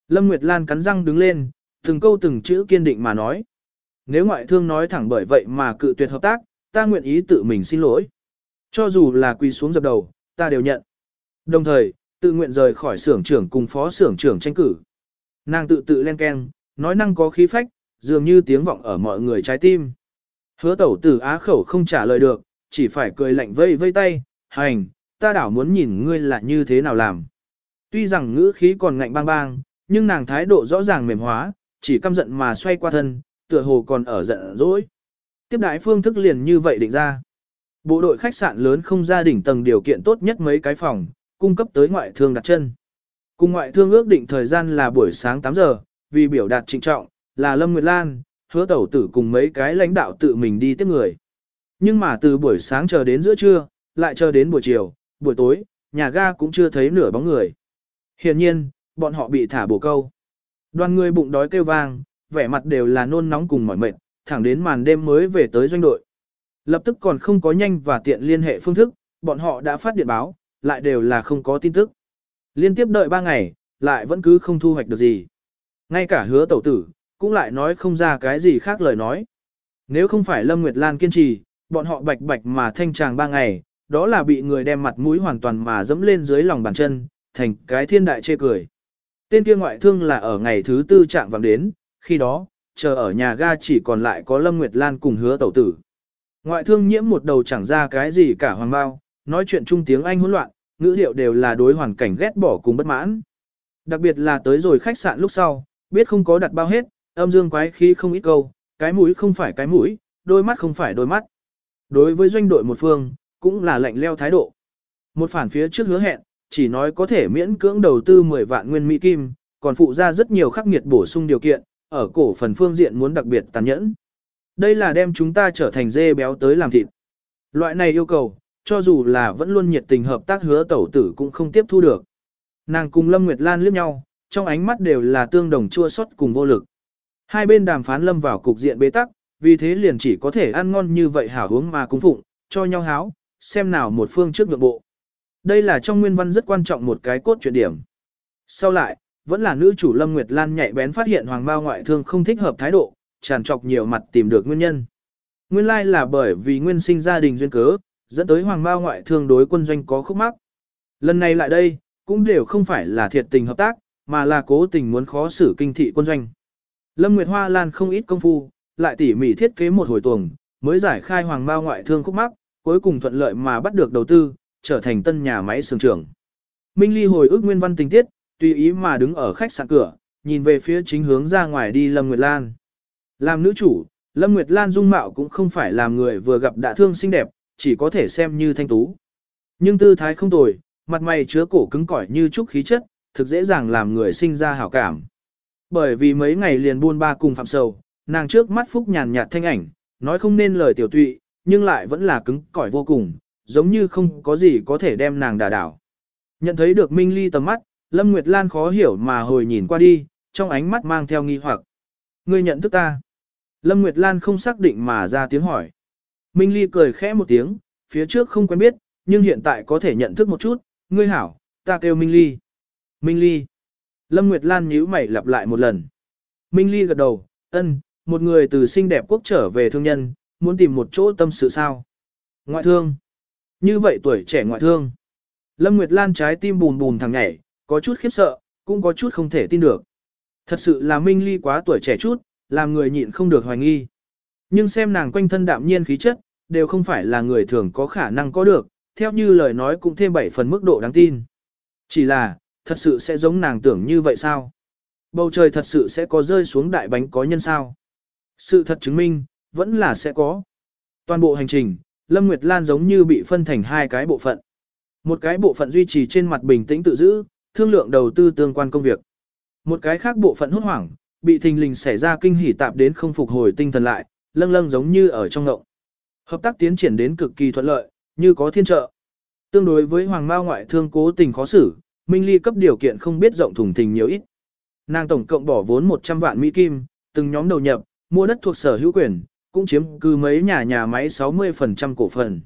Lâm Nguyệt Lan cắn răng đứng lên, từng câu từng chữ kiên định mà nói. Nếu ngoại thương nói thẳng bởi vậy mà cự tuyệt hợp tác, ta nguyện ý tự mình xin lỗi. Cho dù là quỳ xuống dập đầu, ta đều nhận. Đồng thời, tự nguyện rời khỏi xưởng trưởng cùng phó xưởng trưởng tranh cử. Nàng tự tự len keng, nói năng có khí phách, dường như tiếng vọng ở mọi người trái tim. Hứa tẩu tử á khẩu không trả lời được, chỉ phải cười lạnh vây vây tay, hành, ta đảo muốn nhìn ngươi là như thế nào làm. Tuy rằng ngữ khí còn ngạnh bang bang, nhưng nàng thái độ rõ ràng mềm hóa, chỉ căm giận mà xoay qua thân, tựa hồ còn ở giận dỗi. Tiếp đại phương thức liền như vậy định ra. Bộ đội khách sạn lớn không gia đình tầng điều kiện tốt nhất mấy cái phòng, cung cấp tới ngoại thương đặt chân. Cùng ngoại thương ước định thời gian là buổi sáng tám giờ, vì biểu đạt trịnh trọng, là Lâm Nguyệt Lan, hứa tẩu tử cùng mấy cái lãnh đạo tự mình đi tiếp người. Nhưng mà từ buổi sáng chờ đến giữa trưa, lại chờ đến buổi chiều, buổi tối, nhà ga cũng chưa thấy nửa bóng người. Hiển nhiên, bọn họ bị thả bổ câu. Đoàn người bụng đói kêu vang, vẻ mặt đều là nôn nóng cùng mỏi mệt, thẳng đến màn đêm mới về tới doanh đội. Lập tức còn không có nhanh và tiện liên hệ phương thức, bọn họ đã phát điện báo, lại đều là không có tin tức. Liên tiếp đợi ba ngày, lại vẫn cứ không thu hoạch được gì. Ngay cả hứa tẩu tử, cũng lại nói không ra cái gì khác lời nói. Nếu không phải Lâm Nguyệt Lan kiên trì, bọn họ bạch bạch mà thanh tràng ba ngày, đó là bị người đem mặt mũi hoàn toàn mà dẫm lên dưới lòng bàn chân, thành cái thiên đại chê cười. Tên kia ngoại thương là ở ngày thứ tư trạng vàng đến, khi đó, chờ ở nhà ga chỉ còn lại có Lâm Nguyệt Lan cùng hứa tẩu tử. Ngoại thương nhiễm một đầu chẳng ra cái gì cả hoàng bao, nói chuyện trung tiếng Anh hỗn loạn, ngữ điệu đều là đối hoàn cảnh ghét bỏ cùng bất mãn. Đặc biệt là tới rồi khách sạn lúc sau, biết không có đặt bao hết, âm dương quái khí không ít câu, cái mũi không phải cái mũi, đôi mắt không phải đôi mắt. Đối với doanh đội một phương, cũng là lạnh leo thái độ. Một phản phía trước hứa hẹn, chỉ nói có thể miễn cưỡng đầu tư mười vạn nguyên Mỹ Kim, còn phụ ra rất nhiều khắc nghiệt bổ sung điều kiện, ở cổ phần phương diện muốn đặc biệt tàn nhẫn. Đây là đem chúng ta trở thành dê béo tới làm thịt. Loại này yêu cầu, cho dù là vẫn luôn nhiệt tình hợp tác hứa tẩu tử cũng không tiếp thu được. Nàng cùng Lâm Nguyệt Lan liếc nhau, trong ánh mắt đều là tương đồng chua xót cùng vô lực. Hai bên đàm phán lâm vào cục diện bế tắc, vì thế liền chỉ có thể ăn ngon như vậy hảo uống mà cung phụng, cho nhau háo, xem nào một phương trước nhượng bộ. Đây là trong nguyên văn rất quan trọng một cái cốt truyện điểm. Sau lại, vẫn là nữ chủ Lâm Nguyệt Lan nhạy bén phát hiện hoàng bao ngoại thương không thích hợp thái độ, tràn trọc nhiều mặt tìm được nguyên nhân. Nguyên lai là bởi vì nguyên sinh gia đình duyên cớ, dẫn tới hoàng bao ngoại thương đối quân doanh có khúc mắc. Lần này lại đây, cũng đều không phải là thiệt tình hợp tác, mà là cố tình muốn khó xử kinh thị quân doanh. Lâm Nguyệt Hoa Lan không ít công phu, lại tỉ mỉ thiết kế một hồi tuồng, mới giải khai hoàng bao ngoại thương khúc mắc, cuối cùng thuận lợi mà bắt được đầu tư, trở thành tân nhà máy xưởng trưởng. Minh Ly hồi ức nguyên văn tình tiết, tùy ý mà đứng ở khách sạn cửa, nhìn về phía chính hướng ra ngoài đi Lâm Nguyệt Lan. Làm nữ chủ, Lâm Nguyệt Lan dung mạo cũng không phải làm người vừa gặp đã thương xinh đẹp, chỉ có thể xem như thanh tú. Nhưng tư thái không tồi, mặt mày chứa cổ cứng cỏi như trúc khí chất, thực dễ dàng làm người sinh ra hảo cảm. Bởi vì mấy ngày liền buôn ba cùng phạm sầu, nàng trước mắt phúc nhàn nhạt thanh ảnh, nói không nên lời tiểu tụy, nhưng lại vẫn là cứng cỏi vô cùng, giống như không có gì có thể đem nàng đả đảo. Nhận thấy được Minh Ly tầm mắt, Lâm Nguyệt Lan khó hiểu mà hồi nhìn qua đi, trong ánh mắt mang theo nghi hoặc. Ngươi nhận thức ta? Lâm Nguyệt Lan không xác định mà ra tiếng hỏi. Minh Ly cười khẽ một tiếng, phía trước không quen biết, nhưng hiện tại có thể nhận thức một chút, ngươi hảo, ta kêu Minh Ly. Minh Ly. Lâm Nguyệt Lan nhíu mày lặp lại một lần. Minh Ly gật đầu, ân, một người từ xinh đẹp quốc trở về thương nhân, muốn tìm một chỗ tâm sự sao. Ngoại thương. Như vậy tuổi trẻ ngoại thương. Lâm Nguyệt Lan trái tim bùn bùn thằng nhảy, có chút khiếp sợ, cũng có chút không thể tin được. Thật sự là Minh Ly quá tuổi trẻ chút, làm người nhịn không được hoài nghi. Nhưng xem nàng quanh thân đạm nhiên khí chất, đều không phải là người thường có khả năng có được, theo như lời nói cũng thêm bảy phần mức độ đáng tin. Chỉ là, thật sự sẽ giống nàng tưởng như vậy sao? Bầu trời thật sự sẽ có rơi xuống đại bánh có nhân sao? Sự thật chứng minh, vẫn là sẽ có. Toàn bộ hành trình, Lâm Nguyệt Lan giống như bị phân thành hai cái bộ phận. Một cái bộ phận duy trì trên mặt bình tĩnh tự giữ, thương lượng đầu tư tương quan công việc. Một cái khác bộ phận hốt hoảng, bị thình lình xảy ra kinh hỉ tạp đến không phục hồi tinh thần lại, lâng lâng giống như ở trong ngộng. Hợp tác tiến triển đến cực kỳ thuận lợi, như có thiên trợ. Tương đối với Hoàng Mao ngoại thương cố tình khó xử, Minh Ly cấp điều kiện không biết rộng thùng thình nhiều ít. Nàng tổng cộng bỏ vốn một trăm vạn Mỹ Kim, từng nhóm đầu nhập, mua đất thuộc sở hữu quyền, cũng chiếm cứ mấy nhà nhà máy sáu mươi phần trăm cổ phần.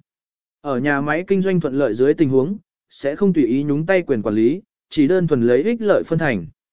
Ở nhà máy kinh doanh thuận lợi dưới tình huống, sẽ không tùy ý nhúng tay quyền quản lý, chỉ đơn thuần lấy ích lợi phân thành.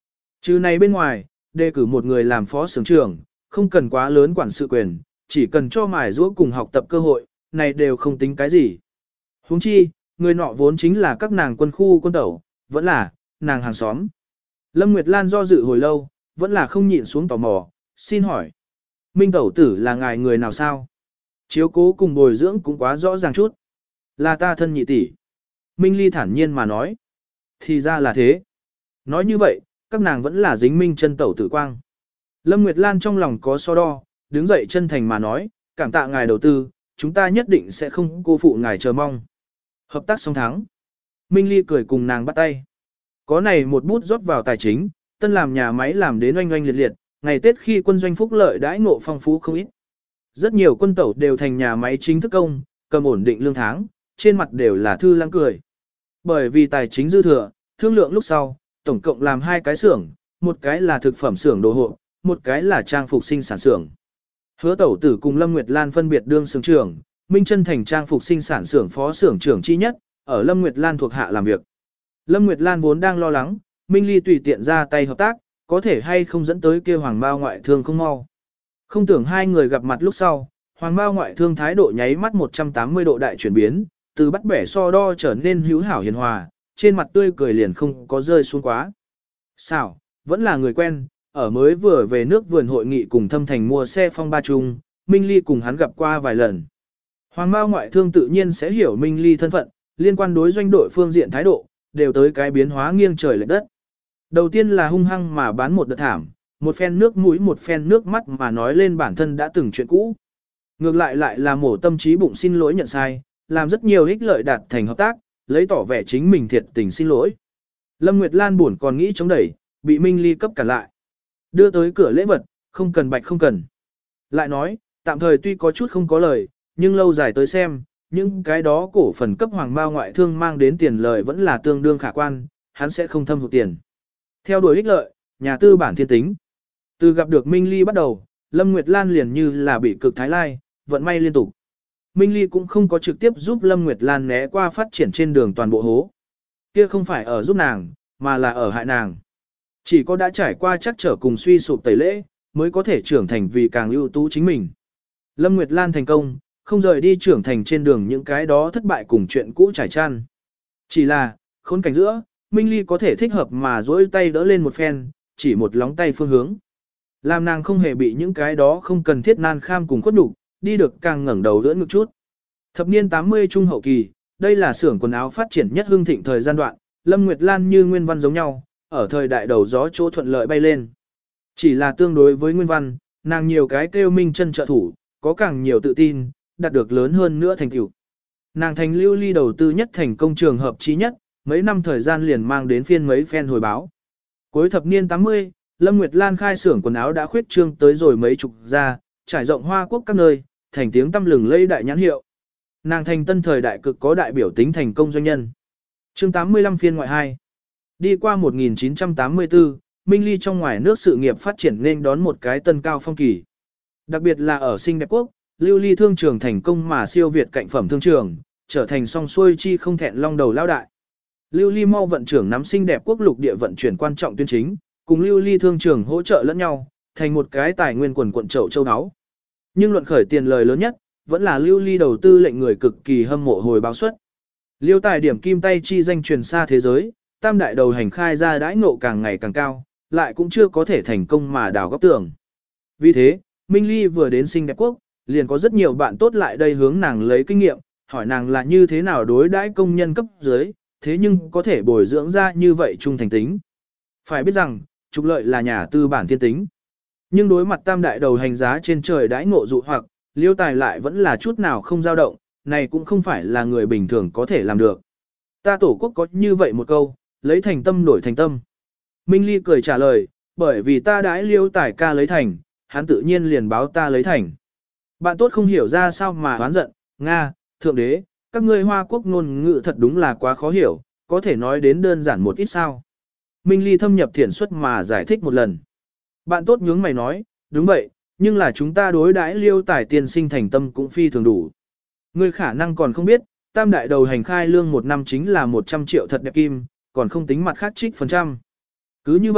Trừ này bên ngoài, đề cử một người làm phó xưởng trưởng, không cần quá lớn quản sự quyền, chỉ cần cho mài giũa cùng học tập cơ hội, này đều không tính cái gì. Huống chi, người nọ vốn chính là các nàng quân khu quân tẩu, vẫn là, nàng hàng xóm. Lâm Nguyệt Lan do dự hồi lâu, vẫn là không nhịn xuống tò mò, xin hỏi. Minh tẩu tử là ngài người nào sao? Chiếu cố cùng bồi dưỡng cũng quá rõ ràng chút. Là ta thân nhị tỷ. Minh Ly thản nhiên mà nói. Thì ra là thế. Nói như vậy, các nàng vẫn là dính Minh chân tẩu tử quang. Lâm Nguyệt Lan trong lòng có so đo, đứng dậy chân thành mà nói, cảm tạ ngài đầu tư, chúng ta nhất định sẽ không cô phụ ngài chờ mong. Hợp tác song thắng. Minh Ly cười cùng nàng bắt tay. Có này một bút rót vào tài chính, tân làm nhà máy làm đến oanh oanh liệt liệt, ngày Tết khi quân doanh phúc lợi đãi ngộ phong phú không ít. Rất nhiều quân tẩu đều thành nhà máy chính thức công, cầm ổn định lương tháng, trên mặt đều là thư lăng cười. Bởi vì tài chính dư thừa, thương lượng lúc sau, tổng cộng làm hai cái xưởng, một cái là thực phẩm xưởng đồ hộ, một cái là trang phục sinh sản xưởng. Hứa tẩu tử cùng Lâm Nguyệt Lan phân biệt đương xưởng trưởng, Minh Chân thành trang phục sinh sản xưởng phó xưởng trưởng chi nhất, ở Lâm Nguyệt Lan thuộc hạ làm việc. Lâm Nguyệt Lan vốn đang lo lắng, Minh Ly tùy tiện ra tay hợp tác, có thể hay không dẫn tới kia hoàng bao ngoại thương không mau. Không tưởng hai người gặp mặt lúc sau, hoàng bao ngoại thương thái độ nháy mắt một trăm tám mươi độ đại chuyển biến, từ bắt bẻ so đo trở nên hữu hảo hiền hòa, trên mặt tươi cười liền không có rơi xuống quá. Sao, vẫn là người quen, ở mới vừa về nước vườn hội nghị cùng Thâm Thành mua xe phong ba chung, Minh Ly cùng hắn gặp qua vài lần. Hoàng bao ngoại thương tự nhiên sẽ hiểu Minh Ly thân phận, liên quan đối doanh đội phương diện thái độ, đều tới cái biến hóa nghiêng trời lệch đất. Đầu tiên là hung hăng mà bán một đợt thảm, một phen nước mũi một phen nước mắt mà nói lên bản thân đã từng chuyện cũ. Ngược lại lại là mổ tâm trí bụng xin lỗi nhận sai, làm rất nhiều ích lợi đạt thành hợp tác, lấy tỏ vẻ chính mình thiệt tình xin lỗi. Lâm Nguyệt Lan buồn còn nghĩ chống đẩy, bị Minh Ly cấp cản lại. Đưa tới cửa lễ vật, không cần bạch không cần. Lại nói, tạm thời tuy có chút không có lời, nhưng lâu dài tới xem, những cái đó cổ phần cấp hoàng bao ngoại thương mang đến tiền lời vẫn là tương đương khả quan, hắn sẽ không thâm hụt tiền. Theo đuổi ích lợi, nhà tư bản thiên tính. Từ gặp được Minh Ly bắt đầu, Lâm Nguyệt Lan liền như là bị cực thái lai, vận may liên tục. Minh Ly cũng không có trực tiếp giúp Lâm Nguyệt Lan né qua phát triển trên đường toàn bộ hố. Kia không phải ở giúp nàng, mà là ở hại nàng. Chỉ có đã trải qua chắc trở cùng suy sụp tẩy lễ, mới có thể trưởng thành vì càng ưu tú chính mình. Lâm Nguyệt Lan thành công, không rời đi trưởng thành trên đường những cái đó thất bại cùng chuyện cũ trải chăn. Chỉ là, khốn cảnh giữa, Minh Ly có thể thích hợp mà dỗi tay đỡ lên một phen, chỉ một lóng tay phương hướng. Làm nàng không hề bị những cái đó không cần thiết nan kham cùng khuất nhục, đi được càng ngẩng đầu đỡ ngực chút. Thập niên tám mươi trung hậu kỳ, đây là xưởng quần áo phát triển nhất hưng thịnh thời gian đoạn, Lâm Nguyệt Lan như Nguyên Văn giống nhau, ở thời đại đầu gió chỗ thuận lợi bay lên. Chỉ là tương đối với Nguyên Văn, nàng nhiều cái kêu Minh chân trợ thủ, có càng nhiều tự tin, đạt được lớn hơn nữa thành tựu. Nàng thành lưu ly đầu tư nhất thành công trường hợp chí nhất, mấy năm thời gian liền mang đến phiên mấy phen hồi báo. Cuối thập niên tám mươi, Lâm Nguyệt Lan khai xưởng quần áo đã khuyết trương tới rồi mấy chục gia, trải rộng Hoa Quốc các nơi, thành tiếng tăm lừng lẫy đại nhãn hiệu. Nàng thành tân thời đại cực có đại biểu tính thành công doanh nhân. Chương tám mươi lăm phiên ngoại hai. Đi qua một nghìn chín trăm tám mươi tư, Minh Ly trong ngoài nước sự nghiệp phát triển nên đón một cái tân cao phong kỳ. Đặc biệt là ở Sinh Đẹp Quốc, lưu ly thương trường thành công mà siêu việt cạnh phẩm thương trường, trở thành song xuôi chi không thẹn long đầu lao đại. Lưu ly mau vận trưởng nắm Sinh Đẹp Quốc lục địa vận chuyển quan trọng tuyên chính, cùng lưu ly thương trường hỗ trợ lẫn nhau, thành một cái tài nguyên quần quận chậu châu áo. Nhưng luận khởi tiền lời lớn nhất, vẫn là lưu ly đầu tư lệnh người cực kỳ hâm mộ hồi báo suất. Liêu tài điểm kim tay chi danh truyền xa thế giới, tam đại đầu hành khai ra đãi ngộ càng ngày càng cao, lại cũng chưa có thể thành công mà đào góc tường. Vì thế, Minh Ly vừa đến Sinh Đẹp Quốc, liền có rất nhiều bạn tốt lại đây hướng nàng lấy kinh nghiệm, hỏi nàng là như thế nào đối đãi công nhân cấp dưới, thế nhưng có thể bồi dưỡng ra như vậy trung thành tính. Phải biết rằng, trục lợi là nhà tư bản thiên tính. Nhưng đối mặt tam đại đầu hành giá trên trời đãi ngộ dụ hoặc, liêu tài lại vẫn là chút nào không dao động, này cũng không phải là người bình thường có thể làm được. Ta tổ quốc có như vậy một câu, lấy thành tâm đổi thành tâm. Minh Ly cười trả lời, bởi vì ta đãi liêu tài ca lấy thành, hắn tự nhiên liền báo ta lấy thành. Bạn tốt không hiểu ra sao mà oán giận, Nga, Thượng Đế, các ngươi Hoa Quốc ngôn ngữ thật đúng là quá khó hiểu, có thể nói đến đơn giản một ít sao. Minh Ly thâm nhập thiển xuất mà giải thích một lần. Bạn tốt nhướng mày nói, đúng vậy, nhưng là chúng ta đối đãi liêu tài tiên sinh thành tâm cũng phi thường đủ. Ngươi khả năng còn không biết, tam đại đầu hành khai lương một năm chính là một trăm triệu thật đẹp kim, còn không tính mặt khác trích phần trăm. Cứ như vậy,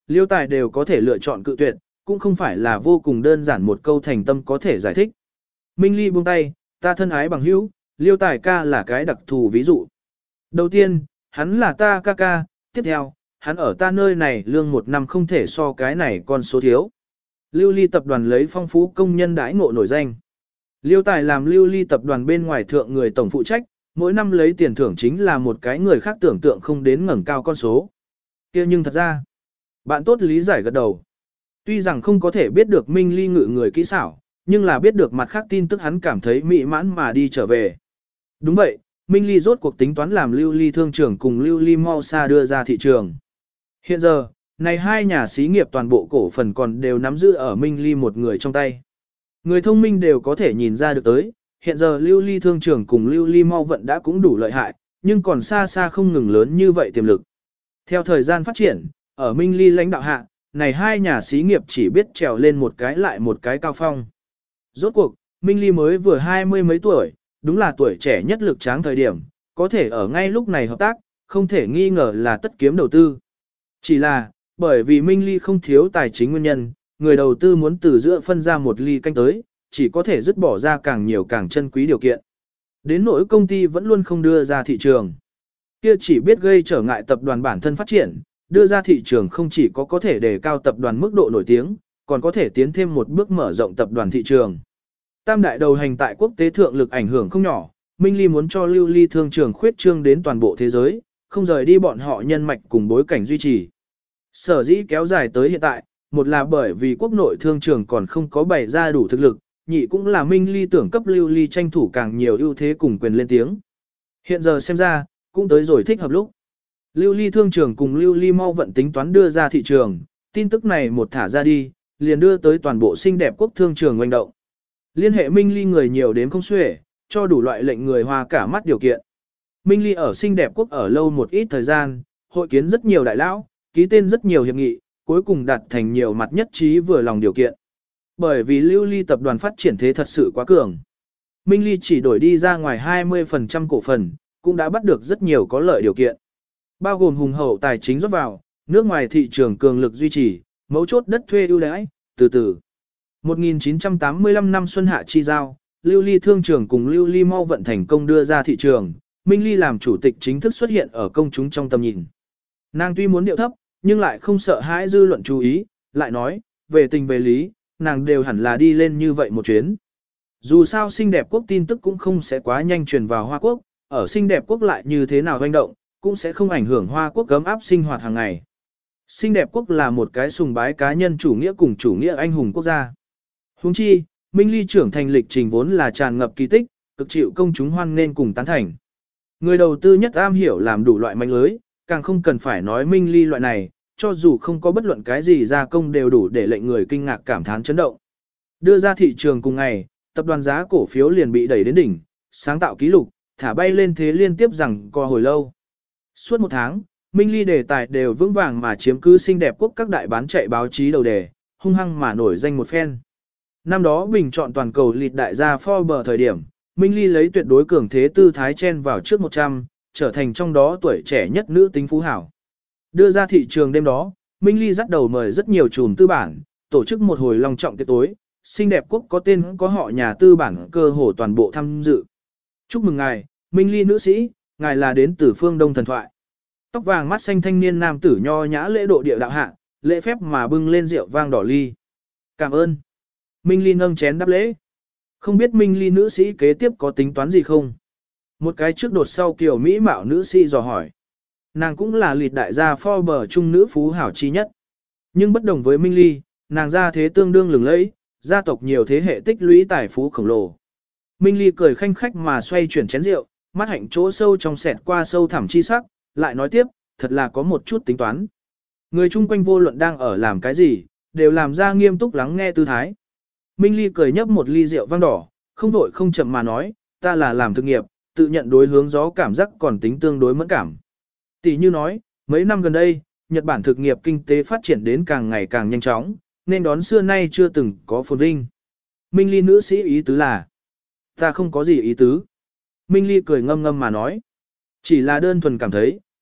Liêu Tài đều có thể lựa chọn cự tuyệt, cũng không phải là vô cùng đơn giản một câu thành tâm có thể giải thích. Minh Ly buông tay, ta thân ái bằng hữu, Liêu Tài ca là cái đặc thù ví dụ. Đầu tiên, hắn là ta ca ca, tiếp theo, hắn ở ta nơi này lương một năm không thể so cái này con số thiếu. Lưu Ly tập đoàn lấy phong phú công nhân đãi ngộ nổi danh. Liêu Tài làm Lưu Ly tập đoàn bên ngoài thượng người tổng phụ trách, mỗi năm lấy tiền thưởng chính là một cái người khác tưởng tượng không đến ngẩng cao con số. Kia nhưng thật ra, bạn tốt lý giải gật đầu. Tuy rằng không có thể biết được Minh Ly ngự người kỹ xảo, nhưng là biết được mặt khác tin tức hắn cảm thấy mỹ mãn mà đi trở về. Đúng vậy, Minh Ly rốt cuộc tính toán làm Lưu Ly thương trường cùng Lưu Ly mau xa đưa ra thị trường. Hiện giờ, này hai nhà xí nghiệp toàn bộ cổ phần còn đều nắm giữ ở Minh Ly một người trong tay. Người thông minh đều có thể nhìn ra được tới, hiện giờ Lưu Ly thương trường cùng Lưu Ly mau vận đã cũng đủ lợi hại, nhưng còn xa xa không ngừng lớn như vậy tiềm lực. Theo thời gian phát triển, ở Minh Ly lãnh đạo hạ, này hai nhà xí nghiệp chỉ biết trèo lên một cái lại một cái cao phong. Rốt cuộc, Minh Ly mới vừa hai mươi mấy tuổi, đúng là tuổi trẻ nhất lực tráng thời điểm, có thể ở ngay lúc này hợp tác, không thể nghi ngờ là tất kiếm đầu tư. Chỉ là, bởi vì Minh Ly không thiếu tài chính nguyên nhân, người đầu tư muốn từ giữa phân ra một ly canh tới, chỉ có thể dứt bỏ ra càng nhiều càng chân quý điều kiện. Đến nỗi công ty vẫn luôn không đưa ra thị trường. Kia chỉ biết gây trở ngại tập đoàn bản thân phát triển, đưa ra thị trường không chỉ có có thể đề cao tập đoàn mức độ nổi tiếng, còn có thể tiến thêm một bước mở rộng tập đoàn thị trường. Tam đại đầu hành tại quốc tế thượng lực ảnh hưởng không nhỏ, Minh Ly muốn cho Lưu Ly thương trường khuyết trương đến toàn bộ thế giới, không rời đi bọn họ nhân mạch cùng bối cảnh duy trì. Sở dĩ kéo dài tới hiện tại, một là bởi vì quốc nội thương trường còn không có bày ra đủ thực lực, nhị cũng là Minh Ly tưởng cấp Lưu Ly tranh thủ càng nhiều ưu thế cùng quyền lên tiếng. Hiện giờ xem ra, cũng tới rồi thích hợp lúc. Lưu Ly thương trường cùng Lưu Ly mau vận tính toán đưa ra thị trường, tin tức này một thả ra đi, liền đưa tới toàn bộ xinh đẹp quốc thương trường oanh động. Liên hệ Minh Ly người nhiều đến không xuể, cho đủ loại lệnh người hoa cả mắt điều kiện. Minh Ly ở xinh đẹp quốc ở lâu một ít thời gian, hội kiến rất nhiều đại lão, ký tên rất nhiều hiệp nghị, cuối cùng đạt thành nhiều mặt nhất trí vừa lòng điều kiện. Bởi vì Lưu Ly tập đoàn phát triển thế thật sự quá cường. Minh Ly chỉ đổi đi ra ngoài hai mươi phần trăm cổ phần, cũng đã bắt được rất nhiều có lợi điều kiện. Bao gồm hùng hậu tài chính rót vào, nước ngoài thị trường cường lực duy trì, mấu chốt đất thuê ưu đãi, từ từ. một nghìn chín trăm tám mươi lăm năm xuân hạ chi giao, Lưu Ly thương trường cùng Lưu Ly mau vận thành công đưa ra thị trường, Minh Ly làm chủ tịch chính thức xuất hiện ở công chúng trong tầm nhìn. Nàng tuy muốn điệu thấp, nhưng lại không sợ hãi dư luận chú ý, lại nói, về tình về lý, nàng đều hẳn là đi lên như vậy một chuyến. Dù sao xinh đẹp quốc tin tức cũng không sẽ quá nhanh truyền vào Hoa Quốc, ở xinh đẹp quốc lại như thế nào hoành động, cũng sẽ không ảnh hưởng Hoa Quốc gấm áp sinh hoạt hàng ngày. Xinh đẹp quốc là một cái sùng bái cá nhân chủ nghĩa cùng chủ nghĩa anh hùng quốc gia. Huống chi, Minh Ly trưởng thành lịch trình vốn là tràn ngập kỳ tích, cực chịu công chúng hoan nên cùng tán thành. Người đầu tư nhất am hiểu làm đủ loại manh lưới, càng không cần phải nói Minh Ly loại này, cho dù không có bất luận cái gì gia công đều đủ để lệnh người kinh ngạc cảm thán chấn động. Đưa ra thị trường cùng ngày, tập đoàn giá cổ phiếu liền bị đẩy đến đỉnh, sáng tạo kỷ lục, thả bay lên thế liên tiếp rằng co hồi lâu. Suốt một tháng, Minh Ly đề tài đều vững vàng mà chiếm cứ xinh đẹp quốc các đại bán chạy báo chí đầu đề, hung hăng mà nổi danh một phen. Năm đó bình chọn toàn cầu lịt đại gia Forbes thời điểm, Minh Ly lấy tuyệt đối cường thế tư thái chen vào trước một trăm, trở thành trong đó tuổi trẻ nhất nữ tính phú hảo. Đưa ra thị trường đêm đó, Minh Ly dắt đầu mời rất nhiều chùm tư bản, tổ chức một hồi long trọng tiệc tối, xinh đẹp quốc có tên có họ nhà tư bản cơ hồ toàn bộ tham dự. Chúc mừng ngài, Minh Ly nữ sĩ, ngài là đến từ phương Đông thần thoại. Tóc vàng mắt xanh thanh niên nam tử nho nhã lễ độ địa đạo hạ, lễ phép mà bưng lên rượu vang đỏ ly. Cảm ơn. Minh Ly nâng chén đáp lễ. Không biết Minh Ly nữ sĩ kế tiếp có tính toán gì không? Một cái trước đột sau kiểu mỹ mạo nữ sĩ dò hỏi. Nàng cũng là lịt đại gia Forbes trung nữ phú hảo chi nhất. Nhưng bất đồng với Minh Ly, nàng gia thế tương đương lừng lẫy, gia tộc nhiều thế hệ tích lũy tài phú khổng lồ. Minh Ly cười khanh khách mà xoay chuyển chén rượu, mắt hạnh chỗ sâu trong sẹt qua sâu thẳm chi sắc, lại nói tiếp, thật là có một chút tính toán. Người chung quanh vô luận đang ở làm cái gì, đều làm ra nghiêm túc lắng nghe tư thái. Minh Ly cười nhấp một ly rượu vang đỏ, không vội không chậm mà nói, ta là làm thực nghiệp, tự nhận đối hướng gió cảm giác còn tính tương đối mẫn cảm. Tỷ như nói, mấy năm gần đây, Nhật Bản thực nghiệp kinh tế phát triển đến càng ngày càng nhanh chóng, nên đón xưa nay chưa từng có phồn vinh. Minh Ly nữ sĩ ý tứ là, ta không có gì ý tứ. Minh Ly cười ngâm ngâm mà nói, chỉ là đơn thuần cảm thấy,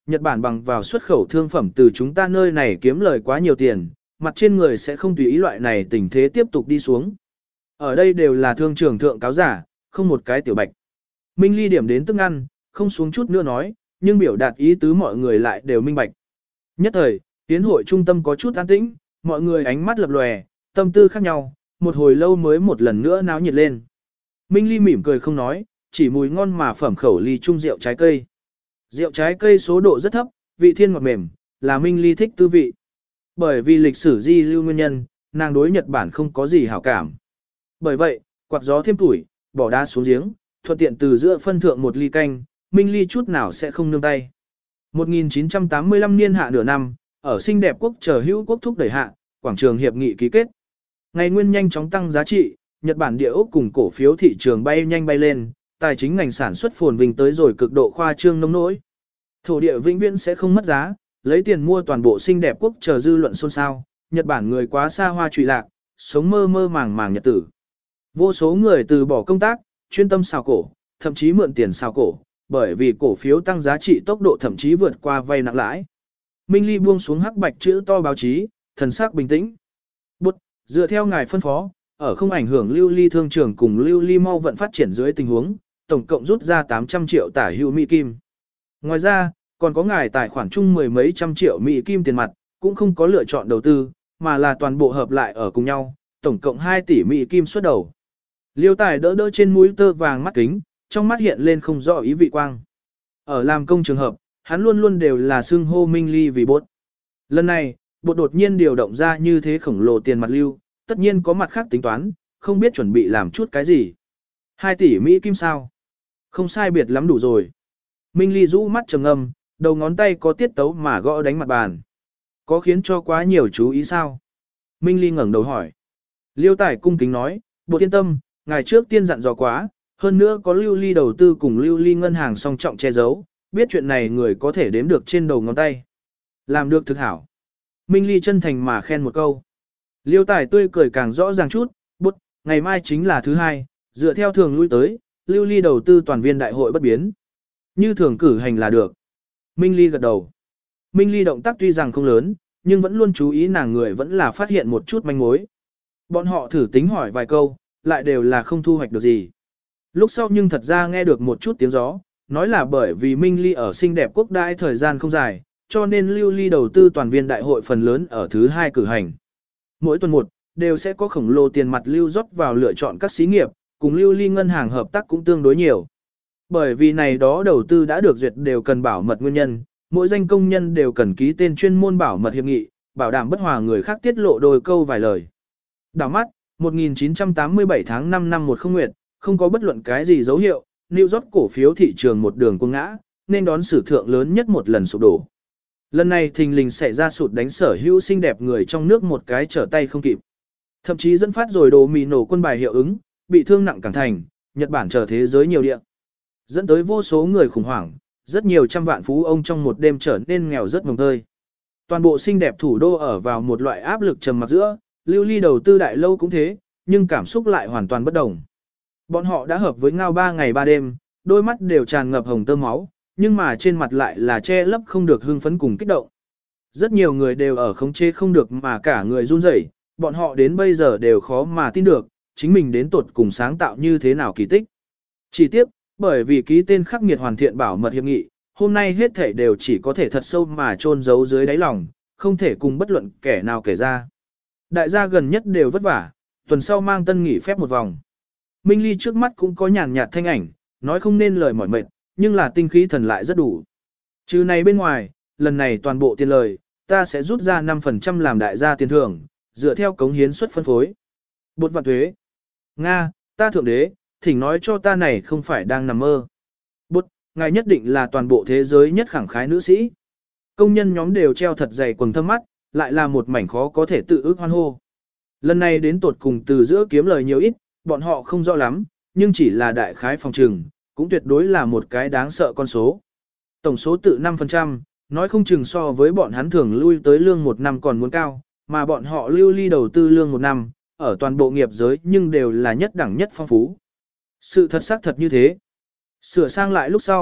Nhật Bản bằng vào xuất khẩu thương phẩm từ chúng ta nơi này kiếm lời quá nhiều tiền, mặt trên người sẽ không tùy ý loại này tình thế tiếp tục đi xuống. Ở đây đều là thương trường thượng cáo giả, không một cái tiểu bạch. Minh Ly điểm đến tức ăn, không xuống chút nữa nói, nhưng biểu đạt ý tứ mọi người lại đều minh bạch. Nhất thời, tiến hội trung tâm có chút an tĩnh, mọi người ánh mắt lập lòe, tâm tư khác nhau, một hồi lâu mới một lần nữa náo nhiệt lên. Minh Ly mỉm cười không nói, chỉ mùi ngon mà phẩm khẩu ly chung rượu trái cây. Rượu trái cây số độ rất thấp, vị thiên ngọt mềm, là Minh Ly thích tư vị. Bởi vì lịch sử di lưu nguyên nhân, nàng đối Nhật Bản không có gì hảo cảm. Bởi vậy, quạt gió thêm tuổi, bỏ đá xuống giếng, thuận tiện từ giữa phân thượng một ly canh, Minh Ly chút nào sẽ không nương tay. một nghìn chín trăm tám mươi lăm niên hạ nửa năm, ở xinh đẹp quốc chờ hữu quốc thúc đẩy hạ, quảng trường hiệp nghị ký kết. Ngày nguyên nhanh chóng tăng giá trị, Nhật Bản địa ốc cùng cổ phiếu thị trường bay nhanh bay lên, tài chính ngành sản xuất phồn vinh tới rồi cực độ khoa trương nông nỗi. Thổ địa vĩnh viễn sẽ không mất giá, lấy tiền mua toàn bộ xinh đẹp quốc chờ dư luận xôn xao, Nhật Bản người quá xa hoa trụy lạc, sống mơ mơ màng màng nhật tử. Vô số người từ bỏ công tác, chuyên tâm xào cổ, thậm chí mượn tiền xào cổ, bởi vì cổ phiếu tăng giá trị tốc độ thậm chí vượt qua vay nặng lãi. Minh Ly buông xuống hắc bạch chữ to báo chí, thần sắc bình tĩnh. Bút, dựa theo ngài phân phó, ở không ảnh hưởng lưu ly thương trường cùng lưu ly mau vận phát triển dưới tình huống, tổng cộng rút ra tám trăm triệu tả hữu Mỹ Kim. Ngoài ra, còn có ngài tài khoản chung mười mấy trăm triệu Mỹ Kim tiền mặt, cũng không có lựa chọn đầu tư, mà là toàn bộ hợp lại ở cùng nhau, tổng cộng hai tỷ Mỹ Kim xuất đầu. Liêu tài đỡ đỡ trên mũi tơ vàng mắt kính, trong mắt hiện lên không rõ ý vị quang. Ở làm công trường hợp, hắn luôn luôn đều là xưng hô Minh Ly vì bột. Lần này, bột đột nhiên điều động ra như thế khổng lồ tiền mặt lưu, tất nhiên có mặt khác tính toán, không biết chuẩn bị làm chút cái gì. Hai tỷ Mỹ Kim sao? Không sai biệt lắm đủ rồi. Minh Ly rũ mắt trầm ngâm, đầu ngón tay có tiết tấu mà gõ đánh mặt bàn. Có khiến cho quá nhiều chú ý sao? Minh Ly ngẩng đầu hỏi. Liêu Tài cung kính nói, bột yên tâm, ngày trước tiên dặn dò quá, hơn nữa có lưu ly đầu tư cùng lưu ly ngân hàng song trọng che giấu, biết chuyện này người có thể đếm được trên đầu ngón tay. Làm được thực hảo. Minh Ly chân thành mà khen một câu. Liêu Tài tươi cười càng rõ ràng chút, bút, ngày mai chính là thứ hai, dựa theo thường lui tới, lưu ly đầu tư toàn viên đại hội bất biến. Như thường cử hành là được. Minh Ly gật đầu. Minh Ly động tác tuy rằng không lớn, nhưng vẫn luôn chú ý nàng người vẫn là phát hiện một chút manh mối. Bọn họ thử tính hỏi vài câu, lại đều là không thu hoạch được gì. Lúc sau nhưng thật ra nghe được một chút tiếng gió, nói là bởi vì Minh Ly ở xinh đẹp quốc đại thời gian không dài, cho nên lưu ly đầu tư toàn viên đại hội phần lớn ở thứ hai cử hành. Mỗi tuần một, đều sẽ có khổng lồ tiền mặt lưu rót vào lựa chọn các xí nghiệp, cùng lưu ly ngân hàng hợp tác cũng tương đối nhiều. Bởi vì này đó đầu tư đã được duyệt đều cần bảo mật nguyên nhân, mỗi danh công nhân đều cần ký tên chuyên môn bảo mật hiệp nghị, bảo đảm bất hòa người khác tiết lộ đôi câu vài lời. Đảo mắt, một nghìn chín trăm tám mươi bảy tháng năm năm một không nguyệt, không có bất luận cái gì dấu hiệu, New York cổ phiếu thị trường một đường cuồng ngã, nên đón sử thượng lớn nhất một lần sụp đổ. Lần này thình lình xảy ra sụt đánh sở hữu xinh đẹp người trong nước một cái trở tay không kịp. Thậm chí dẫn phát rồi đồ mì nổ quân bài hiệu ứng, bị thương nặng càng thành, Nhật Bản trở thế giới nhiều địa. Dẫn tới vô số người khủng hoảng, rất nhiều trăm vạn phú ông trong một đêm trở nên nghèo rất mồng tơi. Toàn bộ xinh đẹp thủ đô ở vào một loại áp lực trầm mặc giữa, lưu ly đầu tư đại lâu cũng thế, nhưng cảm xúc lại hoàn toàn bất đồng. Bọn họ đã hợp với ngao ba ngày ba đêm, đôi mắt đều tràn ngập hồng tơ máu, nhưng mà trên mặt lại là che lấp không được hưng phấn cùng kích động. Rất nhiều người đều ở khống chế không được mà cả người run rẩy, bọn họ đến bây giờ đều khó mà tin được, chính mình đến tuột cùng sáng tạo như thế nào kỳ tích. Chỉ tiếc, bởi vì ký tên khắc nghiệt hoàn thiện bảo mật hiệp nghị, hôm nay hết thảy đều chỉ có thể thật sâu mà chôn giấu dưới đáy lòng, không thể cùng bất luận kẻ nào kể ra. Đại gia gần nhất đều vất vả, tuần sau mang tân nghỉ phép một vòng. Minh Ly trước mắt cũng có nhàn nhạt thanh ảnh, nói không nên lời mỏi mệt, nhưng là tinh khí thần lại rất đủ. Trừ này bên ngoài, lần này toàn bộ tiền lời, ta sẽ rút ra năm phần trăm làm đại gia tiền thưởng, dựa theo cống hiến suất phân phối. Bột và thuế. Nga, ta thượng đế, thỉnh nói cho ta này không phải đang nằm mơ. Bột, ngài nhất định là toàn bộ thế giới nhất khẳng khái nữ sĩ. Công nhân nhóm đều treo thật dày quần thâm mắt, lại là một mảnh khó có thể tự ước hoan hô. Lần này đến tột cùng từ giữa kiếm lời nhiều ít, bọn họ không rõ lắm, nhưng chỉ là đại khái phòng trừng, cũng tuyệt đối là một cái đáng sợ con số. Tổng số tự năm phần trăm, nói không chừng so với bọn hắn thường lui tới lương một năm còn muốn cao, mà bọn họ lưu ly đầu tư lương một năm, ở toàn bộ nghiệp giới nhưng đều là nhất đẳng nhất phong phú. Sự thật xác thật như thế. Sửa sang lại lúc sau,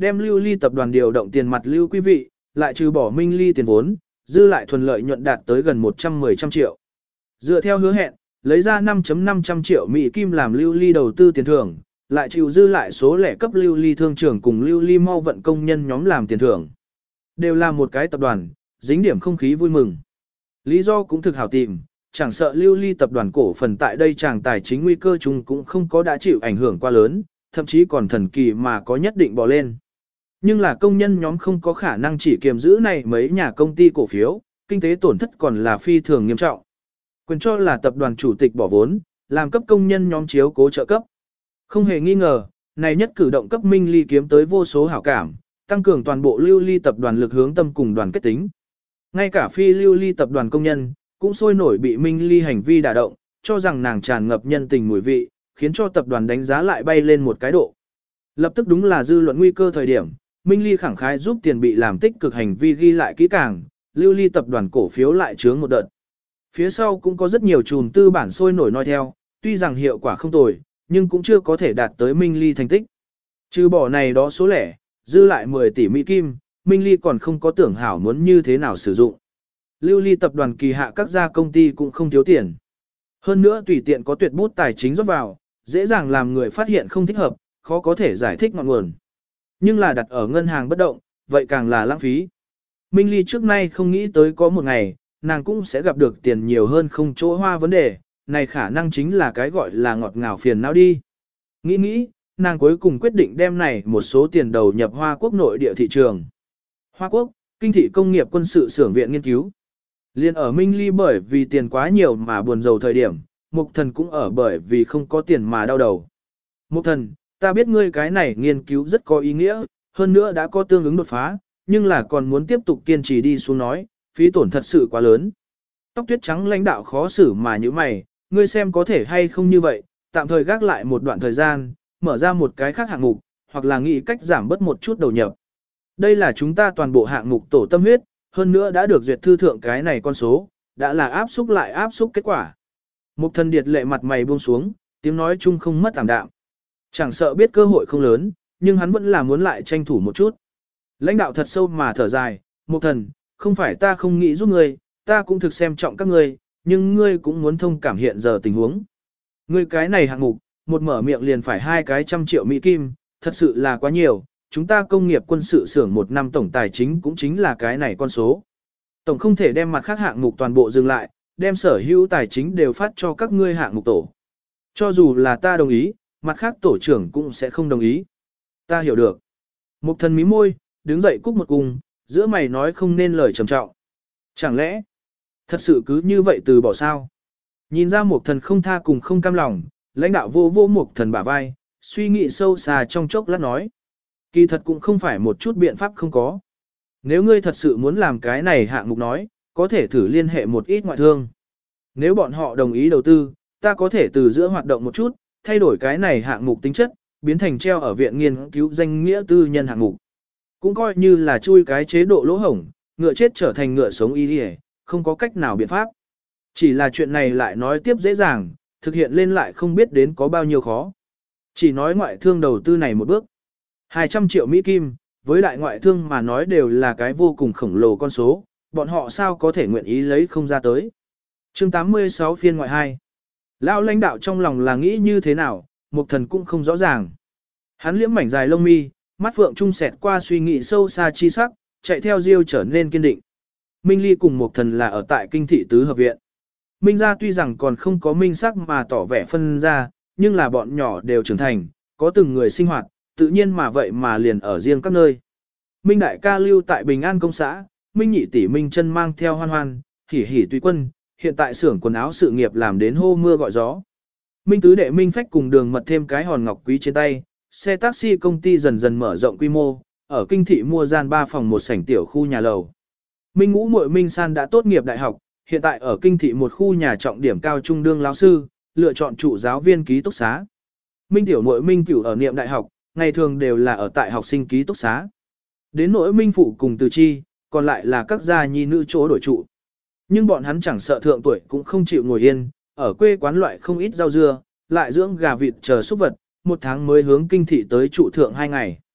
đem Lưu Ly tập đoàn điều động tiền mặt lưu quý vị, lại trừ bỏ Minh Ly tiền vốn, dư lại thuần lợi nhuận đạt tới gần một trăm mười trăm triệu. Dựa theo hứa hẹn, lấy ra năm phẩy năm trăm triệu Mỹ Kim làm Lưu Ly đầu tư tiền thưởng, lại chịu dư lại số lẻ cấp Lưu Ly thương trưởng cùng Lưu Ly mau vận công nhân nhóm làm tiền thưởng. Đều là một cái tập đoàn, dính điểm không khí vui mừng. Lý do cũng thực hảo tìm, chẳng sợ Lưu Ly tập đoàn cổ phần tại đây chàng tài chính nguy cơ chung cũng không có đã chịu ảnh hưởng quá lớn, thậm chí còn thần kỳ mà có nhất định bò lên. Nhưng là công nhân nhóm không có khả năng chỉ kiềm giữ này mấy nhà công ty cổ phiếu, kinh tế tổn thất còn là phi thường nghiêm trọng. Quyền cho là tập đoàn chủ tịch bỏ vốn, làm cấp công nhân nhóm chiếu cố trợ cấp. Không hề nghi ngờ, này nhất cử động cấp Minh Ly kiếm tới vô số hảo cảm, tăng cường toàn bộ Lưu Ly tập đoàn lực hướng tâm cùng đoàn kết tính. Ngay cả phi Lưu Ly tập đoàn công nhân, cũng sôi nổi bị Minh Ly hành vi đả động, cho rằng nàng tràn ngập nhân tình mùi vị, khiến cho tập đoàn đánh giá lại bay lên một cái độ. Lập tức đúng là dư luận nguy cơ thời điểm, Minh Ly khẳng khái giúp tiền bị làm tích cực hành vi ghi lại kỹ càng, Lưu Ly tập đoàn cổ phiếu lại chướng một đợt. Phía sau cũng có rất nhiều chùm tư bản sôi nổi nói theo, tuy rằng hiệu quả không tồi, nhưng cũng chưa có thể đạt tới Minh Ly thành tích. Trừ bỏ này đó số lẻ, dư lại mười tỷ Mỹ Kim, Minh Ly còn không có tưởng hảo muốn như thế nào sử dụng. Lưu Ly tập đoàn kỳ hạ các gia công ty cũng không thiếu tiền. Hơn nữa tùy tiện có tuyệt bút tài chính rót vào, dễ dàng làm người phát hiện không thích hợp, khó có thể giải thích ngọn nguồn. Nhưng là đặt ở ngân hàng bất động, vậy càng là lãng phí. Minh Ly trước nay không nghĩ tới có một ngày, nàng cũng sẽ gặp được tiền nhiều hơn không chỗ hoa vấn đề, này khả năng chính là cái gọi là ngọt ngào phiền não đi. Nghĩ nghĩ, nàng cuối cùng quyết định đem này một số tiền đầu nhập Hoa Quốc nội địa thị trường. Hoa Quốc, kinh thị công nghiệp quân sự xưởng viện nghiên cứu. Liên ở Minh Ly bởi vì tiền quá nhiều mà buồn rầu thời điểm, Mục Thần cũng ở bởi vì không có tiền mà đau đầu. Mục Thần, ta biết ngươi cái này nghiên cứu rất có ý nghĩa, hơn nữa đã có tương ứng đột phá, nhưng là còn muốn tiếp tục kiên trì đi xuống nói, phí tổn thật sự quá lớn. Tóc tuyết trắng lãnh đạo khó xử mà như mày, ngươi xem có thể hay không như vậy, tạm thời gác lại một đoạn thời gian, mở ra một cái khác hạng mục, hoặc là nghĩ cách giảm bớt một chút đầu nhập. Đây là chúng ta toàn bộ hạng mục tổ tâm huyết, hơn nữa đã được duyệt thư thượng cái này con số, đã là áp xúc lại áp xúc kết quả. Mục Thần điệt lệ mặt mày buông xuống, tiếng nói chung không mất ảm đạm. Chẳng sợ biết cơ hội không lớn, nhưng hắn vẫn là muốn lại tranh thủ một chút. Lãnh đạo thật sâu mà thở dài, Mục Thần, không phải ta không nghĩ giúp ngươi, ta cũng thực xem trọng các ngươi, nhưng ngươi cũng muốn thông cảm hiện giờ tình huống. Ngươi cái này hạng mục, một mở miệng liền phải hai cái trăm triệu Mỹ Kim, thật sự là quá nhiều, chúng ta công nghiệp quân sự xưởng một năm tổng tài chính cũng chính là cái này con số. Tổng không thể đem mặt khác hạng mục toàn bộ dừng lại, đem sở hữu tài chính đều phát cho các ngươi hạng mục tổ. Cho dù là ta đồng ý, mặt khác tổ trưởng cũng sẽ không đồng ý. Ta hiểu được. Mục Thần mí môi, đứng dậy cúc một cung, giữa mày nói không nên lời trầm trọng. Chẳng lẽ, thật sự cứ như vậy từ bỏ sao? Nhìn ra Mục Thần không tha cùng không cam lòng, lãnh đạo vô vô Mục Thần bả vai, suy nghĩ sâu xa trong chốc lát nói. Kỳ thật cũng không phải một chút biện pháp không có. Nếu ngươi thật sự muốn làm cái này hạng mục nói, có thể thử liên hệ một ít ngoại thương. Nếu bọn họ đồng ý đầu tư, ta có thể từ giữa hoạt động một chút, thay đổi cái này hạng mục tính chất, biến thành treo ở viện nghiên cứu danh nghĩa tư nhân hạng mục. Cũng coi như là chui cái chế độ lỗ hổng, ngựa chết trở thành ngựa sống y đi, không có cách nào biện pháp. Chỉ là chuyện này lại nói tiếp dễ dàng, thực hiện lên lại không biết đến có bao nhiêu khó. Chỉ nói ngoại thương đầu tư này một bước. hai trăm triệu Mỹ Kim, với đại ngoại thương mà nói đều là cái vô cùng khổng lồ con số, bọn họ sao có thể nguyện ý lấy không ra tới. Chương tám mươi sáu phiên ngoại hai. Lão lãnh đạo trong lòng là nghĩ như thế nào, Mục Thần cũng không rõ ràng. Hắn liễm mảnh dài lông mi, mắt phượng trung sẹt qua suy nghĩ sâu xa chi sắc, chạy theo Diêu trở nên kiên định. Minh Ly cùng Mục Thần là ở tại kinh thị tứ hợp viện. Minh gia tuy rằng còn không có minh sắc mà tỏ vẻ phân ra, nhưng là bọn nhỏ đều trưởng thành, có từng người sinh hoạt, tự nhiên mà vậy mà liền ở riêng các nơi. Minh đại ca lưu tại Bình An công xã, Minh nhị tỷ Minh chân mang theo Hoan Hoan, hỉ hỉ tùy quân, hiện tại xưởng quần áo sự nghiệp làm đến hô mưa gọi gió. Minh tứ đệ Minh Phách cùng Đường Mật thêm cái hòn ngọc quý trên tay, xe taxi công ty dần dần mở rộng quy mô, ở kinh thị mua gian ba phòng một sảnh tiểu khu nhà lầu. Minh ngũ muội Minh San đã tốt nghiệp đại học, hiện tại ở kinh thị một khu nhà trọng điểm cao trung đương lão sư, lựa chọn trụ giáo viên ký túc xá. Minh tiểu muội Minh Cửu ở niệm đại học, ngày thường đều là ở tại học sinh ký túc xá. Đến nỗi Minh phụ cùng Từ Chi, còn lại là các gia nhi nữ chỗ đổi trụ. Nhưng bọn hắn chẳng sợ thượng tuổi cũng không chịu ngồi yên, ở quê quán loại không ít rau dưa, lại dưỡng gà vịt chờ súc vật, một tháng mới hướng kinh thị tới trụ thượng hai ngày.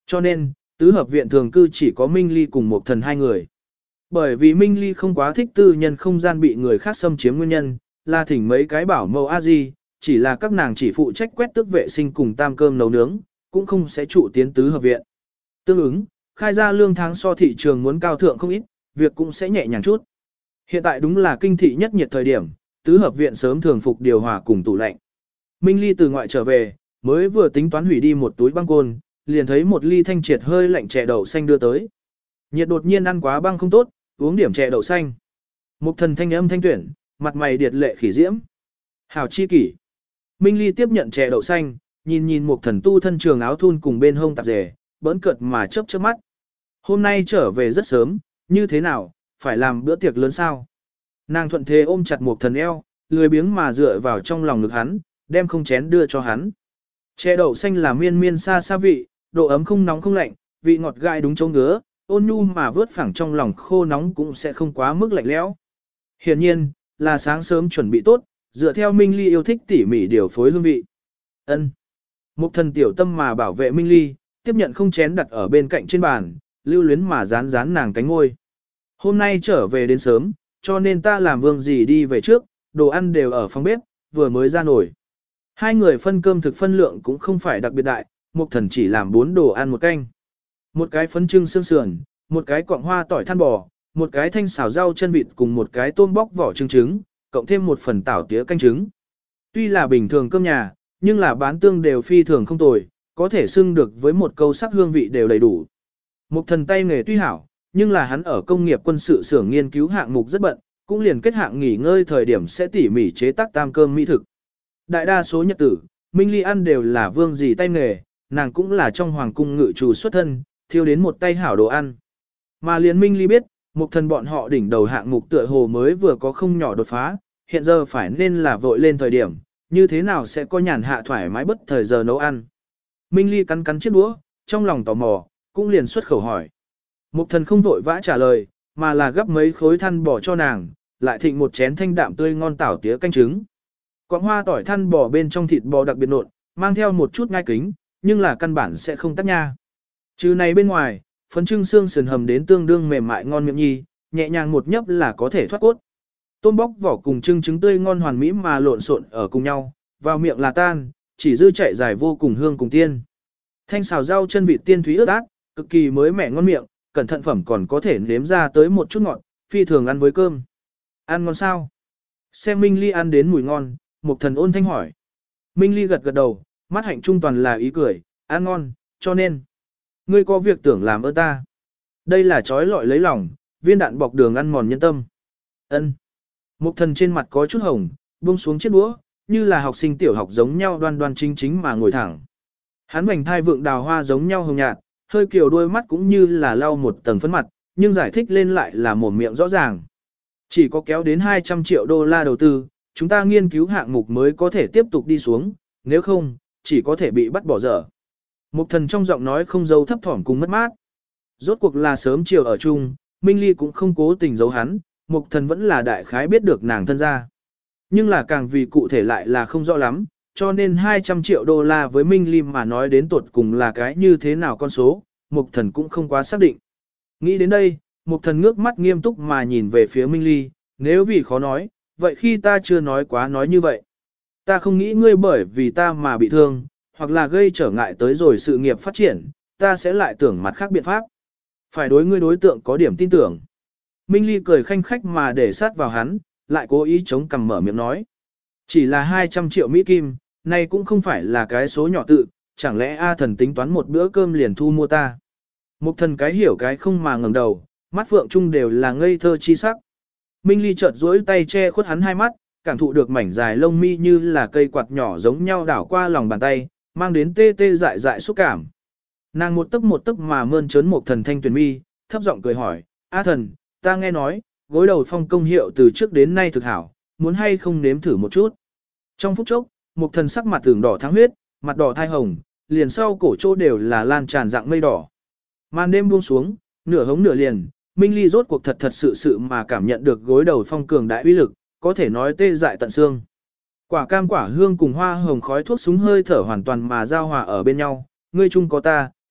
Cho nên, tứ hợp viện thường cư chỉ có Minh Ly cùng một thần hai người. Bởi vì Minh Ly không quá thích tư nhân không gian bị người khác xâm chiếm nguyên nhân, là thỉnh mấy cái bảo mẫu a di, chỉ là các nàng chỉ phụ trách quét tước vệ sinh cùng tam cơm nấu nướng, cũng không sẽ trụ tiến tứ hợp viện. Tương ứng, khai ra lương tháng so thị trường muốn cao thượng không ít, việc cũng sẽ nhẹ nhàng chút. Hiện tại đúng là kinh thị nhất nhiệt thời điểm, tứ hợp viện sớm thường phục điều hòa cùng tủ lạnh. Minh Ly từ ngoại trở về, mới vừa tính toán hủy đi một túi băng côn, liền thấy một ly thanh triệt hơi lạnh chè đậu xanh đưa tới. Nhiệt đột nhiên ăn quá băng không tốt, uống điểm chè đậu xanh. Mục thần thanh âm thanh tuyển, mặt mày điệt lệ khỉ diễm. Hảo chi kỷ. Minh Ly tiếp nhận chè đậu xanh, nhìn nhìn mục thần tu thân trường áo thun cùng bên hông tạp dề, bỡn cợt mà chớp chớp mắt. Hôm nay trở về rất sớm, như thế nào, phải làm bữa tiệc lớn sao? Nàng thuận thế ôm chặt mục thần eo, lười biếng mà dựa vào trong lòng ngực hắn, đem không chén đưa cho hắn. Chè đậu xanh là miên miên xa xa vị, độ ấm không nóng không lạnh, vị ngọt gai đúng chỗ ngứa, ôn nhu mà vớt phẳng trong lòng khô nóng cũng sẽ không quá mức lạnh lẽo. Hiển nhiên, là sáng sớm chuẩn bị tốt, dựa theo Minh Ly yêu thích tỉ mỉ điều phối hương vị. Ân. Mục thần tiểu tâm mà bảo vệ Minh Ly, tiếp nhận không chén đặt ở bên cạnh trên bàn, lưu luyến mà dán dán nàng cánh ngôi. Hôm nay trở về đến sớm, cho nên ta làm vương gì đi về trước, đồ ăn đều ở phòng bếp, vừa mới ra nổi. Hai người phân cơm thực phân lượng cũng không phải đặc biệt đại, mục thần chỉ làm bốn đồ ăn một canh. Một cái phấn trưng xương sườn, một cái quặng hoa tỏi than bò, một cái thanh xào rau chân vịt cùng một cái tôm bóc vỏ trứng trứng, cộng thêm một phần tảo tía canh trứng. Tuy là bình thường cơm nhà, nhưng là bán tương đều phi thường không tồi, có thể xưng được với một câu sắc hương vị đều đầy đủ. Mục thần tay nghề tuy hảo, nhưng là hắn ở công nghiệp quân sự xưởng nghiên cứu hạng mục rất bận, cũng liền kết hạng nghỉ ngơi thời điểm sẽ tỉ mỉ chế tác tam cơm mỹ thực. Đại đa số nhật tử, Minh Ly ăn đều là vương gì tay nghề, nàng cũng là trong hoàng cung ngự chủ xuất thân, thiêu đến một tay hảo đồ ăn. Mà liền Minh Ly biết, mục thần bọn họ đỉnh đầu hạng mục tựa hồ mới vừa có không nhỏ đột phá, hiện giờ phải nên là vội lên thời điểm, như thế nào sẽ có nhàn hạ thoải mái bất thời giờ nấu ăn. Minh Ly cắn cắn chiếc đũa, trong lòng tò mò, cũng liền xuất khẩu hỏi. Mục thần không vội vã trả lời, mà là gấp mấy khối than bò cho nàng, lại thịnh một chén thanh đạm tươi ngon tảo tía canh trứng. Quặng hoa tỏi than bò bên trong thịt bò đặc biệt nộn, mang theo một chút ngai kính, nhưng là căn bản sẽ không tắc nha. Trừ này bên ngoài, phấn trưng xương sườn hầm đến tương đương mềm mại ngon miệng nhi, nhẹ nhàng một nhấp là có thể thoát cốt. Tôm bóc vỏ cùng trưng trứng tươi ngon hoàn mỹ mà lộn xộn ở cùng nhau, vào miệng là tan, chỉ dư chạy dài vô cùng hương cùng tiên. Thanh xào rau chân vịt tiên thúy ướt át, cực kỳ mới mẻ ngon miệng, cẩn thận phẩm còn có thể nếm ra tới một chút ngọt, phi thường ăn với cơm. Ăn ngon sao? Xem Minh Ly ăn đến mùi ngon, Mục thần ôn thanh hỏi. Minh Ly gật gật đầu, mắt hạnh trung toàn là ý cười, ăn ngon, cho nên. Ngươi có việc tưởng làm ơn ta. Đây là trói lọi lấy lòng, viên đạn bọc đường ăn mòn nhân tâm. Ân. Mục thần trên mặt có chút hồng, buông xuống chiếc đũa, như là học sinh tiểu học giống nhau đoan đoan chính chính mà ngồi thẳng. Hắn vành thai vượng đào hoa giống nhau hồng nhạt, hơi kiều đôi mắt cũng như là lau một tầng phấn mặt, nhưng giải thích lên lại là mồm miệng rõ ràng. Chỉ có kéo đến hai trăm triệu đô la đầu tư, chúng ta nghiên cứu hạng mục mới có thể tiếp tục đi xuống, nếu không, chỉ có thể bị bắt bỏ dở. Mục thần trong giọng nói không giấu thấp thỏm cùng mất mát. Rốt cuộc là sớm chiều ở chung, Minh Ly cũng không cố tình giấu hắn, mục thần vẫn là đại khái biết được nàng thân gia. Nhưng là càng vì cụ thể lại là không rõ lắm, cho nên hai trăm triệu đô la với Minh Ly mà nói đến tuột cùng là cái như thế nào con số, mục thần cũng không quá xác định. Nghĩ đến đây, mục thần ngước mắt nghiêm túc mà nhìn về phía Minh Ly, nếu vì khó nói, vậy khi ta chưa nói quá nói như vậy. Ta không nghĩ ngươi bởi vì ta mà bị thương, hoặc là gây trở ngại tới rồi sự nghiệp phát triển, ta sẽ lại tưởng mặt khác biện pháp. Phải đối ngươi đối tượng có điểm tin tưởng. Minh Ly cười khanh khách mà để sát vào hắn, lại cố ý chống cằm mở miệng nói. Chỉ là hai trăm triệu Mỹ Kim, này cũng không phải là cái số nhỏ tự, chẳng lẽ A thần tính toán một bữa cơm liền thu mua ta. Mục thần cái hiểu cái không mà ngẩng đầu, mắt phượng chung đều là ngây thơ chi sắc. Minh Ly chợt duỗi tay che khuất hắn hai mắt, cảm thụ được mảnh dài lông mi như là cây quạt nhỏ giống nhau đảo qua lòng bàn tay, mang đến tê tê dại dại xúc cảm. Nàng một tấc một tấc mà mơn trớn một thần thanh tuyển mi, thấp giọng cười hỏi, A thần, ta nghe nói, gối đầu phong công hiệu từ trước đến nay thực hảo, muốn hay không nếm thử một chút. Trong phút chốc, một thần sắc mặt tưởng đỏ thắng huyết, mặt đỏ thai hồng, liền sau cổ chỗ đều là lan tràn dạng mây đỏ. Màn đêm buông xuống, nửa hống nửa liền, Minh Ly rốt cuộc thật thật sự sự mà cảm nhận được gối đầu phong cường đại uy lực, có thể nói tê dại tận xương. Quả cam quả hương cùng hoa hồng khói thuốc súng hơi thở hoàn toàn mà giao hòa ở bên nhau, ngươi chung có ta,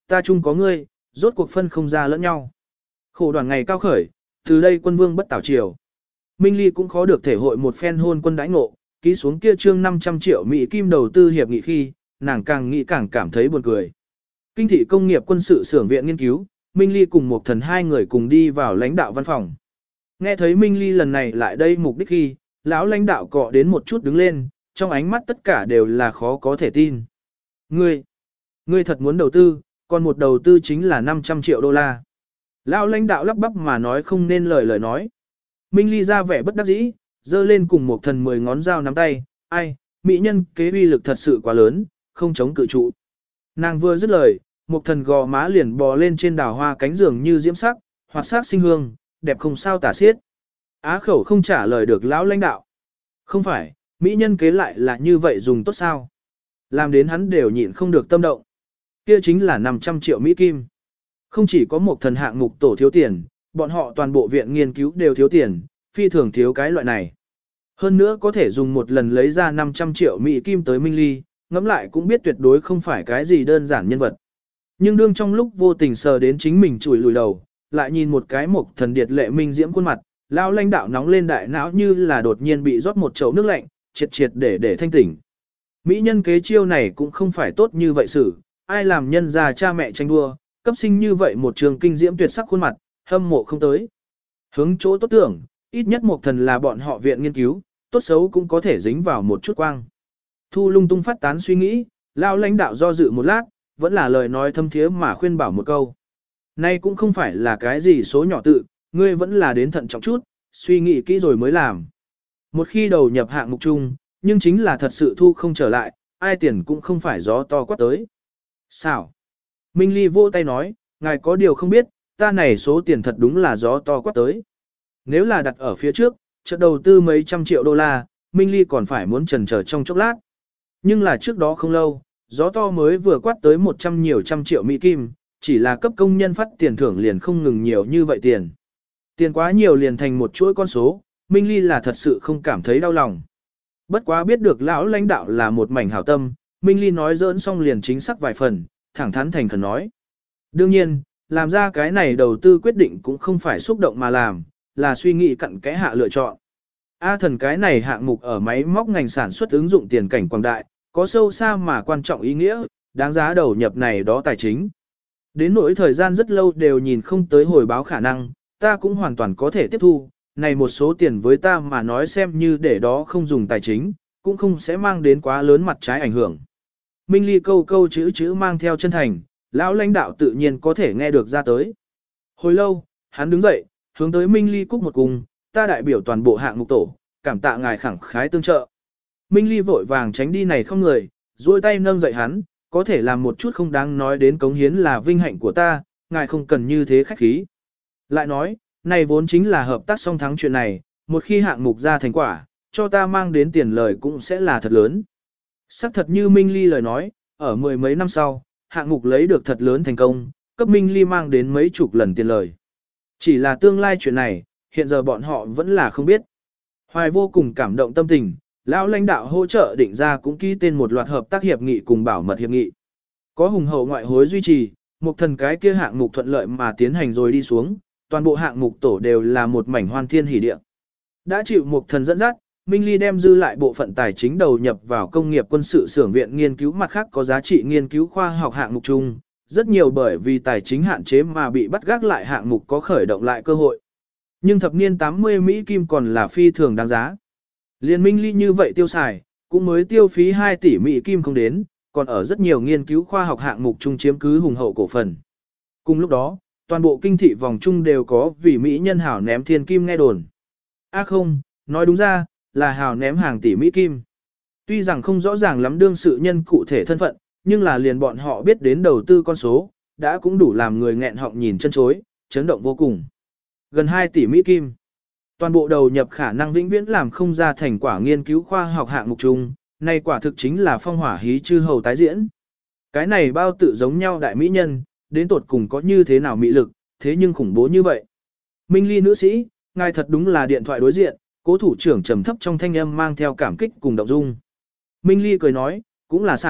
ta chung có ngươi, rốt cuộc phân không ra lẫn nhau. Khổ đoàn ngày cao khởi, từ đây quân vương bất tảo triều. Minh Ly cũng khó được thể hội một phen hôn quân đãi ngộ, ký xuống kia trương năm trăm triệu Mỹ kim đầu tư hiệp nghị khi, nàng càng nghĩ càng cảm thấy buồn cười. Kinh thị công nghiệp quân sự xưởng viện nghiên cứu, Minh Ly cùng một thần hai người cùng đi vào lãnh đạo văn phòng. Nghe thấy Minh Ly lần này lại đây mục đích khi, lão lãnh đạo cọ đến một chút đứng lên, trong ánh mắt tất cả đều là khó có thể tin. Ngươi, ngươi thật muốn đầu tư, còn một đầu tư chính là năm trăm triệu đô la. Lão lãnh đạo lắp bắp mà nói không nên lời lời nói. Minh Ly ra vẻ bất đắc dĩ, giơ lên cùng một thần mười ngón dao nắm tay, ai, mỹ nhân kế uy lực thật sự quá lớn, không chống cự trụ. Nàng vừa dứt lời, một thần gò má liền bò lên trên đào hoa cánh giường như diễm sắc, hoạt sắc sinh hương, đẹp không sao tả xiết. Á khẩu không trả lời được lão lãnh đạo. Không phải, mỹ nhân kế lại là như vậy dùng tốt sao? Làm đến hắn đều nhịn không được tâm động. Kia chính là năm trăm triệu Mỹ Kim. Không chỉ có một thần hạng mục tổ thiếu tiền, bọn họ toàn bộ viện nghiên cứu đều thiếu tiền, phi thường thiếu cái loại này. Hơn nữa có thể dùng một lần lấy ra năm trăm triệu Mỹ Kim tới Minh Ly, ngẫm lại cũng biết tuyệt đối không phải cái gì đơn giản nhân vật. Nhưng đương trong lúc vô tình sờ đến chính mình chùi lùi đầu, lại nhìn một cái mộc thần điệt lệ minh diễm khuôn mặt, lao lãnh đạo nóng lên đại não như là đột nhiên bị rót một chậu nước lạnh, triệt triệt để để thanh tỉnh. Mỹ nhân kế chiêu này cũng không phải tốt như vậy xử, ai làm nhân già cha mẹ tranh đua, cấp sinh như vậy một trường kinh diễm tuyệt sắc khuôn mặt, hâm mộ không tới. Hướng chỗ tốt tưởng, ít nhất một thần là bọn họ viện nghiên cứu, tốt xấu cũng có thể dính vào một chút quang. Thu lung tung phát tán suy nghĩ, lao lãnh đạo do dự một lát, vẫn là lời nói thâm thiế mà khuyên bảo một câu. Nay cũng không phải là cái gì số nhỏ tự, ngươi vẫn là đến thận trọng chút, suy nghĩ kỹ rồi mới làm. Một khi đầu nhập hạng mục chung, nhưng chính là thật sự thu không trở lại, ai tiền cũng không phải gió to quát tới. Sao? Minh Ly vỗ tay nói, ngài có điều không biết, ta này số tiền thật đúng là gió to quát tới. Nếu là đặt ở phía trước, chợt đầu tư mấy trăm triệu đô la, Minh Ly còn phải muốn chần chờ trong chốc lát. Nhưng là trước đó không lâu, gió to mới vừa quát tới một trăm nhiều trăm triệu Mỹ Kim, chỉ là cấp công nhân phát tiền thưởng liền không ngừng nhiều như vậy tiền. Tiền quá nhiều liền thành một chuỗi con số, Minh Ly là thật sự không cảm thấy đau lòng. Bất quá biết được lão lãnh đạo là một mảnh hảo tâm, Minh Ly nói giỡn xong liền chính xác vài phần, thẳng thắn thành khẩn nói. Đương nhiên, làm ra cái này đầu tư quyết định cũng không phải xúc động mà làm, là suy nghĩ cặn kẽ hạ lựa chọn. A thần cái này hạng mục ở máy móc ngành sản xuất ứng dụng tiền cảnh quảng đại, có sâu xa mà quan trọng ý nghĩa, đáng giá đầu nhập này đó tài chính. Đến nỗi thời gian rất lâu đều nhìn không tới hồi báo khả năng, ta cũng hoàn toàn có thể tiếp thu, này một số tiền với ta mà nói xem như để đó không dùng tài chính, cũng không sẽ mang đến quá lớn mặt trái ảnh hưởng. Minh Ly câu câu chữ chữ mang theo chân thành, lão lãnh đạo tự nhiên có thể nghe được ra tới. Hồi lâu, hắn đứng dậy, hướng tới Minh Ly cúc một cùng, ta đại biểu toàn bộ hạng mục tổ, cảm tạ ngài khẳng khái tương trợ. Minh Ly vội vàng tránh đi này không người, duỗi tay nâng dậy hắn, có thể làm một chút không đáng nói đến cống hiến là vinh hạnh của ta, ngài không cần như thế khách khí. Lại nói, này vốn chính là hợp tác song thắng chuyện này, một khi hạng mục ra thành quả, cho ta mang đến tiền lời cũng sẽ là thật lớn. Sắc thật như Minh Ly lời nói, ở mười mấy năm sau, hạng mục lấy được thật lớn thành công, cấp Minh Ly mang đến mấy chục lần tiền lời. Chỉ là tương lai chuyện này, hiện giờ bọn họ vẫn là không biết. Hoài vô cùng cảm động tâm tình, lão lãnh đạo hỗ trợ định ra cũng ký tên một loạt hợp tác hiệp nghị cùng bảo mật hiệp nghị. Có hùng hậu ngoại hối duy trì, một thần cái kia hạng mục thuận lợi mà tiến hành rồi đi xuống, toàn bộ hạng mục tổ đều là một mảnh hoan thiên hỷ địa. Đã chịu một thần dẫn dắt, Minh Ly đem dư lại bộ phận tài chính đầu nhập vào công nghiệp quân sự xưởng viện nghiên cứu mặt khác có giá trị nghiên cứu khoa học hạng mục chung, rất nhiều bởi vì tài chính hạn chế mà bị bắt gác lại hạng mục có khởi động lại cơ hội. Nhưng thập niên tám mươi Mỹ Kim còn là phi thường đáng giá. Liên Minh Ly như vậy tiêu xài, cũng mới tiêu phí hai tỷ Mỹ Kim không đến, còn ở rất nhiều nghiên cứu khoa học hạng mục chung chiếm cứ hùng hậu cổ phần. Cùng lúc đó, toàn bộ kinh thị vòng chung đều có vì Mỹ nhân hảo ném thiên kim nghe đồn. A à không, nói đúng ra, là hảo ném hàng tỷ Mỹ Kim. Tuy rằng không rõ ràng lắm đương sự nhân cụ thể thân phận, nhưng là liền bọn họ biết đến đầu tư con số, đã cũng đủ làm người nghẹn họng nhìn chân chối, chấn động vô cùng. Gần hai tỷ Mỹ Kim. Toàn bộ đầu nhập khả năng vĩnh viễn làm không ra thành quả nghiên cứu khoa học hạng mục chung, này quả thực chính là phong hỏa hí chư hầu tái diễn. Cái này bao tự giống nhau đại mỹ nhân, đến tột cùng có như thế nào mỹ lực, thế nhưng khủng bố như vậy. Minh Ly nữ sĩ, ngài thật đúng là điện thoại đối diện, cố thủ trưởng trầm thấp trong thanh âm mang theo cảm kích cùng động dung. Minh Ly cười nói, cũng là xảo,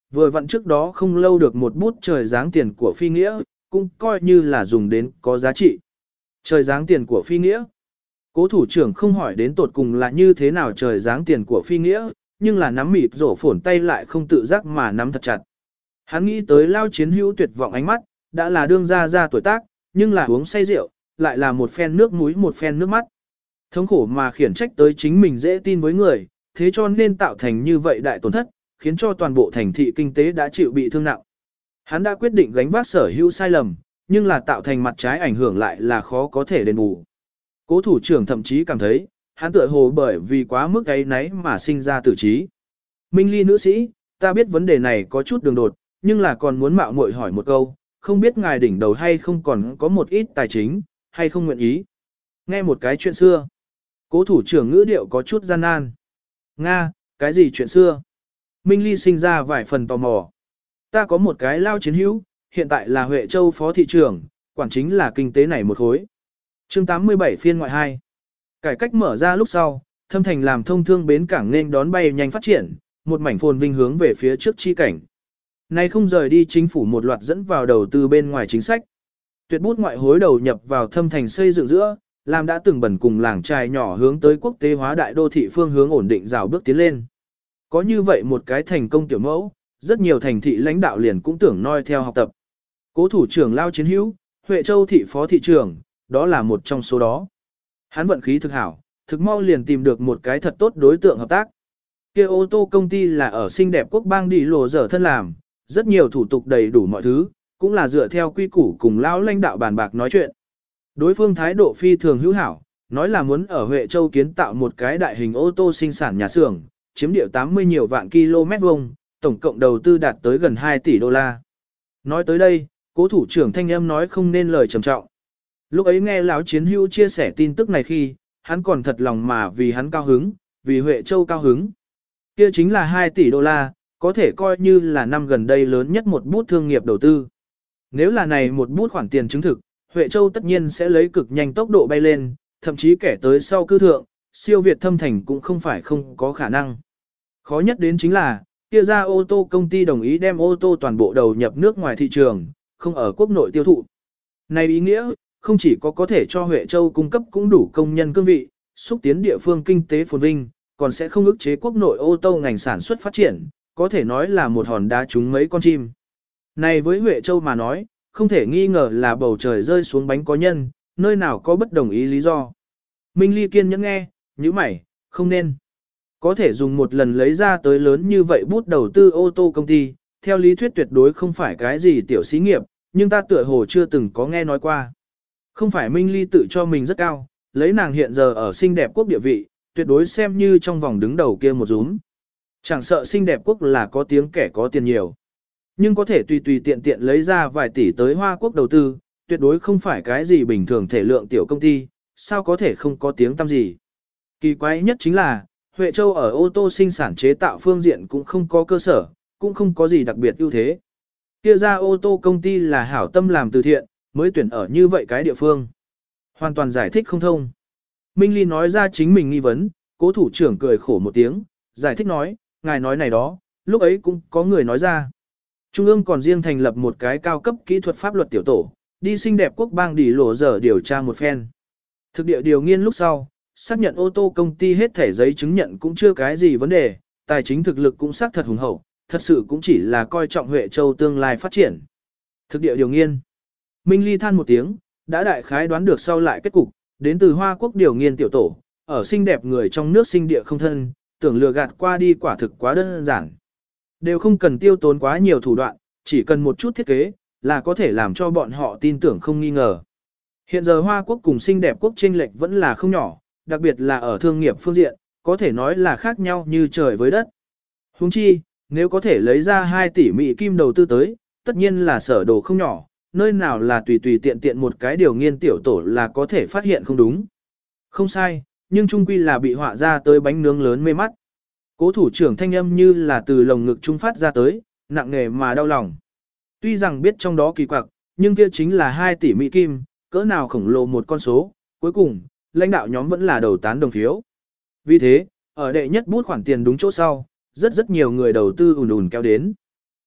vừa vặn trước đó không lâu được một bút trời dáng tiền của phi nghĩa, cũng coi như là dùng đến có giá trị. Trời dáng tiền của phi nghĩa. Cố thủ trưởng không hỏi đến tột cùng là như thế nào trời dáng tiền của phi nghĩa, nhưng là nắm mịt rổ phổn tay lại không tự giác mà nắm thật chặt. Hắn nghĩ tới lao chiến hữu tuyệt vọng ánh mắt, đã là đương ra ra tuổi tác, nhưng là uống say rượu, lại là một phen nước mũi một phen nước mắt. Thống khổ mà khiển trách tới chính mình dễ tin với người, thế cho nên tạo thành như vậy đại tổn thất, khiến cho toàn bộ thành thị kinh tế đã chịu bị thương nặng. Hắn đã quyết định gánh vác sở hữu sai lầm, nhưng là tạo thành mặt trái ảnh hưởng lại là khó có thể đền bù. Cố thủ trưởng thậm chí cảm thấy, hắn tựa hồ bởi vì quá mức ấy nấy mà sinh ra tử trí. Minh Ly nữ sĩ, ta biết vấn đề này có chút đường đột, nhưng là còn muốn mạo muội hỏi một câu, không biết ngài đỉnh đầu hay không còn có một ít tài chính, hay không nguyện ý. Nghe một cái chuyện xưa. Cố thủ trưởng ngữ điệu có chút gian nan. Nga, cái gì chuyện xưa? Minh Ly sinh ra vài phần tò mò. Ta có một cái lao chiến hữu, hiện tại là Huệ Châu phó thị trưởng, quản chính là kinh tế này một khối. Chương tám mươi bảy phiên ngoại hai. Cải cách mở ra lúc sau, Thâm Thành làm thông thương bến cảng nên đón bay nhanh phát triển, một mảnh phồn vinh hướng về phía trước chi cảnh. Này không rời đi chính phủ một loạt dẫn vào đầu tư bên ngoài chính sách. Tuyệt bút ngoại hối đầu nhập vào Thâm Thành xây dựng giữa, làm đã từng bẩn cùng làng trài nhỏ hướng tới quốc tế hóa đại đô thị phương hướng ổn định rào bước tiến lên. Có như vậy một cái thành công tiểu mẫu, rất nhiều thành thị lãnh đạo liền cũng tưởng noi theo học tập. Cố thủ trưởng Lao Chiến Hữu, Huệ Châu thị phó thị trưởng, đó là một trong số đó. Hắn vận khí thực hảo, thực mau liền tìm được một cái thật tốt đối tượng hợp tác. Kia ô tô công ty là ở xinh đẹp quốc bang đi lộ dở thân làm, rất nhiều thủ tục đầy đủ mọi thứ, cũng là dựa theo quy củ cùng lão lãnh đạo bàn bạc nói chuyện. Đối phương thái độ phi thường hữu hảo, nói là muốn ở Huệ Châu kiến tạo một cái đại hình ô tô sinh sản nhà xưởng, chiếm địa tám mươi nhiều vạn km vuông, tổng cộng đầu tư đạt tới gần hai tỷ đô la. Nói tới đây, cố thủ trưởng thanh âm nói không nên lời trầm trọng. Lúc ấy nghe lão chiến hữu chia sẻ tin tức này khi, hắn còn thật lòng mà vì hắn cao hứng, vì Huệ Châu cao hứng. Kia chính là hai tỷ đô la, có thể coi như là năm gần đây lớn nhất một bút thương nghiệp đầu tư. Nếu là này một bút khoản tiền chứng thực, Huệ Châu tất nhiên sẽ lấy cực nhanh tốc độ bay lên, thậm chí kẻ tới sau cư thượng, siêu Việt Thâm Thành cũng không phải không có khả năng. Khó nhất đến chính là, kia ra ô tô công ty đồng ý đem ô tô toàn bộ đầu nhập nước ngoài thị trường, không ở quốc nội tiêu thụ. Này ý nghĩa, không chỉ có có thể cho Huệ Châu cung cấp cũng đủ công nhân cương vị, xúc tiến địa phương kinh tế phồn vinh, còn sẽ không ức chế quốc nội ô tô ngành sản xuất phát triển, có thể nói là một hòn đá trúng mấy con chim. Này với Huệ Châu mà nói, không thể nghi ngờ là bầu trời rơi xuống bánh có nhân, nơi nào có bất đồng ý lý do. Minh Ly kiên nhẫn nghe, như mày, không nên. Có thể dùng một lần lấy ra tới lớn như vậy bút đầu tư ô tô công ty, theo lý thuyết tuyệt đối không phải cái gì tiểu xí nghiệp, nhưng ta tựa hồ chưa từng có nghe nói qua. Không phải Minh Ly tự cho mình rất cao, lấy nàng hiện giờ ở xinh đẹp quốc địa vị, tuyệt đối xem như trong vòng đứng đầu kia một rúm. Chẳng sợ xinh đẹp quốc là có tiếng kẻ có tiền nhiều. Nhưng có thể tùy tùy tiện tiện lấy ra vài tỷ tới Hoa Quốc đầu tư, tuyệt đối không phải cái gì bình thường thể lượng tiểu công ty, sao có thể không có tiếng tăm gì. Kỳ quái nhất chính là, Huệ Châu ở ô tô sinh sản chế tạo phương diện cũng không có cơ sở, cũng không có gì đặc biệt ưu thế. Kia ra ô tô công ty là hảo tâm làm từ thiện, mới tuyển ở như vậy cái địa phương. Hoàn toàn giải thích không thông. Minh Ly nói ra chính mình nghi vấn, cố thủ trưởng cười khổ một tiếng, giải thích nói, ngài nói này đó, lúc ấy cũng có người nói ra. Trung ương còn riêng thành lập một cái cao cấp kỹ thuật pháp luật tiểu tổ, đi xinh đẹp quốc bang đi lộ dở điều tra một phen. Thực địa điều nghiên lúc sau, xác nhận ô tô công ty hết thẻ giấy chứng nhận cũng chưa cái gì vấn đề, tài chính thực lực cũng xác thật hùng hậu, thật sự cũng chỉ là coi trọng Huệ Châu tương lai phát triển. Thực địa điều nghiên. Minh Ly than một tiếng, đã đại khái đoán được sau lại kết cục, đến từ Hoa Quốc điều nghiên tiểu tổ, ở xinh đẹp người trong nước sinh địa không thân, tưởng lừa gạt qua đi quả thực quá đơn giản. Đều không cần tiêu tốn quá nhiều thủ đoạn, chỉ cần một chút thiết kế, là có thể làm cho bọn họ tin tưởng không nghi ngờ. Hiện giờ Hoa Quốc cùng xinh đẹp quốc chênh lệch vẫn là không nhỏ, đặc biệt là ở thương nghiệp phương diện, có thể nói là khác nhau như trời với đất. Huống chi, nếu có thể lấy ra hai tỷ Mỹ kim đầu tư tới, tất nhiên là sở đồ không nhỏ, nơi nào là tùy tùy tiện tiện một cái điều nghiên tiểu tổ là có thể phát hiện không đúng. Không sai, nhưng trung quy là bị họa ra tới bánh nướng lớn mê mắt. Cố thủ trưởng thanh âm như là từ lồng ngực trung phát ra tới, nặng nề mà đau lòng. Tuy rằng biết trong đó kỳ quặc, nhưng kia chính là hai tỷ Mỹ kim, cỡ nào khổng lồ một con số, cuối cùng, lãnh đạo nhóm vẫn là đầu tán đồng phiếu. Vì thế, ở đệ nhất bút khoản tiền đúng chỗ sau, rất rất nhiều người đầu tư ùn ùn kéo đến.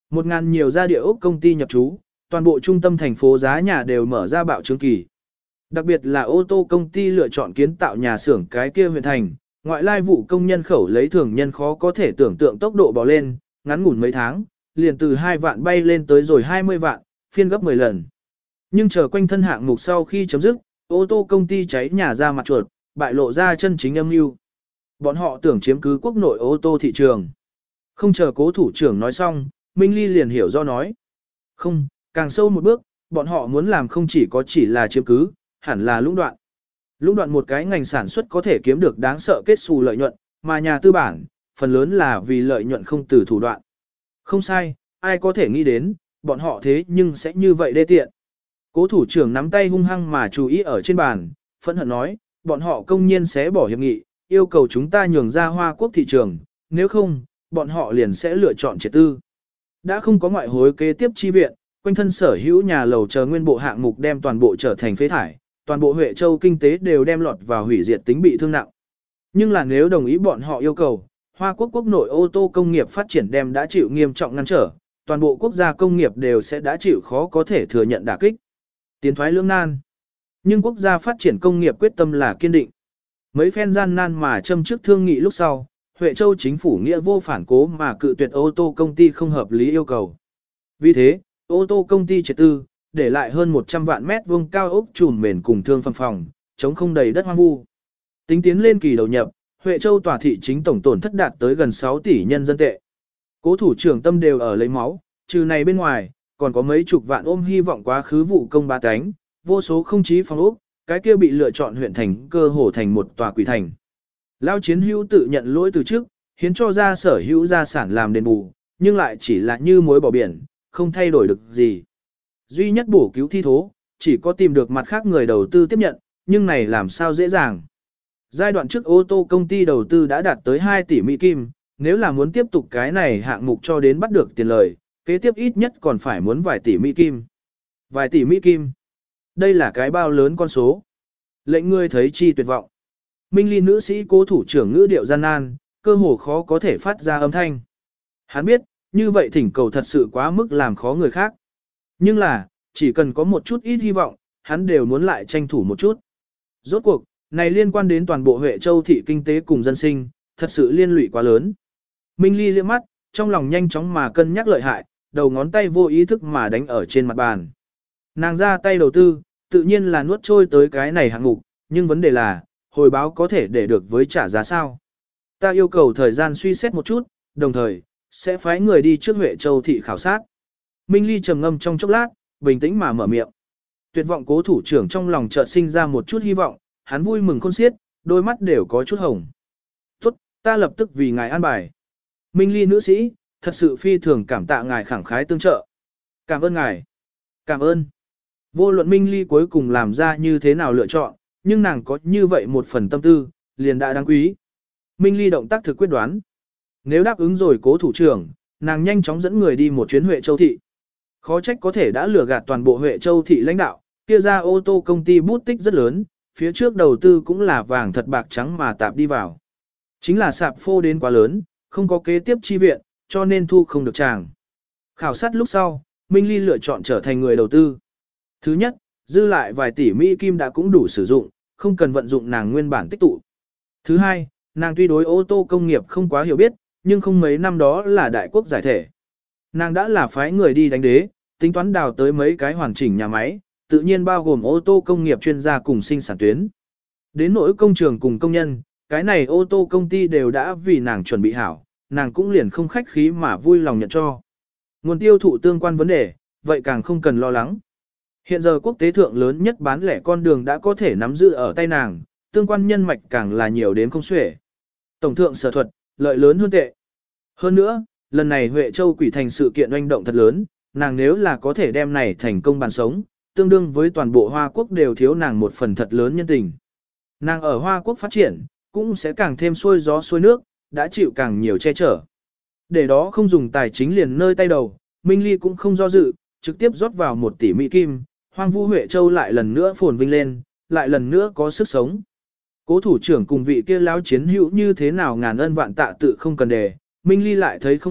Một ngàn nhiều gia địa ốc công ty nhập trú, toàn bộ trung tâm thành phố giá nhà đều mở ra bạo trướng kỳ. Đặc biệt là ô tô công ty lựa chọn kiến tạo nhà xưởng cái kia huyện thành, ngoại lai vụ công nhân khẩu lấy thường nhân khó có thể tưởng tượng tốc độ bò lên, ngắn ngủn mấy tháng, liền từ hai vạn bay lên tới rồi hai mươi vạn, phiên gấp mười lần. Nhưng chờ quanh thân hạng mục sau khi chấm dứt, ô tô công ty cháy nhà ra mặt chuột, bại lộ ra chân chính âm mưu. Bọn họ tưởng chiếm cứ quốc nội ô tô thị trường. Không chờ cố thủ trưởng nói xong, Minh Ly liền hiểu do nói. Không, càng sâu một bước, bọn họ muốn làm không chỉ có chỉ là chiếm cứ, hẳn là lũng đoạn. Lũng đoạn một cái ngành sản xuất có thể kiếm được đáng sợ kết xù lợi nhuận, mà nhà tư bản, phần lớn là vì lợi nhuận không từ thủ đoạn. Không sai, ai có thể nghĩ đến, bọn họ thế nhưng sẽ như vậy đê tiện. Cố thủ trưởng nắm tay hung hăng mà chú ý ở trên bàn, phẫn hận nói, bọn họ công nhiên sẽ bỏ hiệp nghị, yêu cầu chúng ta nhường ra Hoa Quốc thị trường, nếu không, bọn họ liền sẽ lựa chọn triệt tư. Đã không có ngoại hối kế tiếp chi viện, quanh thân sở hữu nhà lầu chờ nguyên bộ hạng mục đem toàn bộ trở thành phế thải, toàn bộ Huệ Châu kinh tế đều đem lọt vào hủy diệt tính bị thương nặng. Nhưng là nếu đồng ý bọn họ yêu cầu, Hoa Quốc quốc nội ô tô công nghiệp phát triển đem đã chịu nghiêm trọng ngăn trở, toàn bộ quốc gia công nghiệp đều sẽ đã chịu khó có thể thừa nhận đả kích. Tiến thoái lưỡng nan. Nhưng quốc gia phát triển công nghiệp quyết tâm là kiên định. Mấy phen gian nan mà châm trước thương nghị lúc sau, Huệ Châu chính phủ nghĩa vô phản cố mà cự tuyệt ô tô công ty không hợp lý yêu cầu. Vì thế, ô tô công ty triệt tư, để lại hơn một trăm vạn mét vuông cao ốc trùm mền cùng thương phẩm phòng, chống không đầy đất hoang vu. Tính tiến lên kỳ đầu nhập, Huệ Châu tòa thị chính tổng tổn thất đạt tới gần sáu tỷ nhân dân tệ. Cố thủ trưởng tâm đều ở lấy máu, trừ này bên ngoài, còn có mấy chục vạn ôm hy vọng quá khứ vụ công ba cánh, vô số không chí phòng ốc, cái kia bị lựa chọn huyện thành cơ hồ thành một tòa quỷ thành. Lao chiến hữu tự nhận lỗi từ trước, hiến cho ra sở hữu gia sản làm đền bù, nhưng lại chỉ là như muối bỏ biển, không thay đổi được gì. Duy nhất bổ cứu thi thố, chỉ có tìm được mặt khác người đầu tư tiếp nhận, nhưng này làm sao dễ dàng. Giai đoạn trước ô tô công ty đầu tư đã đạt tới hai tỷ Mỹ Kim, nếu là muốn tiếp tục cái này hạng mục cho đến bắt được tiền lời, kế tiếp ít nhất còn phải muốn vài tỷ Mỹ Kim. Vài tỷ Mỹ Kim. Đây là cái bao lớn con số. Lệnh ngươi thấy chi tuyệt vọng. Minh Ly nữ sĩ cố thủ trưởng ngữ điệu gian nan, cơ hồ khó có thể phát ra âm thanh. Hắn biết, như vậy thỉnh cầu thật sự quá mức làm khó người khác. Nhưng là, chỉ cần có một chút ít hy vọng, hắn đều muốn lại tranh thủ một chút. Rốt cuộc, này liên quan đến toàn bộ Huệ Châu thị kinh tế cùng dân sinh, thật sự liên lụy quá lớn. Minh Ly liếc mắt, trong lòng nhanh chóng mà cân nhắc lợi hại, đầu ngón tay vô ý thức mà đánh ở trên mặt bàn. Nàng ra tay đầu tư, tự nhiên là nuốt trôi tới cái này hạng mục, nhưng vấn đề là, hồi báo có thể để được với trả giá sao. Ta yêu cầu thời gian suy xét một chút, đồng thời, sẽ phái người đi trước Huệ Châu thị khảo sát. Minh Ly trầm ngâm trong chốc lát, bình tĩnh mà mở miệng. Tuyệt vọng cố thủ trưởng trong lòng chợt sinh ra một chút hy vọng, hắn vui mừng khôn xiết, đôi mắt đều có chút hồng. Tốt, ta lập tức vì ngài an bài. Minh Ly nữ sĩ, thật sự phi thường cảm tạ ngài khẳng khái tương trợ. Cảm ơn ngài. Cảm ơn. Vô luận Minh Ly cuối cùng làm ra như thế nào lựa chọn, nhưng nàng có như vậy một phần tâm tư, liền đã đáng quý. Minh Ly động tác thực quyết đoán. Nếu đáp ứng rồi cố thủ trưởng, nàng nhanh chóng dẫn người đi một chuyến Huệ Châu thị. Khó trách có thể đã lừa gạt toàn bộ Huệ Châu thị lãnh đạo, kia ra ô tô công ty bút tích rất lớn, phía trước đầu tư cũng là vàng thật bạc trắng mà tạp đi vào. Chính là sạp phô đến quá lớn, không có kế tiếp chi viện, cho nên thu không được tràng. Khảo sát lúc sau, Minh Ly lựa chọn trở thành người đầu tư. Thứ nhất, dư lại vài tỷ Mỹ Kim đã cũng đủ sử dụng, không cần vận dụng nàng nguyên bản tích tụ. Thứ hai, nàng tuy đối ô tô công nghiệp không quá hiểu biết, nhưng không mấy năm đó là đại quốc giải thể. Nàng đã là phái người đi đánh đế, tính toán đào tới mấy cái hoàn chỉnh nhà máy, tự nhiên bao gồm ô tô công nghiệp chuyên gia cùng sinh sản tuyến. Đến nỗi công trường cùng công nhân, cái này ô tô công ty đều đã vì nàng chuẩn bị hảo, nàng cũng liền không khách khí mà vui lòng nhận cho. Nguồn tiêu thụ tương quan vấn đề, vậy càng không cần lo lắng. Hiện giờ quốc tế thượng lớn nhất bán lẻ con đường đã có thể nắm giữ ở tay nàng, tương quan nhân mạch càng là nhiều đến không xuể. Tổng thượng sở thuật, lợi lớn hơn tệ. Hơn nữa, lần này Huệ Châu quỷ thành sự kiện oanh động thật lớn, nàng nếu là có thể đem này thành công bàn sống, tương đương với toàn bộ Hoa Quốc đều thiếu nàng một phần thật lớn nhân tình. Nàng ở Hoa Quốc phát triển, cũng sẽ càng thêm xuôi gió xuôi nước, đã chịu càng nhiều che chở. Để đó không dùng tài chính liền nơi tay đầu, Minh Ly cũng không do dự, trực tiếp rót vào một tỷ Mỹ Kim, Hoang Vu Huệ Châu lại lần nữa phồn vinh lên, lại lần nữa có sức sống. Cố thủ trưởng cùng vị kia lão chiến hữu như thế nào ngàn ân vạn tạ tự không cần đề, Minh Ly lại thấy không ít,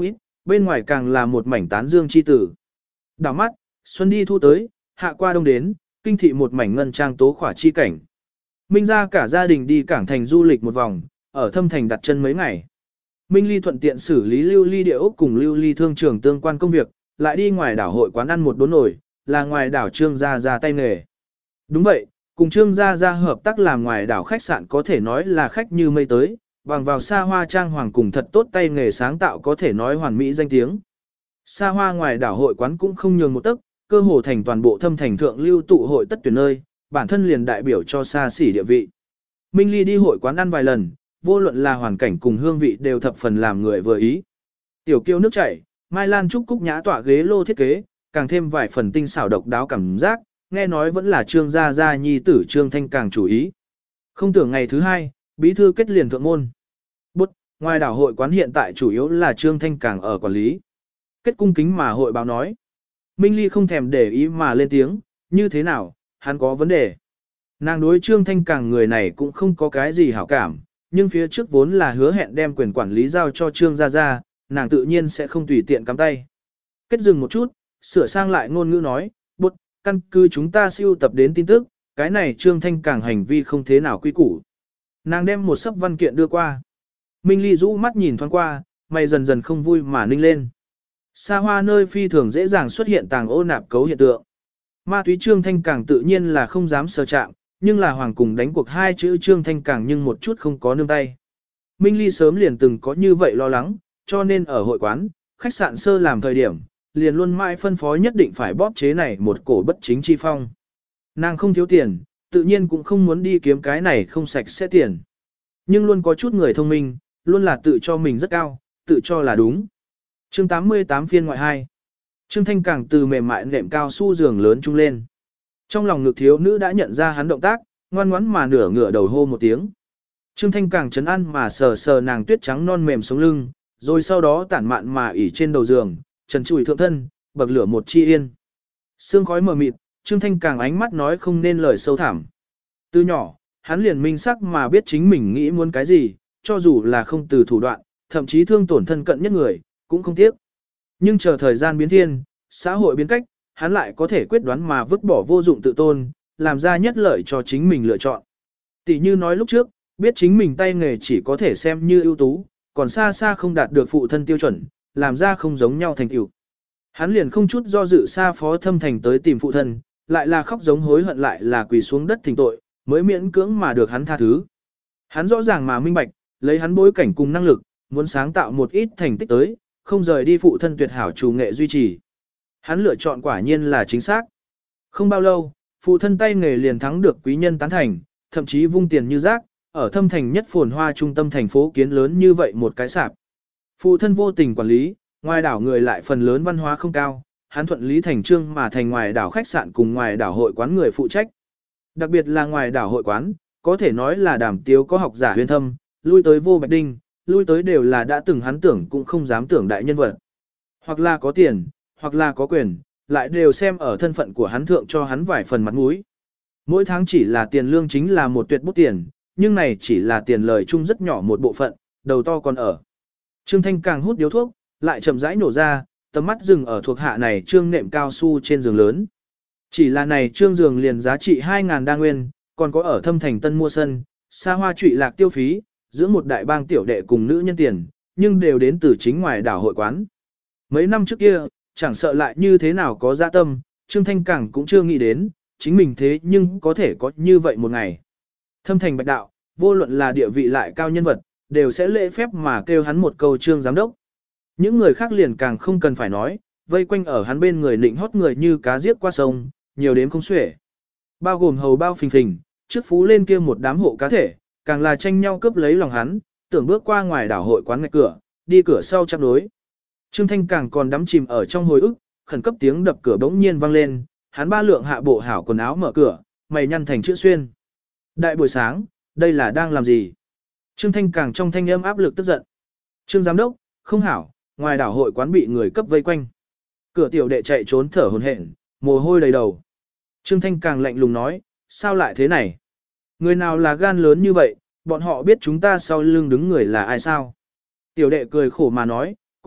bên ngoài càng là một mảnh tán dương chi tử. Đảo mắt, xuân đi thu tới, hạ qua đông đến, kinh thị một mảnh ngân trang tố khỏa chi cảnh. Minh ra cả gia đình đi cảng thành du lịch một vòng, ở thâm thành đặt chân mấy ngày. Minh Ly thuận tiện xử lý Lưu Ly địa ốc cùng Lưu Ly thương trường tương quan công việc, lại đi ngoài đảo hội quán ăn một đốn nổi, là ngoài đảo Trương Gia Gia tay nghề. Đúng vậy, cùng Trương Gia Gia hợp tác làm ngoài đảo khách sạn có thể nói là khách như mây tới, bằng vào xa hoa trang hoàng cùng thật tốt tay nghề sáng tạo có thể nói hoàn mỹ danh tiếng. Xa hoa ngoài đảo hội quán cũng không nhường một tấc, cơ hồ thành toàn bộ thâm thành thượng lưu tụ hội tất tuyển nơi, bản thân liền đại biểu cho xa xỉ địa vị. Minh Ly đi hội quán ăn vài lần, vô luận là hoàn cảnh cùng hương vị đều thập phần làm người vừa ý. Tiểu kiêu nước chảy, mai lan trúc cúc nhã tọa ghế lô thiết kế, càng thêm vài phần tinh xảo độc đáo cảm giác, nghe nói vẫn là Trương gia gia nhi tử Trương Thanh càng chủ ý. Không tưởng ngày thứ hai, bí thư kết liền thượng môn. Bút, ngoài đảo hội quán hiện tại chủ yếu là Trương Thanh càng ở quản lý. Kết cung kính mà hội báo nói. Minh Ly không thèm để ý mà lên tiếng, như thế nào, hắn có vấn đề. Nàng đối Trương Thanh càng người này cũng không có cái gì hảo cảm, nhưng phía trước vốn là hứa hẹn đem quyền quản lý giao cho Trương gia gia, nàng tự nhiên sẽ không tùy tiện cắm tay. Kết dừng một chút, sửa sang lại ngôn ngữ nói, bút, căn cứ chúng ta siêu tập đến tin tức, cái này Trương Thanh càng hành vi không thế nào quy củ. Nàng đem một sấp văn kiện đưa qua. Minh Ly rũ mắt nhìn thoáng qua, mày dần dần không vui mà ninh lên. Xa hoa nơi phi thường dễ dàng xuất hiện tàng ô nạp cấu hiện tượng. Ma túy Trương Thanh càng tự nhiên là không dám sờ chạm, nhưng là hoàng cùng đánh cuộc hai chữ Trương Thanh càng nhưng một chút không có nương tay. Minh Ly sớm liền từng có như vậy lo lắng, cho nên ở hội quán, khách sạn sơ làm thời điểm, liền luôn mãi phân phó nhất định phải bóp chế này một cổ bất chính chi phong. Nàng không thiếu tiền, tự nhiên cũng không muốn đi kiếm cái này không sạch sẽ tiền. Nhưng luôn có chút người thông minh, luôn là tự cho mình rất cao, tự cho là đúng. Chương tám mươi tám phiên ngoại hai. Trương Thanh càng từ mềm mại nệm cao su giường lớn trung lên. Trong lòng ngực thiếu nữ đã nhận ra hắn động tác, ngoan ngoãn mà nửa ngửa đầu hô một tiếng. Trương Thanh càng chấn an mà sờ sờ nàng tuyết trắng non mềm sống lưng, rồi sau đó tản mạn mà ỉ trên đầu giường, trần trụi thượng thân, bậc lửa một chi yên. Sương khói mờ mịt, Trương Thanh càng ánh mắt nói không nên lời sâu thẳm. Từ nhỏ, hắn liền minh sắc mà biết chính mình nghĩ muốn cái gì, cho dù là không từ thủ đoạn, thậm chí thương tổn thân cận nhất người, cũng không tiếc. Nhưng chờ thời gian biến thiên, xã hội biến cách, hắn lại có thể quyết đoán mà vứt bỏ vô dụng tự tôn, làm ra nhất lợi cho chính mình lựa chọn. Tỷ như nói lúc trước, biết chính mình tay nghề chỉ có thể xem như ưu tú, còn xa xa không đạt được phụ thân tiêu chuẩn, làm ra không giống nhau thành tựu. Hắn liền không chút do dự xa phó thâm thành tới tìm phụ thân, lại là khóc giống hối hận lại là quỳ xuống đất thỉnh tội, mới miễn cưỡng mà được hắn tha thứ. Hắn rõ ràng mà minh bạch, lấy hắn bối cảnh cùng năng lực, muốn sáng tạo một ít thành tích tới, không rời đi phụ thân tuyệt hảo chủ nghệ duy trì. Hắn lựa chọn quả nhiên là chính xác. Không bao lâu, phụ thân tay nghề liền thắng được quý nhân tán thành, thậm chí vung tiền như rác, ở thâm thành nhất phồn hoa trung tâm thành phố kiến lớn như vậy một cái sạp. Phụ thân vô tình quản lý, ngoài đảo người lại phần lớn văn hóa không cao, hắn thuận lý thành trương mà thành ngoài đảo khách sạn cùng ngoài đảo hội quán người phụ trách. Đặc biệt là ngoài đảo hội quán, có thể nói là đàm tiếu có học giả huyền thâm, lui tới vô bạch đinh, lui tới đều là đã từng hắn tưởng cũng không dám tưởng đại nhân vật. Hoặc là có tiền, hoặc là có quyền, lại đều xem ở thân phận của hắn thượng cho hắn vài phần mặt mũi. Mỗi tháng chỉ là tiền lương chính là một tuyệt bút tiền, nhưng này chỉ là tiền lời chung rất nhỏ một bộ phận, đầu to còn ở. Trương Thanh càng hút điếu thuốc, lại chậm rãi nổ ra, tầm mắt dừng ở thuộc hạ này trương nệm cao su trên giường lớn. Chỉ là này trương giường liền giá trị hai ngàn đa nguyên, còn có ở thâm thành tân mua sân, xa hoa trụy lạc tiêu phí, giữa một đại bang tiểu đệ cùng nữ nhân tiền, nhưng đều đến từ chính ngoài đảo hội quán. Mấy năm trước kia, chẳng sợ lại như thế nào có dạ tâm, Trương Thanh càng cũng chưa nghĩ đến, chính mình thế nhưng có thể có như vậy một ngày. Thâm thành bạch đạo, vô luận là địa vị lại cao nhân vật, đều sẽ lễ phép mà kêu hắn một câu Trương giám đốc. Những người khác liền càng không cần phải nói, vây quanh ở hắn bên người nịnh hót người như cá giết qua sông, nhiều đến không xuể. Bao gồm hầu bao phình phình, trước phú lên kia một đám hộ cá thể, càng là tranh nhau cướp lấy lòng hắn, tưởng bước qua ngoài đảo hội quán ngạch cửa, đi cửa sau chắp đối. Trương Thanh càng còn đắm chìm ở trong hồi ức, khẩn cấp tiếng đập cửa bỗng nhiên vang lên, hắn ba lượng hạ bộ hảo quần áo mở cửa, mày nhăn thành chữ xuyên. Đại buổi sáng, đây là đang làm gì? Trương Thanh càng trong thanh âm áp lực tức giận. Trương giám đốc, không hảo, ngoài đảo hội quán bị người cấp vây quanh. Cửa tiểu đệ chạy trốn thở hổn hển, mồ hôi đầy đầu. Trương Thanh càng lạnh lùng nói, sao lại thế này? Người nào là gan lớn như vậy, bọn họ biết chúng ta sau lưng đứng người là ai sao? Tiểu đệ cười khổ mà nói,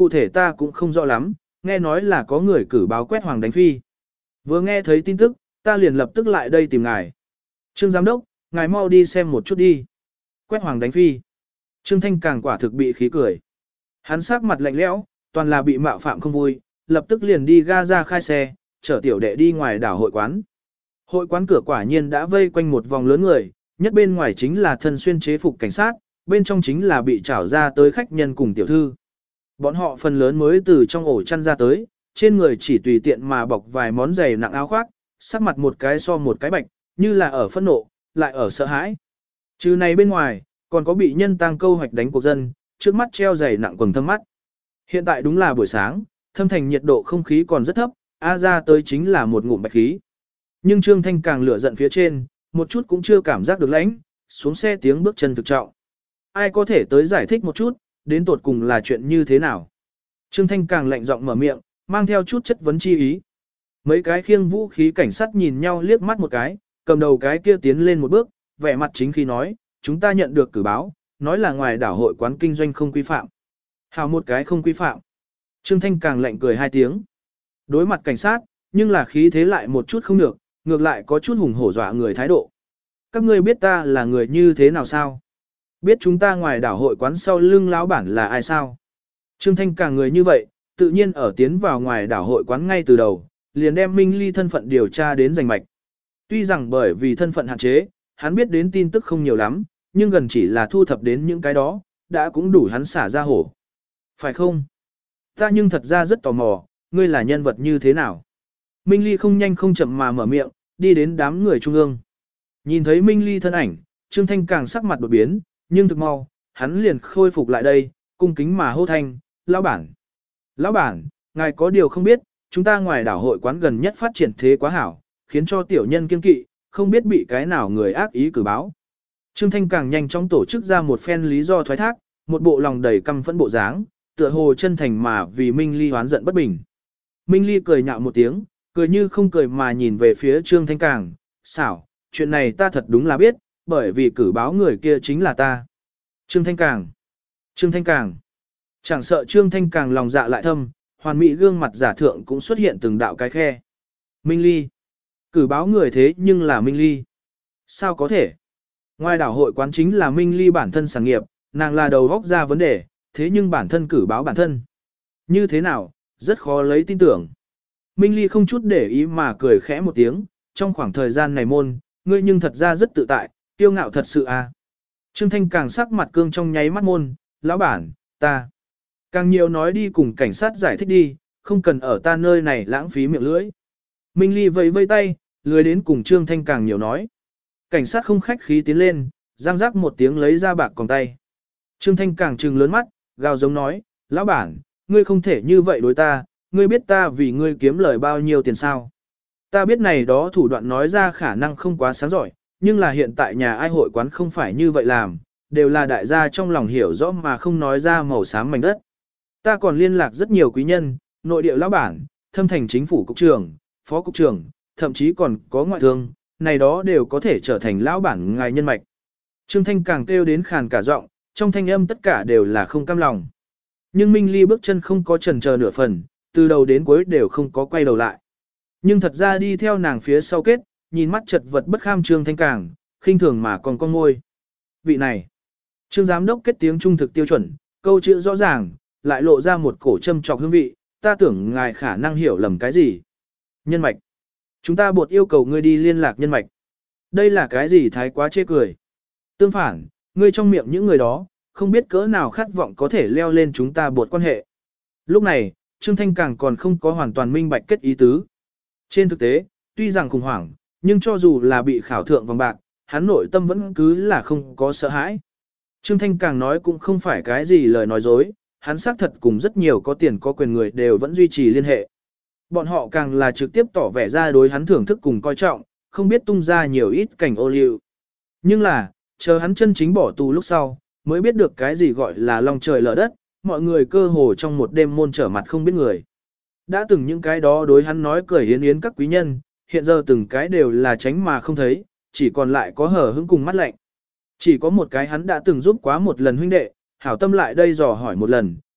cụ thể ta cũng không rõ lắm, nghe nói là có người cử báo quét hoàng đánh phi. Vừa nghe thấy tin tức, ta liền lập tức lại đây tìm ngài. Trương giám đốc, ngài mau đi xem một chút đi. Quét hoàng đánh phi. Trương Thanh càng quả thực bị khí cười. Hắn sắc mặt lạnh lẽo, toàn là bị mạo phạm không vui, lập tức liền đi ga ra khai xe, chở tiểu đệ đi ngoài đảo hội quán. Hội quán cửa quả nhiên đã vây quanh một vòng lớn người, nhất bên ngoài chính là thân xuyên chế phục cảnh sát, bên trong chính là bị trảo ra tới khách nhân cùng tiểu thư. Bọn họ phần lớn mới từ trong ổ chăn ra tới, trên người chỉ tùy tiện mà bọc vài món giày nặng áo khoác, sắc mặt một cái so một cái bạch, như là ở phẫn nộ, lại ở sợ hãi. Trừ này bên ngoài, còn có bị nhân tang câu hoạch đánh cuộc dân, trước mắt treo giày nặng quầng thâm mắt. Hiện tại đúng là buổi sáng, thâm thành nhiệt độ không khí còn rất thấp, A ra tới chính là một ngụm bạch khí. Nhưng Trương Thanh càng lửa giận phía trên, một chút cũng chưa cảm giác được lãnh, xuống xe tiếng bước chân thực trọng. Ai có thể tới giải thích một chút, đến tột cùng là chuyện như thế nào? Trương Thanh càng lạnh giọng mở miệng, mang theo chút chất vấn chi ý. Mấy cái khiêng vũ khí cảnh sát nhìn nhau liếc mắt một cái, cầm đầu cái kia tiến lên một bước, vẻ mặt chính khi nói, chúng ta nhận được cử báo, nói là ngoài đảo hội quán kinh doanh không quy phạm. Hào một cái không quy phạm. Trương Thanh càng lạnh cười hai tiếng. Đối mặt cảnh sát, nhưng là khí thế lại một chút không được, ngược lại có chút hùng hổ dọa người thái độ. Các ngươi biết ta là người như thế nào sao? Biết chúng ta ngoài đảo hội quán sau lưng lão bản là ai sao? Trương Thanh càng người như vậy, tự nhiên ở tiến vào ngoài đảo hội quán ngay từ đầu, liền đem Minh Ly thân phận điều tra đến rành mạch. Tuy rằng bởi vì thân phận hạn chế, hắn biết đến tin tức không nhiều lắm, nhưng gần chỉ là thu thập đến những cái đó, đã cũng đủ hắn xả ra hổ. Phải không? Ta nhưng thật ra rất tò mò, ngươi là nhân vật như thế nào? Minh Ly không nhanh không chậm mà mở miệng, đi đến đám người trung ương. Nhìn thấy Minh Ly thân ảnh, Trương Thanh càng sắc mặt đột biến, nhưng thực mau, hắn liền khôi phục lại đây, cung kính mà hô thanh, lão bản. Lão bản, ngài có điều không biết, chúng ta ngoài đảo hội quán gần nhất phát triển thế quá hảo, khiến cho tiểu nhân kiên kỵ, không biết bị cái nào người ác ý cử báo. Trương Thanh càng nhanh chóng tổ chức ra một phen lý do thoái thác, một bộ lòng đầy căm phẫn bộ dáng, tựa hồ chân thành mà vì Minh Ly hoán giận bất bình. Minh Ly cười nhạo một tiếng, cười như không cười mà nhìn về phía Trương Thanh càng, xảo, chuyện này ta thật đúng là biết, bởi vì cử báo người kia chính là ta. Trương Thanh càng, Trương Thanh càng, chẳng sợ Trương Thanh càng lòng dạ lại thâm, hoàn mỹ gương mặt giả thượng cũng xuất hiện từng đạo cái khe. Minh Ly, cử báo người thế nhưng là Minh Ly. Sao có thể? Ngoài đảo hội quán chính là Minh Ly bản thân sản nghiệp, nàng là đầu góc ra vấn đề, thế nhưng bản thân cử báo bản thân. Như thế nào, rất khó lấy tin tưởng. Minh Ly không chút để ý mà cười khẽ một tiếng, trong khoảng thời gian này môn, ngươi nhưng thật ra rất tự tại, tiêu ngạo thật sự à. Trương Thanh càng sắc mặt cương trong nháy mắt môn, lão bản, ta. Càng nhiều nói đi cùng cảnh sát giải thích đi, không cần ở ta nơi này lãng phí miệng lưỡi. Minh Ly vẫy vây tay, lười đến cùng Trương Thanh càng nhiều nói. Cảnh sát không khách khí tiến lên, giang giác một tiếng lấy ra bạc còn tay. Trương Thanh càng trừng lớn mắt, gào giống nói, lão bản, ngươi không thể như vậy đối ta, ngươi biết ta vì ngươi kiếm lời bao nhiêu tiền sao. Ta biết này đó thủ đoạn nói ra khả năng không quá sáng giỏi, nhưng là hiện tại nhà ai hội quán không phải như vậy làm, đều là đại gia trong lòng hiểu rõ mà không nói ra màu xám mảnh đất. Ta còn liên lạc rất nhiều quý nhân, nội địa lão bản, thâm thành chính phủ cục trưởng, phó cục trưởng, thậm chí còn có ngoại thương, này đó đều có thể trở thành lão bản ngài nhân mạch. Trương Thanh càng kêu đến khàn cả giọng, trong thanh âm tất cả đều là không cam lòng. Nhưng Minh Ly bước chân không có chần chờ nửa phần, từ đầu đến cuối đều không có quay đầu lại. Nhưng thật ra đi theo nàng phía sau kết, nhìn mắt chật vật bất kham Trương Thanh càng, khinh thường mà còn con môi. Vị này, Trương giám đốc kết tiếng trung thực tiêu chuẩn, câu chữ rõ ràng, lại lộ ra một cổ châm trọc hương vị, ta tưởng ngài khả năng hiểu lầm cái gì. Nhân mạch. Chúng ta buộc yêu cầu ngươi đi liên lạc nhân mạch. Đây là cái gì thái quá chê cười. Tương phản, ngươi trong miệng những người đó, không biết cỡ nào khát vọng có thể leo lên chúng ta buộc quan hệ. Lúc này, Trương Thanh càng còn không có hoàn toàn minh bạch kết ý tứ. Trên thực tế, tuy rằng khủng hoảng, nhưng cho dù là bị khảo thượng vòng bạc, hắn nội tâm vẫn cứ là không có sợ hãi. Trương Thanh càng nói cũng không phải cái gì lời nói dối, hắn xác thật cùng rất nhiều có tiền có quyền người đều vẫn duy trì liên hệ. Bọn họ càng là trực tiếp tỏ vẻ ra đối hắn thưởng thức cùng coi trọng, không biết tung ra nhiều ít cảnh ô liu. Nhưng là, chờ hắn chân chính bỏ tù lúc sau, mới biết được cái gì gọi là lòng trời lở đất, mọi người cơ hồ trong một đêm môn trở mặt không biết người. Đã từng những cái đó đối hắn nói cười yến yến các quý nhân, hiện giờ từng cái đều là tránh mà không thấy, chỉ còn lại có hở hững cùng mắt lạnh. Chỉ có một cái hắn đã từng giúp quá một lần huynh đệ, hảo tâm lại đây dò hỏi một lần,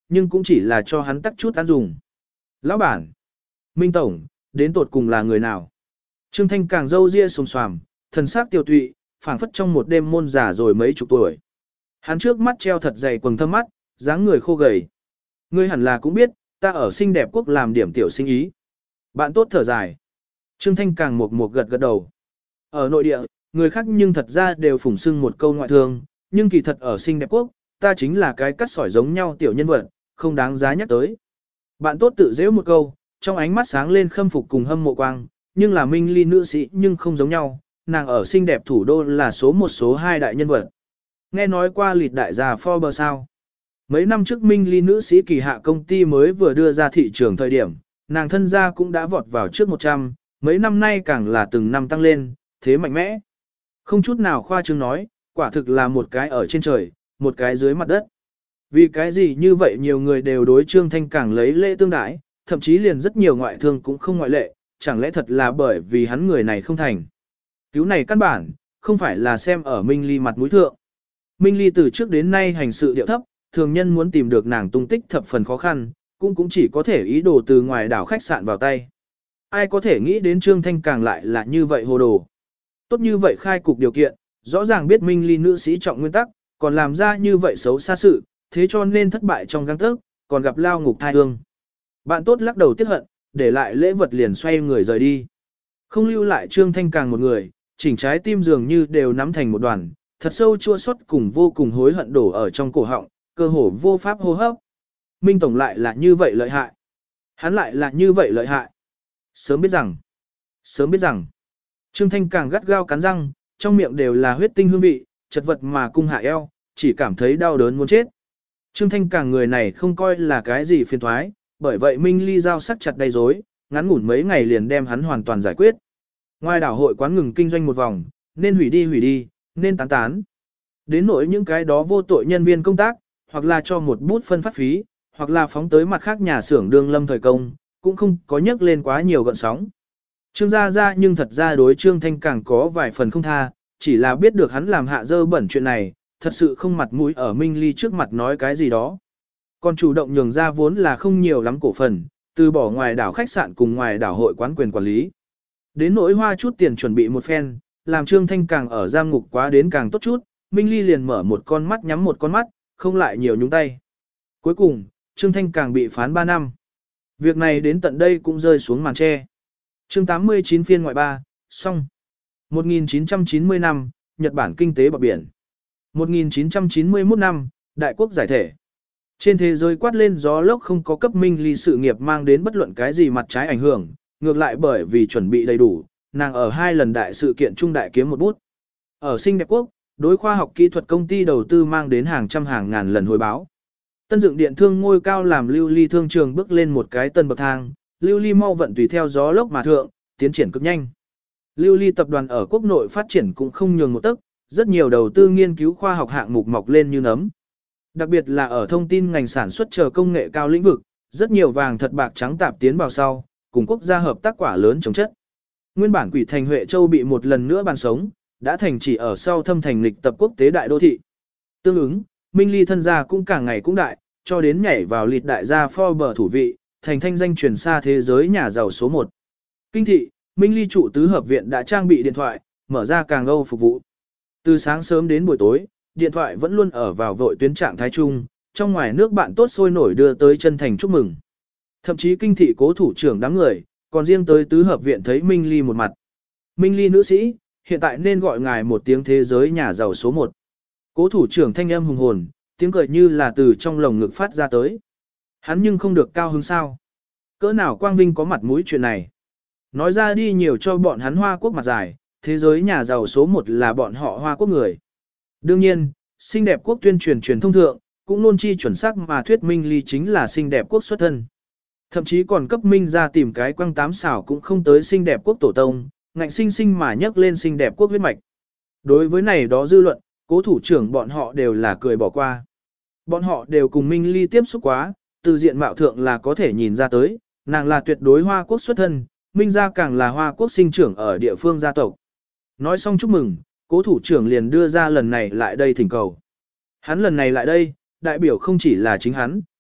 nhưng cũng chỉ là cho hắn tắc chút ăn dùng. Lão bản, Minh Tổng, đến tột cùng là người nào? Trương Thanh càng râu ria xồm xoàm, thần sắc tiêu tụy, phảng phất trong một đêm môn già rồi mấy chục tuổi. Hắn trước mắt treo thật dày quầng thâm mắt, dáng người khô gầy. Ngươi hẳn là cũng biết, ta ở xinh đẹp quốc làm điểm tiểu sinh ý. Bạn tốt thở dài. Trương Thanh càng một một gật gật đầu. Ở nội địa, người khác nhưng thật ra đều phủng xưng một câu ngoại thương, nhưng kỳ thật ở xinh đẹp quốc, ta chính là cái cắt sỏi giống nhau tiểu nhân vật, không đáng giá nhắc tới. Bạn tốt tự dễ một câu, trong ánh mắt sáng lên khâm phục cùng hâm mộ quang, nhưng là Minh Ly nữ sĩ nhưng không giống nhau, nàng ở xinh đẹp thủ đô là số một số hai đại nhân vật. Nghe nói qua lịt đại gia Forbes sao. Mấy năm trước Minh Ly nữ sĩ kỳ hạ công ty mới vừa đưa ra thị trường thời điểm, nàng thân gia cũng đã vọt vào trước một trăm, mấy năm nay càng là từng năm tăng lên, thế mạnh mẽ. Không chút nào khoa trương nói, quả thực là một cái ở trên trời, một cái dưới mặt đất. Vì cái gì như vậy nhiều người đều đối Trương Thanh càng lấy lễ tương đãi, thậm chí liền rất nhiều ngoại thương cũng không ngoại lệ, chẳng lẽ thật là bởi vì hắn người này không thành. Cứu này căn bản, không phải là xem ở Minh Ly mặt mũi thượng. Minh Ly từ trước đến nay hành sự điệu thấp, thường nhân muốn tìm được nàng tung tích thập phần khó khăn, cũng cũng chỉ có thể ý đồ từ ngoài đảo khách sạn vào tay. Ai có thể nghĩ đến Trương Thanh càng lại là như vậy hồ đồ. Tốt như vậy khai cục điều kiện, rõ ràng biết Minh Ly nữ sĩ trọng nguyên tắc, còn làm ra như vậy xấu xa sự, thế cho nên thất bại trong găng tấc, còn gặp lao ngục thai hương. Bạn tốt lắc đầu tiếc hận, để lại lễ vật liền xoay người rời đi. Không lưu lại Trương Thanh càng một người, chỉnh trái tim dường như đều nắm thành một đoàn, thật sâu chua xót cùng vô cùng hối hận đổ ở trong cổ họng, cơ hồ vô pháp hô hấp. Minh Tổng lại là như vậy lợi hại. Hắn lại là như vậy lợi hại. Sớm biết rằng, sớm biết rằng, Trương Thanh càng gắt gao cắn răng, trong miệng đều là huyết tinh hương vị, chật vật mà cung hạ eo, chỉ cảm thấy đau đớn muốn chết. Trương Thanh càng người này không coi là cái gì phiền thoái, bởi vậy Minh Ly giao sắc chặt đầy rối, ngắn ngủn mấy ngày liền đem hắn hoàn toàn giải quyết. Ngoài đảo hội quán ngừng kinh doanh một vòng, nên hủy đi hủy đi, nên tán tán. Đến nỗi những cái đó vô tội nhân viên công tác, hoặc là cho một bút phân phát phí, hoặc là phóng tới mặt khác nhà xưởng đương lâm thời công, cũng không có nhắc lên quá nhiều gợn sóng. Trương gia gia nhưng thật ra đối Trương Thanh càng có vài phần không tha, chỉ là biết được hắn làm hạ dơ bẩn chuyện này, thật sự không mặt mũi ở Minh Ly trước mặt nói cái gì đó. Còn chủ động nhường ra vốn là không nhiều lắm cổ phần, từ bỏ ngoài đảo khách sạn cùng ngoài đảo hội quán quyền quản lý. Đến nỗi hoa chút tiền chuẩn bị một phen, làm Trương Thanh càng ở giam ngục quá đến càng tốt chút, Minh Ly liền mở một con mắt nhắm một con mắt, không lại nhiều nhúng tay. Cuối cùng, Trương Thanh càng bị phán ba năm. Việc này đến tận đây cũng rơi xuống màn tre. Chương tám mươi chín phiên ngoại ba, xong. một nghìn chín trăm chín mươi năm, Nhật Bản kinh tế bờ biển. một nghìn chín trăm chín mươi mốt năm, Đại quốc giải thể. Trên thế giới quát lên gió lốc không có cấp Minh Ly sự nghiệp mang đến bất luận cái gì mặt trái ảnh hưởng, ngược lại bởi vì chuẩn bị đầy đủ, nàng ở hai lần đại sự kiện trung đại kiếm một bút. Ở Sinh Đẹp Quốc, đối khoa học kỹ thuật công ty đầu tư mang đến hàng trăm hàng ngàn lần hồi báo. Tân dựng điện thương ngôi cao làm Lưu Ly thương trường bước lên một cái tân bậc thang, Lưu Ly mau vận tùy theo gió lốc mà thượng, tiến triển cực nhanh. Lưu Ly tập đoàn ở quốc nội phát triển cũng không nhường một tấc, rất nhiều đầu tư nghiên cứu khoa học hạng mục mọc lên như nấm. Đặc biệt là ở thông tin ngành sản xuất chờ công nghệ cao lĩnh vực, rất nhiều vàng thật bạc trắng tạp tiến vào sau, cùng quốc gia hợp tác quả lớn chống chất. Nguyên bản quỷ thành Huệ Châu bị một lần nữa bàn sống, đã thành chỉ ở sau thâm thành lịch tập quốc tế đại đô thị. Tương ứng, Minh Ly thân gia cũng càng ngày cũng đại, cho đến nhảy vào lịch đại gia Forbes thủ vị, thành thanh danh truyền xa thế giới nhà giàu số một. Kinh thị, Minh Ly trụ tứ hợp viện đã trang bị điện thoại, mở ra càng âu phục vụ. Từ sáng sớm đến buổi tối, điện thoại vẫn luôn ở vào vội tuyến trạng thái chung, trong ngoài nước bạn tốt sôi nổi đưa tới chân thành chúc mừng. Thậm chí kinh thị cố thủ trưởng đám người, còn riêng tới tứ hợp viện thấy Minh Ly một mặt. Minh Ly nữ sĩ, hiện tại nên gọi ngài một tiếng thế giới nhà giàu số một. Cố thủ trưởng thanh âm hùng hồn, tiếng cười như là từ trong lồng ngực phát ra tới. Hắn nhưng không được cao hứng sao. Cỡ nào quang vinh có mặt mũi chuyện này. Nói ra đi nhiều cho bọn hắn Hoa Quốc mặt dài, thế giới nhà giàu số một là bọn họ Hoa Quốc người. Đương nhiên, xinh đẹp quốc tuyên truyền truyền thông thượng, cũng luôn chi chuẩn xác mà thuyết Minh Ly chính là xinh đẹp quốc xuất thân. Thậm chí còn cấp Minh ra tìm cái quăng tám xảo cũng không tới xinh đẹp quốc tổ tông, ngạnh sinh sinh mà nhắc lên xinh đẹp quốc huyết mạch. Đối với này đó dư luận, cố thủ trưởng bọn họ đều là cười bỏ qua. Bọn họ đều cùng Minh Ly tiếp xúc quá, từ diện mạo thượng là có thể nhìn ra tới, nàng là tuyệt đối Hoa Quốc xuất thân, Minh gia càng là Hoa Quốc sinh trưởng ở địa phương gia tộc. Nói xong chúc mừng, cố thủ trưởng liền đưa ra lần này lại đây thỉnh cầu. Hắn lần này lại đây, đại biểu không chỉ là chính hắn,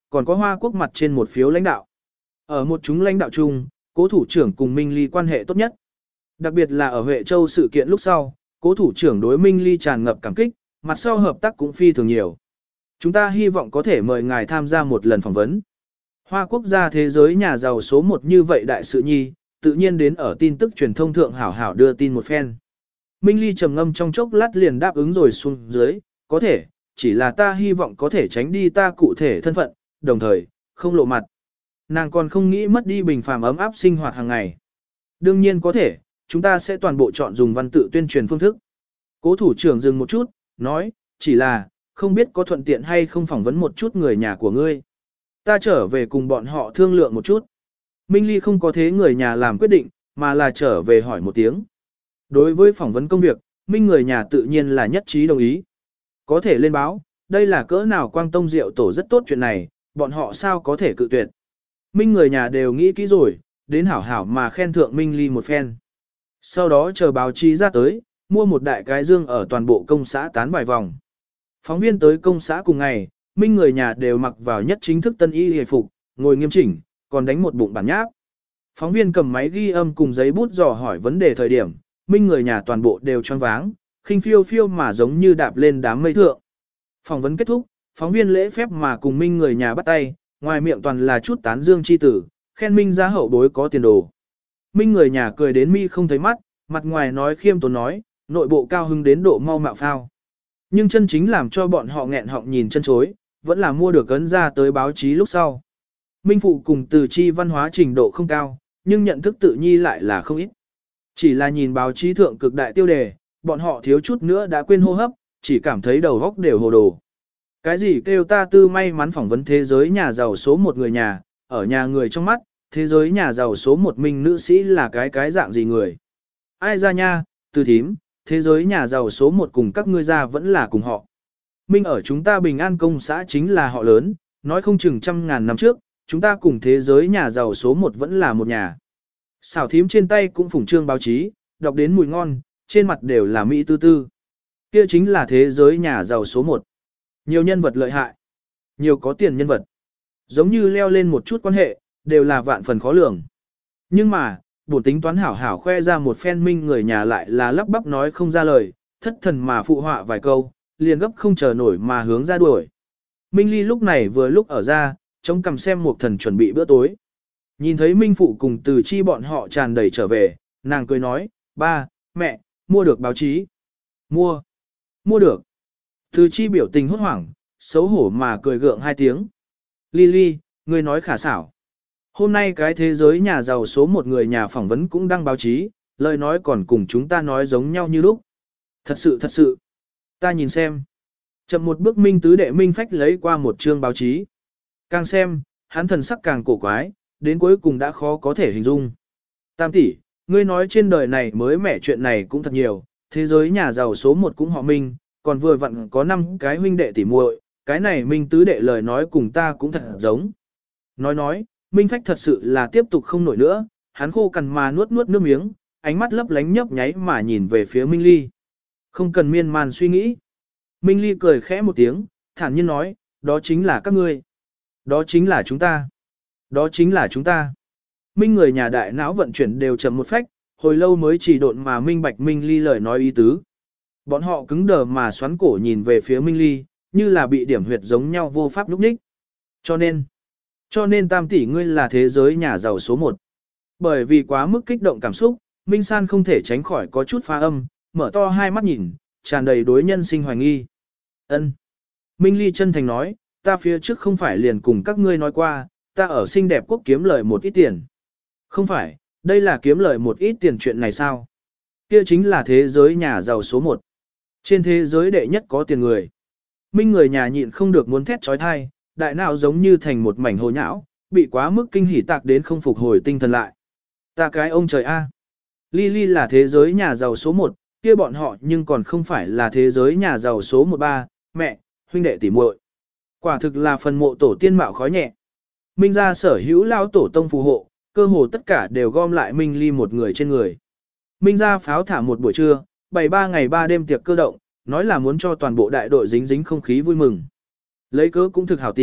còn có Hoa Quốc mặt trên một phiếu lãnh đạo. Ở một chúng lãnh đạo chung, cố thủ trưởng cùng Minh Ly quan hệ tốt nhất. Đặc biệt là ở Huệ Châu sự kiện lúc sau, cố thủ trưởng đối Minh Ly tràn ngập cảm kích, mặt sau hợp tác cũng phi thường nhiều. Chúng ta hy vọng có thể mời ngài tham gia một lần phỏng vấn. Hoa Quốc gia thế giới nhà giàu số một như vậy đại sự nhi, tự nhiên đến ở tin tức truyền thông thượng hảo hảo đưa tin một phen. Minh Ly trầm ngâm trong chốc lát liền đáp ứng rồi xuống dưới, có thể, chỉ là ta hy vọng có thể tránh đi ta cụ thể thân phận, đồng thời, không lộ mặt. Nàng còn không nghĩ mất đi bình phàm ấm áp sinh hoạt hàng ngày. Đương nhiên có thể, chúng ta sẽ toàn bộ chọn dùng văn tự tuyên truyền phương thức. Cố thủ trưởng dừng một chút, nói, chỉ là, không biết có thuận tiện hay không phỏng vấn một chút người nhà của ngươi. Ta trở về cùng bọn họ thương lượng một chút. Minh Ly không có thế người nhà làm quyết định, mà là trở về hỏi một tiếng. Đối với phỏng vấn công việc, Minh người nhà tự nhiên là nhất trí đồng ý. Có thể lên báo, đây là cỡ nào quang tông diệu tổ rất tốt chuyện này, bọn họ sao có thể cự tuyệt. Minh người nhà đều nghĩ kỹ rồi, đến hảo hảo mà khen thượng Minh Ly một phen. Sau đó chờ báo chí ra tới, mua một đại cái dương ở toàn bộ công xã tán vài vòng. Phóng viên tới công xã cùng ngày, Minh người nhà đều mặc vào nhất chính thức tân y hề phục, ngồi nghiêm chỉnh, còn đánh một bụng bản nháp. Phóng viên cầm máy ghi âm cùng giấy bút dò hỏi vấn đề thời điểm, Minh người nhà toàn bộ đều choáng váng, khinh phiêu phiêu mà giống như đạp lên đám mây thượng. Phỏng vấn kết thúc, phóng viên lễ phép mà cùng Minh người nhà bắt tay, ngoài miệng toàn là chút tán dương chi tử, khen Minh gia hậu bối có tiền đồ. Minh người nhà cười đến mi không thấy mắt, mặt ngoài nói khiêm tốn nói, nội bộ cao hứng đến độ mau mạo phao. Nhưng chân chính làm cho bọn họ nghẹn họng nhìn chân chối, vẫn là mua được ấn ra tới báo chí lúc sau. Minh phụ cùng từ chi văn hóa trình độ không cao, nhưng nhận thức tự nhi lại là không ít. Chỉ là nhìn báo chí thượng cực đại tiêu đề, bọn họ thiếu chút nữa đã quên hô hấp, chỉ cảm thấy đầu góc đều hồ đồ. Cái gì kêu ta tư may mắn phỏng vấn thế giới nhà giàu số một người nhà, ở nhà người trong mắt, thế giới nhà giàu số một Minh nữ sĩ là cái cái dạng gì người. Ai ra nha, từ thím, thế giới nhà giàu số một cùng các ngươi ra vẫn là cùng họ. Minh ở chúng ta Bình An công xã chính là họ lớn, nói không chừng trăm ngàn năm trước, chúng ta cùng thế giới nhà giàu số một vẫn là một nhà. Xảo thím trên tay cũng phủng trương báo chí, đọc đến mùi ngon, trên mặt đều là mỹ tư tư. Kia chính là thế giới nhà giàu số một. Nhiều nhân vật lợi hại, nhiều có tiền nhân vật. Giống như leo lên một chút quan hệ, đều là vạn phần khó lường. Nhưng mà, bổn tính toán hảo hảo khoe ra một phen Minh người nhà lại là lắp bắp nói không ra lời, thất thần mà phụ họa vài câu, liền gấp không chờ nổi mà hướng ra đuổi. Minh Ly lúc này vừa lúc ở ra, chống cằm xem một thần chuẩn bị bữa tối. Nhìn thấy Minh phụ cùng từ chi bọn họ tràn đầy trở về, nàng cười nói, ba, mẹ, mua được báo chí. Mua, mua được. Từ chi biểu tình hốt hoảng, xấu hổ mà cười gượng hai tiếng. Ly Ly, ngươi nói khả xảo. Hôm nay cái thế giới nhà giàu số một người nhà phỏng vấn cũng đăng báo chí, lời nói còn cùng chúng ta nói giống nhau như lúc. Thật sự thật sự. Ta nhìn xem. Chậm một bước Minh tứ đệ Minh phách lấy qua một chương báo chí. Càng xem, hắn thần sắc càng cổ quái, đến cuối cùng đã khó có thể hình dung. Tam tỷ, ngươi nói trên đời này mới mẻ chuyện này cũng thật nhiều, thế giới nhà giàu số một cũng họ Minh, còn vừa vặn có năm cái huynh đệ tỷ muội, cái này Minh tứ đệ lời nói cùng ta cũng thật giống. Nói nói, Minh phách thật sự là tiếp tục không nổi nữa, hắn khô cằn mà nuốt nuốt nước miếng, ánh mắt lấp lánh nhấp nháy mà nhìn về phía Minh Ly. Không cần miên man suy nghĩ. Minh Ly cười khẽ một tiếng, thản nhiên nói, đó chính là các ngươi. Đó chính là chúng ta. Đó chính là chúng ta. Minh người nhà đại não vận chuyển đều chậm một phách, hồi lâu mới chỉ độn mà Minh Bạch Minh Ly lời nói ý tứ. Bọn họ cứng đờ mà xoắn cổ nhìn về phía Minh Ly, như là bị điểm huyệt giống nhau vô pháp lúc ních. Cho nên, cho nên tam tỷ ngươi là thế giới nhà giàu số một. Bởi vì quá mức kích động cảm xúc, Minh San không thể tránh khỏi có chút pha âm, mở to hai mắt nhìn, tràn đầy đối nhân sinh hoài nghi. Ân. Minh Ly chân thành nói, ta phía trước không phải liền cùng các ngươi nói qua, ta ở xinh đẹp quốc kiếm lời một ít tiền. Không phải, đây là kiếm lời một ít tiền chuyện này sao? Kia chính là thế giới nhà giàu số một. Trên thế giới đệ nhất có tiền người. Minh người nhà nhịn không được muốn thét trói thai, đại não giống như thành một mảnh hồ nhão, bị quá mức kinh hỉ tạc đến không phục hồi tinh thần lại. Ta cái ông trời a. Ly Ly là thế giới nhà giàu số một, kia bọn họ nhưng còn không phải là thế giới nhà giàu số một ba, mẹ, huynh đệ tỷ muội. Quả thực là phần mộ tổ tiên mạo khói nhẹ. Minh gia sở hữu lao tổ tông phù hộ, cơ hồ tất cả đều gom lại Minh Ly một người trên người. Minh gia pháo thả một buổi trưa, bày ba ngày ba đêm tiệc cơ động, nói là muốn cho toàn bộ đại đội dính dính không khí vui mừng. Lấy cớ cũng thực hảo tìm,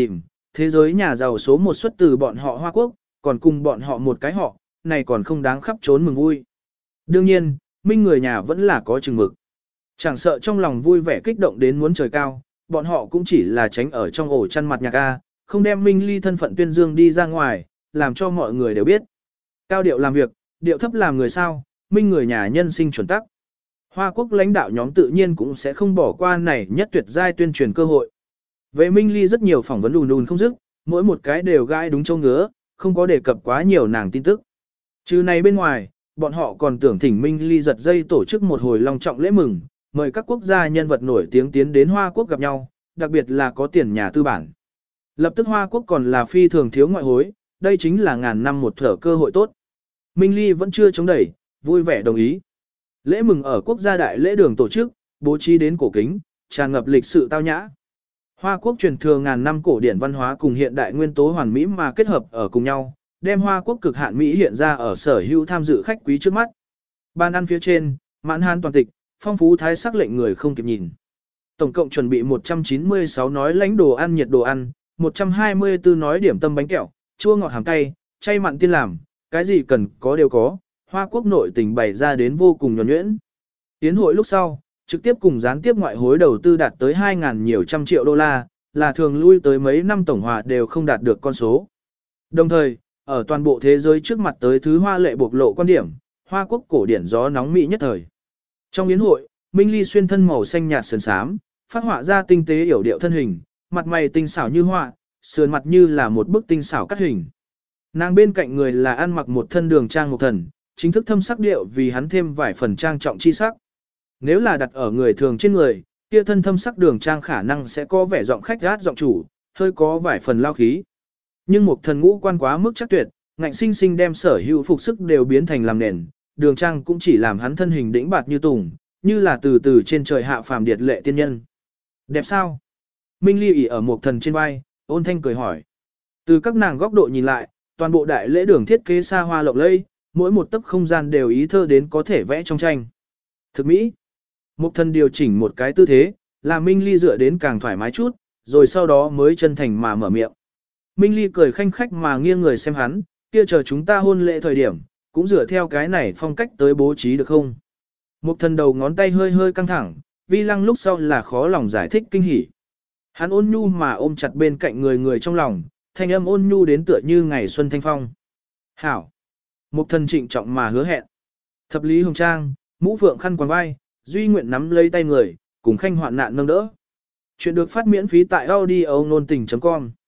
thế giới nhà giàu số một xuất từ bọn họ Hoa Quốc, còn cùng bọn họ một cái họ, này còn không đáng khắp trốn mừng vui. Đương nhiên, Minh người nhà vẫn là có chừng mực. Chẳng sợ trong lòng vui vẻ kích động đến muốn trời cao, bọn họ cũng chỉ là tránh ở trong ổ chăn mặt nhạc A, không đem Minh Ly thân phận tuyên dương đi ra ngoài, làm cho mọi người đều biết. Cao điệu làm việc, điệu thấp làm người sao, Minh người nhà nhân sinh chuẩn tắc. Hoa Quốc lãnh đạo nhóm tự nhiên cũng sẽ không bỏ qua này nhất tuyệt giai tuyên truyền cơ hội. Về Minh Ly rất nhiều phỏng vấn đùn đùn không dứt, mỗi một cái đều gai đúng châu ngứa, không có đề cập quá nhiều nàng tin tức. Trừ này bên ngoài, bọn họ còn tưởng thỉnh Minh Ly giật dây tổ chức một hồi long trọng lễ mừng, mời các quốc gia nhân vật nổi tiếng tiến đến Hoa Quốc gặp nhau, đặc biệt là có tiền nhà tư bản. Lập tức Hoa Quốc còn là phi thường thiếu ngoại hối, đây chính là ngàn năm một thở cơ hội tốt. Minh Ly vẫn chưa chống đẩy, vui vẻ đồng ý. Lễ mừng ở quốc gia đại lễ đường tổ chức, bố trí đến cổ kính, tràn ngập lịch sự tao nhã. Hoa Quốc truyền thừa ngàn năm cổ điển văn hóa cùng hiện đại nguyên tố hoàn mỹ mà kết hợp ở cùng nhau, đem Hoa Quốc cực hạn Mỹ hiện ra ở sở hữu tham dự khách quý trước mắt. Bàn ăn phía trên, mãn hán toàn tịch, phong phú thái sắc lệnh người không kịp nhìn. Tổng cộng chuẩn bị một trăm chín mươi sáu nói lãnh đồ ăn nhiệt đồ ăn, một trăm hai mươi tư nói điểm tâm bánh kẹo, chua ngọt hàm cay, chay mặn tiên làm, cái gì cần có đều có, Hoa Quốc nội tình bày ra đến vô cùng nhuần nhuyễn. Tiến hội lúc sau, trực tiếp cùng gián tiếp ngoại hối đầu tư đạt tới hai ngàn nhiều trăm triệu đô la, là thường lui tới mấy năm tổng hòa đều không đạt được con số. Đồng thời, ở toàn bộ thế giới trước mặt tới thứ hoa lệ bộc lộ quan điểm, Hoa Quốc cổ điển gió nóng mỹ nhất thời. Trong yến hội, Minh Ly xuyên thân màu xanh nhạt sườn xám, phát họa ra tinh tế yểu điệu thân hình, mặt mày tinh xảo như họa, sườn mặt như là một bức tinh xảo cắt hình. Nàng bên cạnh người là ăn mặc một thân đường trang một thần, chính thức thâm sắc điệu vì hắn thêm vài phần trang trọng chi sắc. Nếu là đặt ở người thường trên người, kia thân thâm sắc đường trang khả năng sẽ có vẻ giọng khách gát giọng chủ, hơi có vài phần lao khí. Nhưng một thần ngũ quan quá mức chắc tuyệt, ngạnh sinh sinh đem sở hữu phục sức đều biến thành làm nền, đường trang cũng chỉ làm hắn thân hình đĩnh bạt như tùng, như là từ từ trên trời hạ phàm điệt lệ tiên nhân. Đẹp sao? Minh Ly ỉ ở một thần trên vai, ôn thanh cười hỏi. Từ các nàng góc độ nhìn lại, toàn bộ đại lễ đường thiết kế xa hoa lộng lẫy, mỗi một tấc không gian đều ý thơ đến có thể vẽ trong tranh. Thực mỹ. Một thần điều chỉnh một cái tư thế, làm Minh Ly dựa đến càng thoải mái chút, rồi sau đó mới chân thành mà mở miệng. Minh Ly cười khanh khách mà nghiêng người xem hắn, kia chờ chúng ta hôn lễ thời điểm, cũng dựa theo cái này phong cách tới bố trí được không? Một thần đầu ngón tay hơi hơi căng thẳng, vi lăng lúc sau là khó lòng giải thích kinh hỉ. Hắn ôn nhu mà ôm chặt bên cạnh người người trong lòng, thanh âm ôn nhu đến tựa như ngày xuân thanh phong. Hảo! Một thần trịnh trọng mà hứa hẹn. Thập lý hồng trang, mũ phượng khăn quàng vai, duy nguyện nắm lấy tay người, cùng khanh hoạn nạn nâng đỡ. Chuyện được phát miễn phí tại audio nôn tình chấm com.